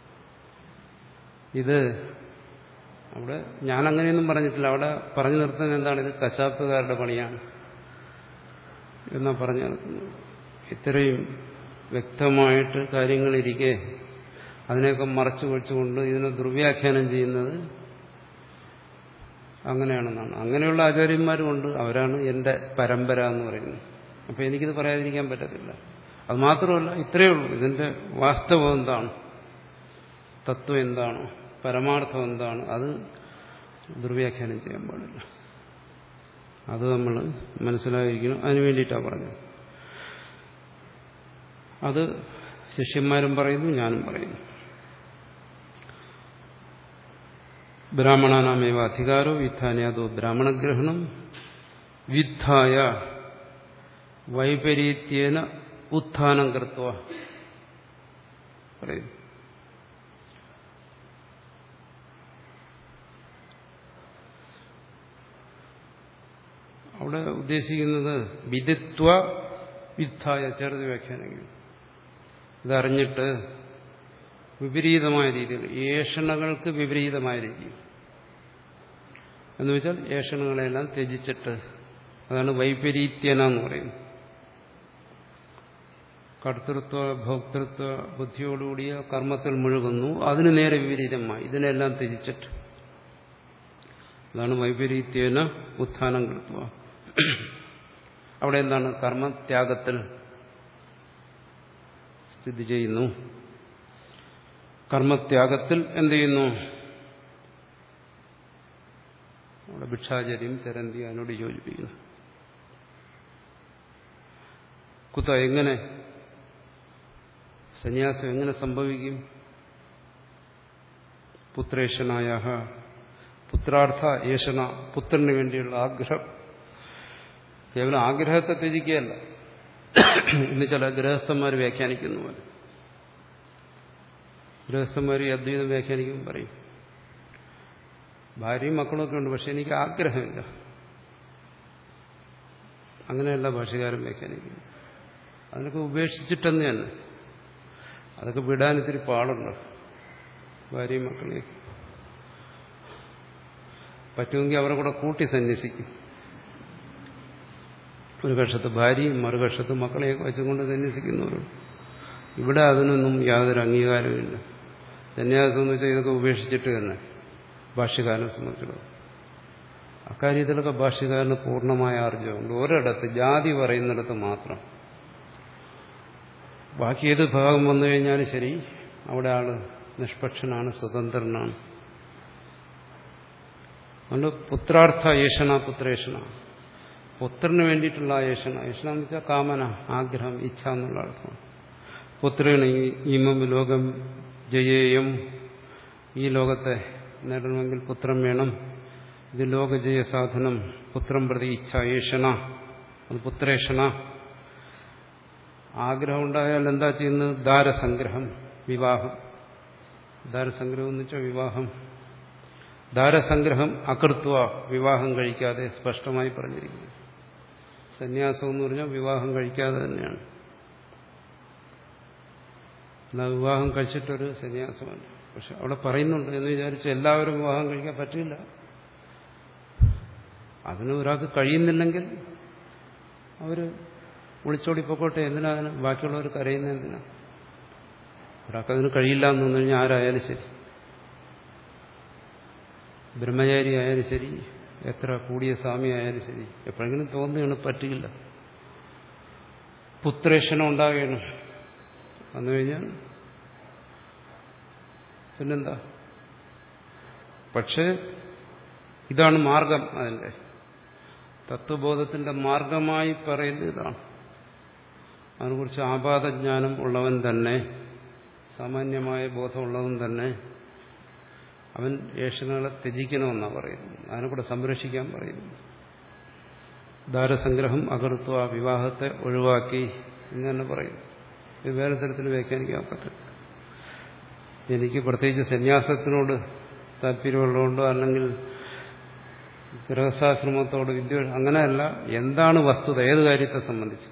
ഇത് അവിടെ ഞാനങ്ങനെയൊന്നും പറഞ്ഞിട്ടില്ല. അവിടെ പറഞ്ഞു നിർത്തുന്നത് എന്താണ്? ഇത് കശാപ്പുകാരുടെ പണിയാണ് എന്നാ പറഞ്ഞു നിർത്തുന്നത്. ഇത്രയും വ്യക്തമായിട്ട് കാര്യങ്ങളിരിക്കെ അതിനെയൊക്കെ മറച്ചു വെച്ചുകൊണ്ട് ഇതിനെ ദുർവ്യാഖ്യാനം ചെയ്യുന്നത് അങ്ങനെയാണെന്നാണ്. അങ്ങനെയുള്ള ആചാര്യന്മാരുമുണ്ട്, അവരാണ് എൻ്റെ പരമ്പര എന്ന് പറയുന്നത്. അപ്പോൾ എനിക്കിത് പറയാതിരിക്കാൻ പറ്റത്തില്ല. അത് മാത്രമല്ല, ഇത്രയേ ഉള്ളൂ, ഇതിൻ്റെ വാസ്തവം എന്താണ്, തത്വം എന്താണ്, പരമാർത്ഥം എന്താണ്, അത് ദുർവ്യാഖ്യാനം ചെയ്യാൻ പാടില്ല. അത് നമ്മൾ മനസ്സിലായിരിക്കണം. അതിനു വേണ്ടിയിട്ടാണ് പറഞ്ഞത്. അത് ശിഷ്യന്മാരും പറയുന്നു, ഞാനും പറയുന്നു. ബ്രാഹ്മണാനാമേവ അധികാരോ വിദ്ധാന്യാദോ ബ്രാഹ്മണഗ്രഹണം വിദ്ധായ വൈപരീത്യേന ഉത്ഥാനം കൃത്വ പറയുന്നു. അവിടെ ഉദ്ദേശിക്കുന്നത് വിദിത്വ വിദ്ധായ ചേർത്ത് വ്യാഖ്യാനിക്കുന്നു. ഇതറിഞ്ഞിട്ട് വിപരീതമായ രീതിയിൽ, ഏഷണകൾക്ക് വിപരീതമായ രീതിയിൽ എന്ന് വെച്ചാൽ ഏഷണങ്ങളെല്ലാം ത്യജിച്ചിട്ട്, അതാണ് വൈപരീത്യന എന്ന് പറയുന്നത്. കർത്തൃത്വ ഭോക്തൃത്വ ബുദ്ധിയോടുകൂടിയ കർമ്മത്തിൽ മുഴുകുന്നു, അതിന് നേരെ വിപരീതമായി ഇതിനെല്ലാം ത്യജിച്ചിട്ട്, അതാണ് വൈപരീത്യേന ഉത്ഥാനം കൃത്വ. അവിടെ എന്താണ്? കർമ്മത്യാഗത്തിൽ സ്ഥിതി ചെയ്യുന്നു. കർമ്മത്യാഗത്തിൽ എന്ത് ചെയ്യുന്നു? അവിടെ ഭിക്ഷാചര്യം ചരന്തി അതിനോട് യോജിപ്പിക്കുന്നു. കുത്ത എങ്ങനെ സന്യാസം എങ്ങനെ സംഭവിക്കും? പുത്രേഷനായ പുത്രാർത്ഥ ഏഷണ, പുത്രന് വേണ്ടിയുള്ള ആഗ്രഹം. കേവലം ആഗ്രഹത്തെ ത്യജിക്കുകയല്ല. ഇന്ന് ചില ഗൃഹസ്ഥന്മാർ വ്യാഖ്യാനിക്കുന്നു പോലെ, ഗൃഹസ്ഥന്മാർ അദ്വൈതം വ്യാഖ്യാനിക്കുമ്പോൾ പറയും, ഭാര്യയും മക്കളൊക്കെ ഉണ്ട്, പക്ഷെ എനിക്ക് ആഗ്രഹമില്ല. അങ്ങനെയല്ല ഭാഷകാരൻ വ്യാഖ്യാനിക്കുന്നു. അതിനൊക്കെ ഉപേക്ഷിച്ചിട്ടെന്ന് തന്നെ, അതൊക്കെ വിടാൻ ഇത്തിരി പാടുണ്ട്. ഭാര്യയും മക്കളെയൊക്കെ പറ്റുമെങ്കിൽ അവരെ കൂടെ കൂട്ടി സന്യസിക്കും. ഒരു കക്ഷത്ത് ഭാര്യയും മറുകക്ഷത്ത് മക്കളെയൊക്കെ വെച്ചുകൊണ്ട് സന്യസിക്കുന്നവരുണ്ട്. ഇവിടെ അതിനൊന്നും യാതൊരു അംഗീകാരമില്ല. സന്യാസം എന്ന് വെച്ചാൽ ഇതൊക്കെ ഉപേക്ഷിച്ചിട്ട് തന്നെ ഭാഷ്യകാരനെ സംബന്ധിച്ചിടത്തോളം. അക്കാര്യത്തിലൊക്കെ ഭാഷ്യകാരന് പൂർണ്ണമായ ആർജ്ജമുണ്ട്. ഒരിടത്ത് ജാതി പറയുന്നിടത്ത് മാത്രം, ബാക്കി ഏത് ഭാഗം വന്നു കഴിഞ്ഞാലും ശരി, അവിടെ ആള് നിഷ്പക്ഷനാണ്, സ്വതന്ത്രനാണ്. അതുകൊണ്ട് പുത്രാർത്ഥ ഏഷണ പുത്രേഷണ, പുത്രന് വേണ്ടിയിട്ടുള്ള ഏഷണ. ഏഷണ എന്ന് വെച്ചാൽ കാമന, ആഗ്രഹം, ഇച്ഛ എന്നുള്ള അർത്ഥം. പുത്രന് ഈമം ലോകം ജയേയം, ഈ ലോകത്തെ നേടണമെങ്കിൽ പുത്രൻ വേണം. ഇത് ലോകജയ സാധനം. പുത്രം പ്രതി ഇച്ഛ ഏഷണ, അത് പുത്രേഷണ. ആഗ്രഹം ഉണ്ടായാൽ എന്താ ചെയ്യുന്നത്? ദാരസംഗ്രഹം, വിവാഹം. ദാരസംഗ്രഹം എന്ന് വെച്ചാൽ വിവാഹം. ദാരസംഗ്രഹം അകൃത്വ, വിവാഹം കഴിക്കാതെ, സ്പഷ്ടമായി പറഞ്ഞിരിക്കുന്നു. സന്യാസം എന്ന് പറഞ്ഞാൽ വിവാഹം കഴിക്കാതെ തന്നെയാണ്. എന്നാൽ വിവാഹം കഴിച്ചിട്ടൊരു സന്യാസമല്ല. പക്ഷെ അവിടെ പറയുന്നുണ്ട് എന്ന് വിചാരിച്ച് എല്ലാവരും വിവാഹം കഴിക്കാൻ പറ്റില്ല. അതിന് ഒരാൾക്ക് കഴിയുന്നില്ലെങ്കിൽ അവർ ഒളിച്ചോടിപ്പോക്കോട്ടെ. എന്തിനാ അതിന് ബാക്കിയുള്ളവർ കരയുന്നത്? എന്തിനാ? ഒരാൾക്കതിന് കഴിയില്ല എന്ന് പറഞ്ഞു കഴിഞ്ഞാൽ ആരായാലും ശരി, ബ്രഹ്മചാരി ആയാലും ശരി, എത്ര കൂടിയ സ്വാമി ആയാലും ശരി, എപ്പോഴെങ്കിലും തോന്നുകയാണ് പറ്റില്ല. പുത്രേഷണം ഉണ്ടാകണം. വന്നു കഴിഞ്ഞാൽ പിന്നെന്താ? പക്ഷെ ഇതാണ് മാർഗം. അതിൻ്റെ തത്വബോധത്തിന്റെ മാർഗമായി പറയുന്നത് ഇതാണ്. അതിനെക്കുറിച്ച് ആപാതജ്ഞാനം ഉള്ളവൻ തന്നെ, സാമാന്യമായ ബോധമുള്ളവൻ തന്നെ അവൻ ഏഷണകളെ ത്യജിക്കണമെന്നാണ് പറയുന്നത്. അതിനെ കൂടെ സംരക്ഷിക്കാൻ പറയുന്നു. ദാരസംഗ്രഹം അകർത്തുക, വിവാഹത്തെ ഒഴിവാക്കി എന്ന് തന്നെ പറയുന്നു. ഇത് വേറെ തരത്തിൽ വ്യാഖ്യാനിക്കാൻ പറ്റില്ല. എനിക്ക് പ്രത്യേകിച്ച് സന്യാസത്തിനോട് താല്പര്യമുള്ളതുകൊണ്ടോ അല്ലെങ്കിൽ ഗൃഹസ്ഥാശ്രമത്തോട് വിദ്യ അങ്ങനെയല്ല. എന്താണ് വസ്തുത, ഏത് കാര്യത്തെ സംബന്ധിച്ച്?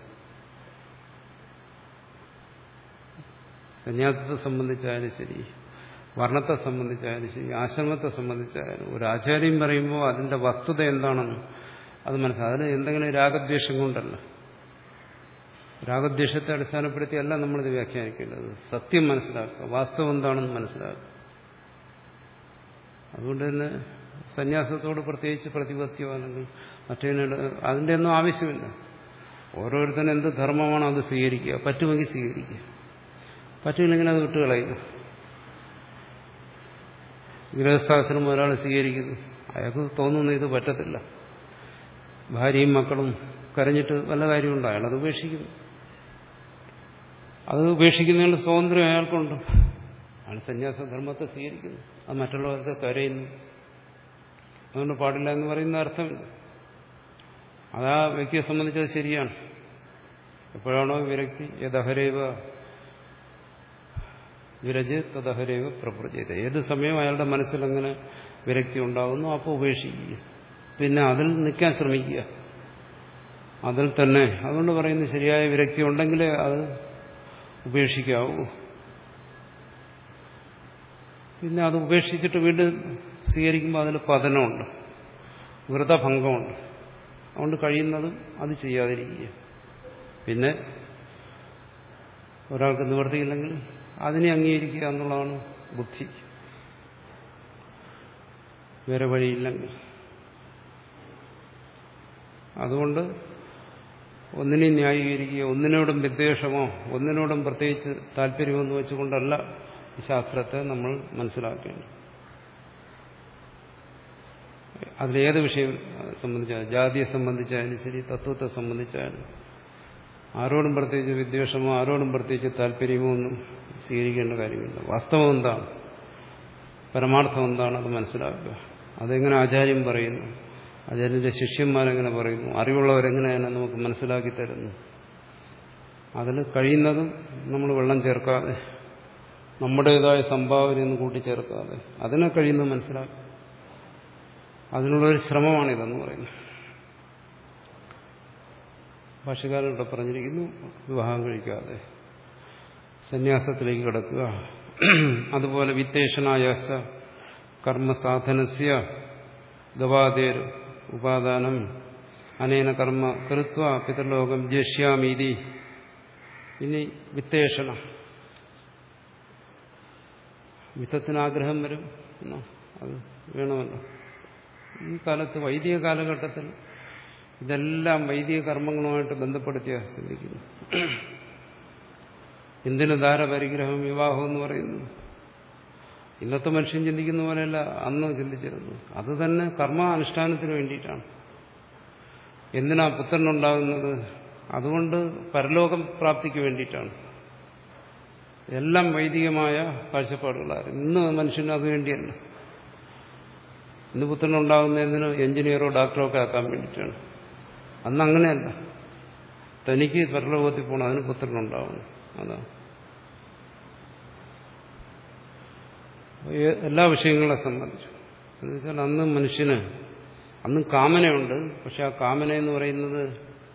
സന്യാസത്തെ സംബന്ധിച്ചായാലും ശരി, വർണ്ണത്തെ സംബന്ധിച്ചായാലും ശരി, ആശ്രമത്തെ സംബന്ധിച്ചായാലും ഒരു ആചാര്യം പറയുമ്പോൾ അതിന്റെ വസ്തുത എന്താണെന്ന് അത് മനസ്സിലാക്കും. അതിന് എന്തെങ്കിലും രാഗദ്വേഷം കൊണ്ടല്ല, രാഗദ്വേഷത്തെ അടിസ്ഥാനപ്പെടുത്തിയല്ല നമ്മളിത് വ്യാഖ്യാനിക്കേണ്ടത്. സത്യം മനസ്സിലാക്കുക, വാസ്തവം എന്താണെന്ന് മനസ്സിലാക്കുക. അതുകൊണ്ട് തന്നെ സന്യാസത്തോട് പ്രത്യേകിച്ച് പ്രതിപത്തിയോ അല്ലെങ്കിൽ മറ്റേതിനോട് അതിൻ്റെ ഒന്നും ആവശ്യമില്ല. ഓരോരുത്തരും എന്ത് ധർമ്മമാണോ അത് സ്വീകരിക്കുക, പറ്റുമെങ്കിൽ സ്വീകരിക്കുക, പറ്റില്ലെങ്കിൽ അത് വിട്ടുകളയുക. ഗൃഹസ്ഥാശ്രമം ഒരാൾ സ്വീകരിക്കുന്നു, അയാൾക്ക് തോന്നുന്നു ഇത് പറ്റത്തില്ല, ഭാര്യയും മക്കളും കരഞ്ഞിട്ട് വല്ല കാര്യമുണ്ടോ, അയാളത് ഉപേക്ഷിക്കുന്നു. അത് ഉപേക്ഷിക്കുന്നതിനുള്ള സ്വാതന്ത്ര്യം അയാൾക്കുണ്ട്. അയാൾ സന്യാസധർമ്മത്തെ സ്വീകരിക്കുന്നു. അത് മറ്റുള്ളവർക്ക് കരയുന്നു. അതുകൊണ്ട് പാടില്ല എന്ന് പറയുന്ന അർത്ഥമില്ല. അതാ വ്യക്തിയെ സംബന്ധിച്ചത് ശരിയാണ്. എപ്പോഴാണോ വിരക്തി യദഹരേവ വിരജ് തദഹരേവ പ്രപ്രജയത, ഏത് സമയവും അയാളുടെ മനസ്സിൽ അങ്ങനെ വിരക്തി ഉണ്ടാകുന്നു, അപ്പോൾ ഉപേക്ഷിക്കുക. പിന്നെ അതിൽ നിൽക്കാൻ ശ്രമിക്കുക, അതിൽ തന്നെ. അതുകൊണ്ട് പറയുന്നത് ശരിയായ വിരക്തി ഉണ്ടെങ്കിലേ അത് ഉപേക്ഷിക്കാവൂ. പിന്നെ അത് ഉപേക്ഷിച്ചിട്ട് വീണ്ടും സ്വീകരിക്കുമ്പോൾ അതിൽ പതനമുണ്ട്, വ്രതഭംഗമുണ്ട്. അതുകൊണ്ട് കഴിയുന്നതും അത് ചെയ്യാതിരിക്കുക. പിന്നെ ഒരാൾക്ക് നിവൃത്തിയില്ലെങ്കിൽ അതിനെ അംഗീകരിക്കുക എന്നുള്ളതാണ് ബുദ്ധി. വേറെ വഴിയില്ലെങ്കിൽ. അതുകൊണ്ട് ഒന്നിനെയും ന്യായീകരിക്കുക, ഒന്നിനോടും വിദ്വേഷമോ ഒന്നിനോടും പ്രത്യേകിച്ച് താല്പര്യമൊന്നും വെച്ചുകൊണ്ടല്ല ഈ ശാസ്ത്രത്തെ നമ്മൾ മനസ്സിലാക്കേണ്ടത്. അതിലേത് വിഷയം സംബന്ധിച്ചാലും, ജാതിയെ സംബന്ധിച്ചായാലും ശരി, തത്വത്തെ സംബന്ധിച്ചായാലും ആരോടും പ്രത്യേകിച്ച് വിദ്വേഷമോ ആരോടും പ്രത്യേകിച്ച് താല്പര്യമോ ഒന്നും സ്വീകരിക്കേണ്ട കാര്യമില്ല. വാസ്തവം എന്താണ്, പരമാർത്ഥം എന്താണ്, അത് മനസ്സിലാക്കുക. അതെങ്ങനെ ആചാര്യം പറയുന്നു, ആചാര്യന്റെ ശിഷ്യന്മാരെങ്ങനെ പറയുന്നു, അറിവുള്ളവരെങ്ങനെയാണ് നമുക്ക് മനസ്സിലാക്കി തരുന്നു. അതിൽ കഴിയുന്നതും നമ്മൾ വെള്ളം ചേർക്കാതെ, നമ്മുടേതായ സംഭാവനയൊന്നും കൂട്ടിച്ചേർക്കാതെ അതിനെ കഴിയുന്നത് മനസ്സിലാക്കുക. അതിനുള്ളൊരു ശ്രമമാണിതെന്ന് പറയുന്നത്. ഭാഷകാരനോട് പറഞ്ഞിരിക്കുന്നു, വിവാഹം കഴിക്കാതെ സന്യാസത്തിലേക്ക് കിടക്കുക. അതുപോലെ വിത്തേഷണായ കർമ്മസാധനസ്യ ഗവാദേർ ഉപാദാനം അനേന കർമ്മ കൃത്വ പിതൃലോകം ജ്യേഷ്യാമീതി. ഇനി വിത്തേഷണ, വിത്തത്തിന് ആഗ്രഹം വരും, അത് വേണമല്ലോ. ഈ കാലത്ത് വൈദിക കാലഘട്ടത്തിൽ ഇതെല്ലാം വൈദിക കർമ്മങ്ങളുമായിട്ട് ബന്ധപ്പെടുത്തിയ ചിന്തിക്കുന്നു. എന്തിനു ധാരപരിഗ്രഹം, വിവാഹം എന്ന് പറയുന്നു. ഇന്നത്തെ മനുഷ്യൻ ചിന്തിക്കുന്ന പോലെയല്ല അന്ന് ചിന്തിച്ചിരുന്നു. അത് തന്നെ കർമ്മ അനുഷ്ഠാനത്തിന് വേണ്ടിയിട്ടാണ്. എന്തിനാ പുത്രനുണ്ടാകുന്നത്? അതുകൊണ്ട് പരലോകം പ്രാപ്തിക്ക് വേണ്ടിയിട്ടാണ്. എല്ലാം വൈദികമായ കാഴ്ചപ്പാടുകളായിരുന്നു. ഇന്ന് മനുഷ്യന് അതുവേണ്ടിയല്ല. ഇന്ന് പുത്രനുണ്ടാകുന്നതിന് എഞ്ചിനീയറോ ഡോക്ടറോ ഒക്കെ ആക്കാൻ വേണ്ടിയിട്ടാണ്. അന്ന് അങ്ങനെയല്ല. തനിക്ക് പരലോകത്തിൽ പോകണം, അതിന് പുത്രനുണ്ടാവണം. അതാണ് എല്ലാ വിഷയങ്ങളെ സംബന്ധിച്ചു. എന്ന് വെച്ചാൽ അന്ന് മനുഷ്യന് അന്നും കാമനയുണ്ട്. പക്ഷെ ആ കാമന എന്ന് പറയുന്നത്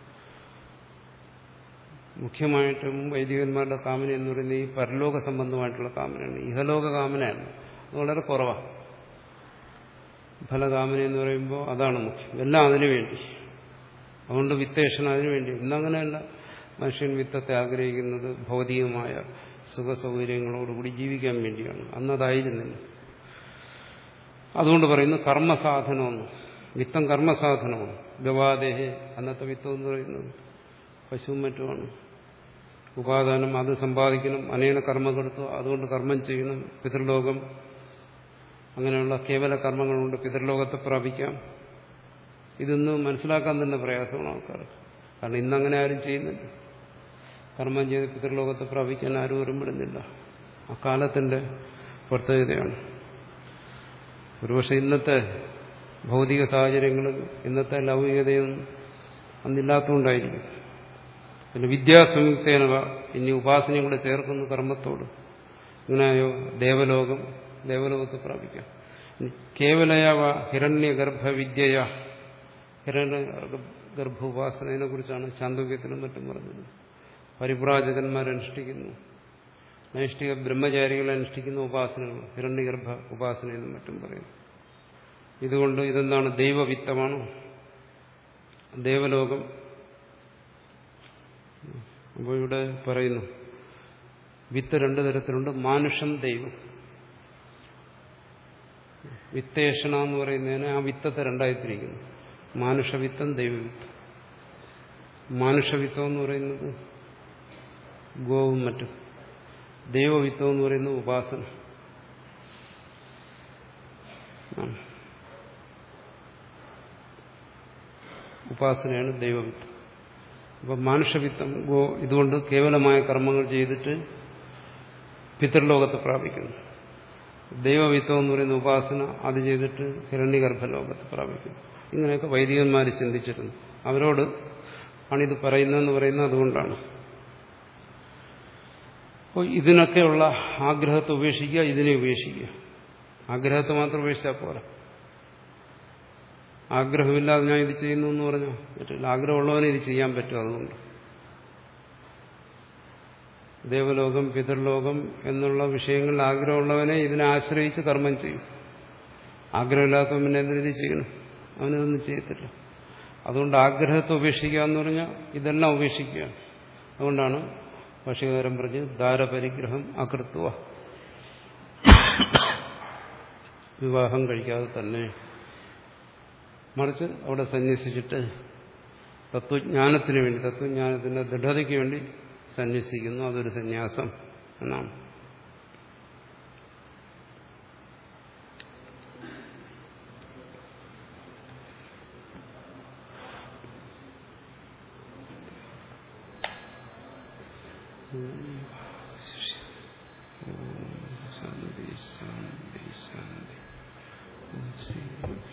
മുഖ്യമായിട്ടും വൈദികന്മാരുടെ കാമന എന്ന് പറയുന്നത് ഈ പരലോക സംബന്ധമായിട്ടുള്ള കാമനയാണ്. ഇഹലോക കാമനയാണ്. അത് വളരെ കുറവാണ്. ഫലകാമന എന്ന് പറയുമ്പോൾ അതാണ് മുഖ്യം. എല്ലാം അതിനു വേണ്ടി. അതുകൊണ്ട് വിത്തേഷണം അതിനു വേണ്ടി. ഇന്നങ്ങനെയല്ല. മനുഷ്യൻ വിത്തത്തെ ആഗ്രഹിക്കുന്നത് ഭൗതികമായ സുഖസൗകര്യങ്ങളോടുകൂടി ജീവിക്കാൻ വേണ്ടിയാണ്. അന്നതായിരുന്നില്ല. അതുകൊണ്ട് പറയുന്നു കർമ്മസാധനമെന്ന്. വിത്തം കർമ്മസാധനമാണ്. ഗവാദേഹേ, അന്നത്തെ വിത്തം എന്ന് പറയുന്നത് പശുവും മറ്റുമാണ്. ഉപാദാനം, അത് സമ്പാദിക്കണം. അനേന കർമ്മകെടുത്തു, അതുകൊണ്ട് കർമ്മം ചെയ്യണം. പിതൃലോകം, അങ്ങനെയുള്ള കേവല കർമ്മങ്ങളുണ്ട്. പിതൃലോകത്തെ പ്രാപിക്കാം. ഇതൊന്നും മനസ്സിലാക്കാൻ തന്നെ പ്രയാസമാണ് ആൾക്കാർക്ക്. കാരണം ഇന്നങ്ങനെ ആരും ചെയ്യുന്നില്ല. കർമ്മം ചെയ്ത് പിതൃലോകത്തെ പ്രാപിക്കാൻ ആരും ഒരുമിടുന്നില്ല. അക്കാലത്തിന്റെ പ്രത്യേകതയാണ്. ഒരുപക്ഷെ ഇന്നത്തെ ഭൗതിക സാഹചര്യങ്ങളും ഇന്നത്തെ ലൗകികതയും അന്നില്ലാത്തതുകൊണ്ടായിരിക്കും. പിന്നെ വിദ്യാസംയുക്തേനവ, ഇനി ഉപാസനയും കൂടെ ചേർക്കുന്നു കർമ്മത്തോട്. ഇങ്ങനെയോ ദേവലോകം, ദേവലോകത്തെ പ്രാപിക്കാം. കേവലയവ ഹിരണ്യഗർഭവിദ്യയ, ഹിരണ്യ ഗർഭോപാസനയെ കുറിച്ചാണ് ചാന്തോക്യത്തിലും മറ്റും പറഞ്ഞത്. പരിവ്രാജകന്മാരനുഷ്ഠിക്കുന്നു, നൈഷ്ഠിക ബ്രഹ്മചാരികൾ അനുഷ്ഠിക്കുന്ന ഉപാസനകൾ ഹിരണ്യഗർഭ ഉപാസന എന്നും മറ്റും പറയുന്നു. ഇതുകൊണ്ട് ഇതെന്താണ്? ദൈവവിത്തമാണ്, ദേവലോകം. അപ്പോൾ ഇവിടെ പറയുന്നു വിത്ത് രണ്ടു തരത്തിലുണ്ട്. മാനുഷം, ദൈവം. വിത്തേഷണ എന്ന് പറയുന്നതിന് ആ വിത്തത്തെ രണ്ടായിത്തിരിക്കുന്നു. മാനുഷവിത്തം, ദൈവവിത്തം. മാനുഷവിത്തം എന്ന് പറയുന്നത് ഗോവും മറ്റും. ദൈവവിത്തം എന്ന് പറയുന്നത് ഉപാസന. ഉപാസനയാണ് ദൈവവിത്തം. അപ്പം മാനുഷവിത്തം ഗോ ഇതുകൊണ്ട് കേവലമായ കർമ്മങ്ങൾ ചെയ്തിട്ട് പിതൃലോകത്തെ പ്രാപിക്കുന്നു. ദൈവവിത്തം എന്ന് പറയുന്ന ഉപാസന അത് ചെയ്തിട്ട് ഹിരണ്യഗർഭലോകത്തെ പ്രാപിക്കുന്നു. ഇങ്ങനെയൊക്കെ വൈദികന്മാർ ചിന്തിച്ചിരുന്നു. അവരോട് ആണിത് പറയുന്നതെന്ന് പറയുന്നത് അതുകൊണ്ടാണ്. അപ്പോൾ ഇതിനൊക്കെയുള്ള ആഗ്രഹത്തെ ഉപേക്ഷിക്കുക, ഇതിനെ ഉപേക്ഷിക്കുക. ആഗ്രഹത്തെ മാത്രം ഉപേക്ഷിച്ചാൽ പോരാ. ആഗ്രഹമില്ലാതെ ഞാൻ ഇത് ചെയ്യുന്നു എന്ന് പറഞ്ഞാൽ പറ്റില്ല. ആഗ്രഹമുള്ളവനെ ഇത് ചെയ്യാൻ പറ്റും. അതുകൊണ്ട് ദേവലോകം പിതൃലോകം എന്നുള്ള വിഷയങ്ങളിൽ ആഗ്രഹമുള്ളവനെ ഇതിനെ ആശ്രയിച്ച് കർമ്മം ചെയ്യും. ആഗ്രഹമില്ലാത്തവൻ പിന്നെ എന്തിനു ചെയ്യണം? അവനിതൊന്നും ചെയ്യത്തില്ല. അതുകൊണ്ട് ആഗ്രഹത്തെ ഉപേക്ഷിക്കുക എന്ന് പറഞ്ഞാൽ ഇതെല്ലാം ഉപേക്ഷിക്കുക. അതുകൊണ്ടാണ് ഭാഷ്യകാരൻ പറഞ്ഞ് ദാരപരിഗ്രഹം അകൃത്വ, വിവാഹം കഴിക്കാതെ തന്നെ, മറിച്ച് അവിടെ സന്യസിച്ചിട്ട് തത്വജ്ഞാനത്തിന് വേണ്ടി, തത്വജ്ഞാനത്തിന്റെ ദൃഢതയ്ക്ക് വേണ്ടി സന്യസിക്കുന്നു. അതൊരു സന്യാസം എന്നാണ്. ശാന്തി ശാന്തി ശാന്തി.